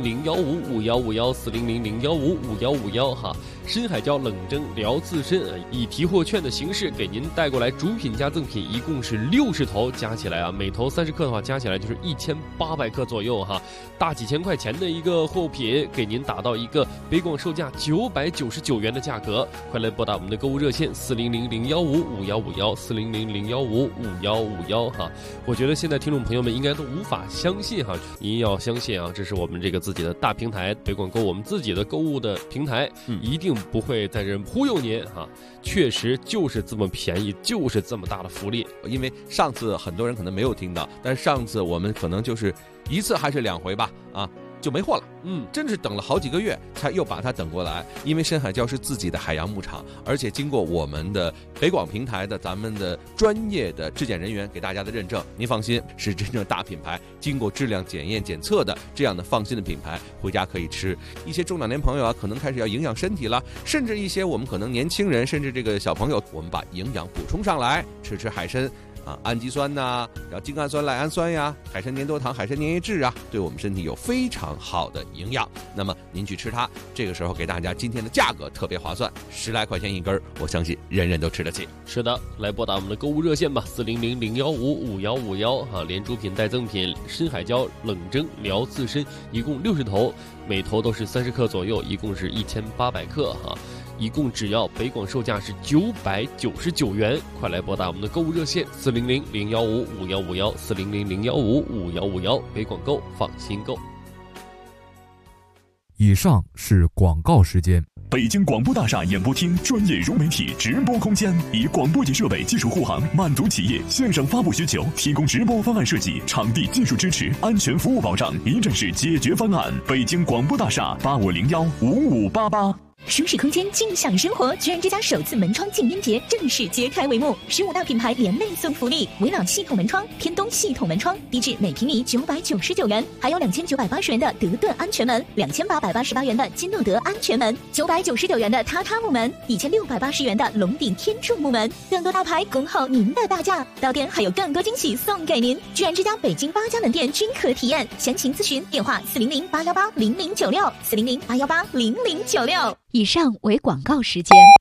400-015-5151，400-015-5151哈。深海椒冷蒸辽刺参以提货券的形式给您带过来，主品加赠品一共是60头，加起来啊，每头30克的话，加起来就是1800克左右哈，大几千块钱的一个货品，给您打到一个北广售价999元的价格。快来拨打我们的购物热线400-015-5151，400-015-5151哈。我觉得现在听众朋友们应该都无法相信哈，您要相信啊，这是我们这个自己的大平台北广购，我们自己的购物的平台，一定不会在这忽悠您哈，确实就是这么便宜，就是这么大的福利。 因为上次很多人可能没有听到，但是上次我们可能就是1次还是2回吧啊，就没货了。真是等了好几个月才又把它等过来。因为深海礁是自己的海洋牧场，而且经过我们的北广平台的咱们的专业的质检人员给大家的认证，您放心，是真正大品牌，经过质量检验检测的这样的放心的品牌，回家可以吃。一些中老年朋友啊，可能开始要营养身体了，甚至一些我们可能年轻人，甚至这个小朋友，我们把营养补充上来，吃海参啊，氨基酸呐，然后精氨酸、赖氨酸呀，海参粘多糖、海参粘液质啊，对我们身体有非常好的营养。那么您去吃它，这个时候给大家今天的价格特别划算，10来块钱一根，我相信人人都吃得起。 是的，来拨打我们的购物热线吧，400-015-5151哈，连主品带赠品，深海礁冷蒸辽刺参一共60头，每头都是30克左右，一共是1800克哈。一共只要北广售价是999元，快来拨打我们的购物热线400-015-5151，400-015-5151，北广购放心购。 以上是广告时间。 北京广播大厦演播厅专业融媒体直播空间，以广播级设备技术护航，满足企业线上发布需求，提供直播方案设计、场地技术支持、安全服务保障，一站式解决方案。北京广播大厦8501-5588。 舒适空间，尽享生活。居然之家首次门窗竞编节正式揭开帷幕，15大品牌联袂送福利：维朗系统门窗、偏东系统门窗，低至每平米999元，还有2980元的德顿安全门，2888元的金诺德安全门，999元的榻榻木门，1680元的龙顶天柱木门，更多大牌恭候您的大驾。到店还有更多惊喜送给您，居然之家北京8家门店均可体验。详情咨询电话400-818-0096，400-818-0096。 以上为广告时间。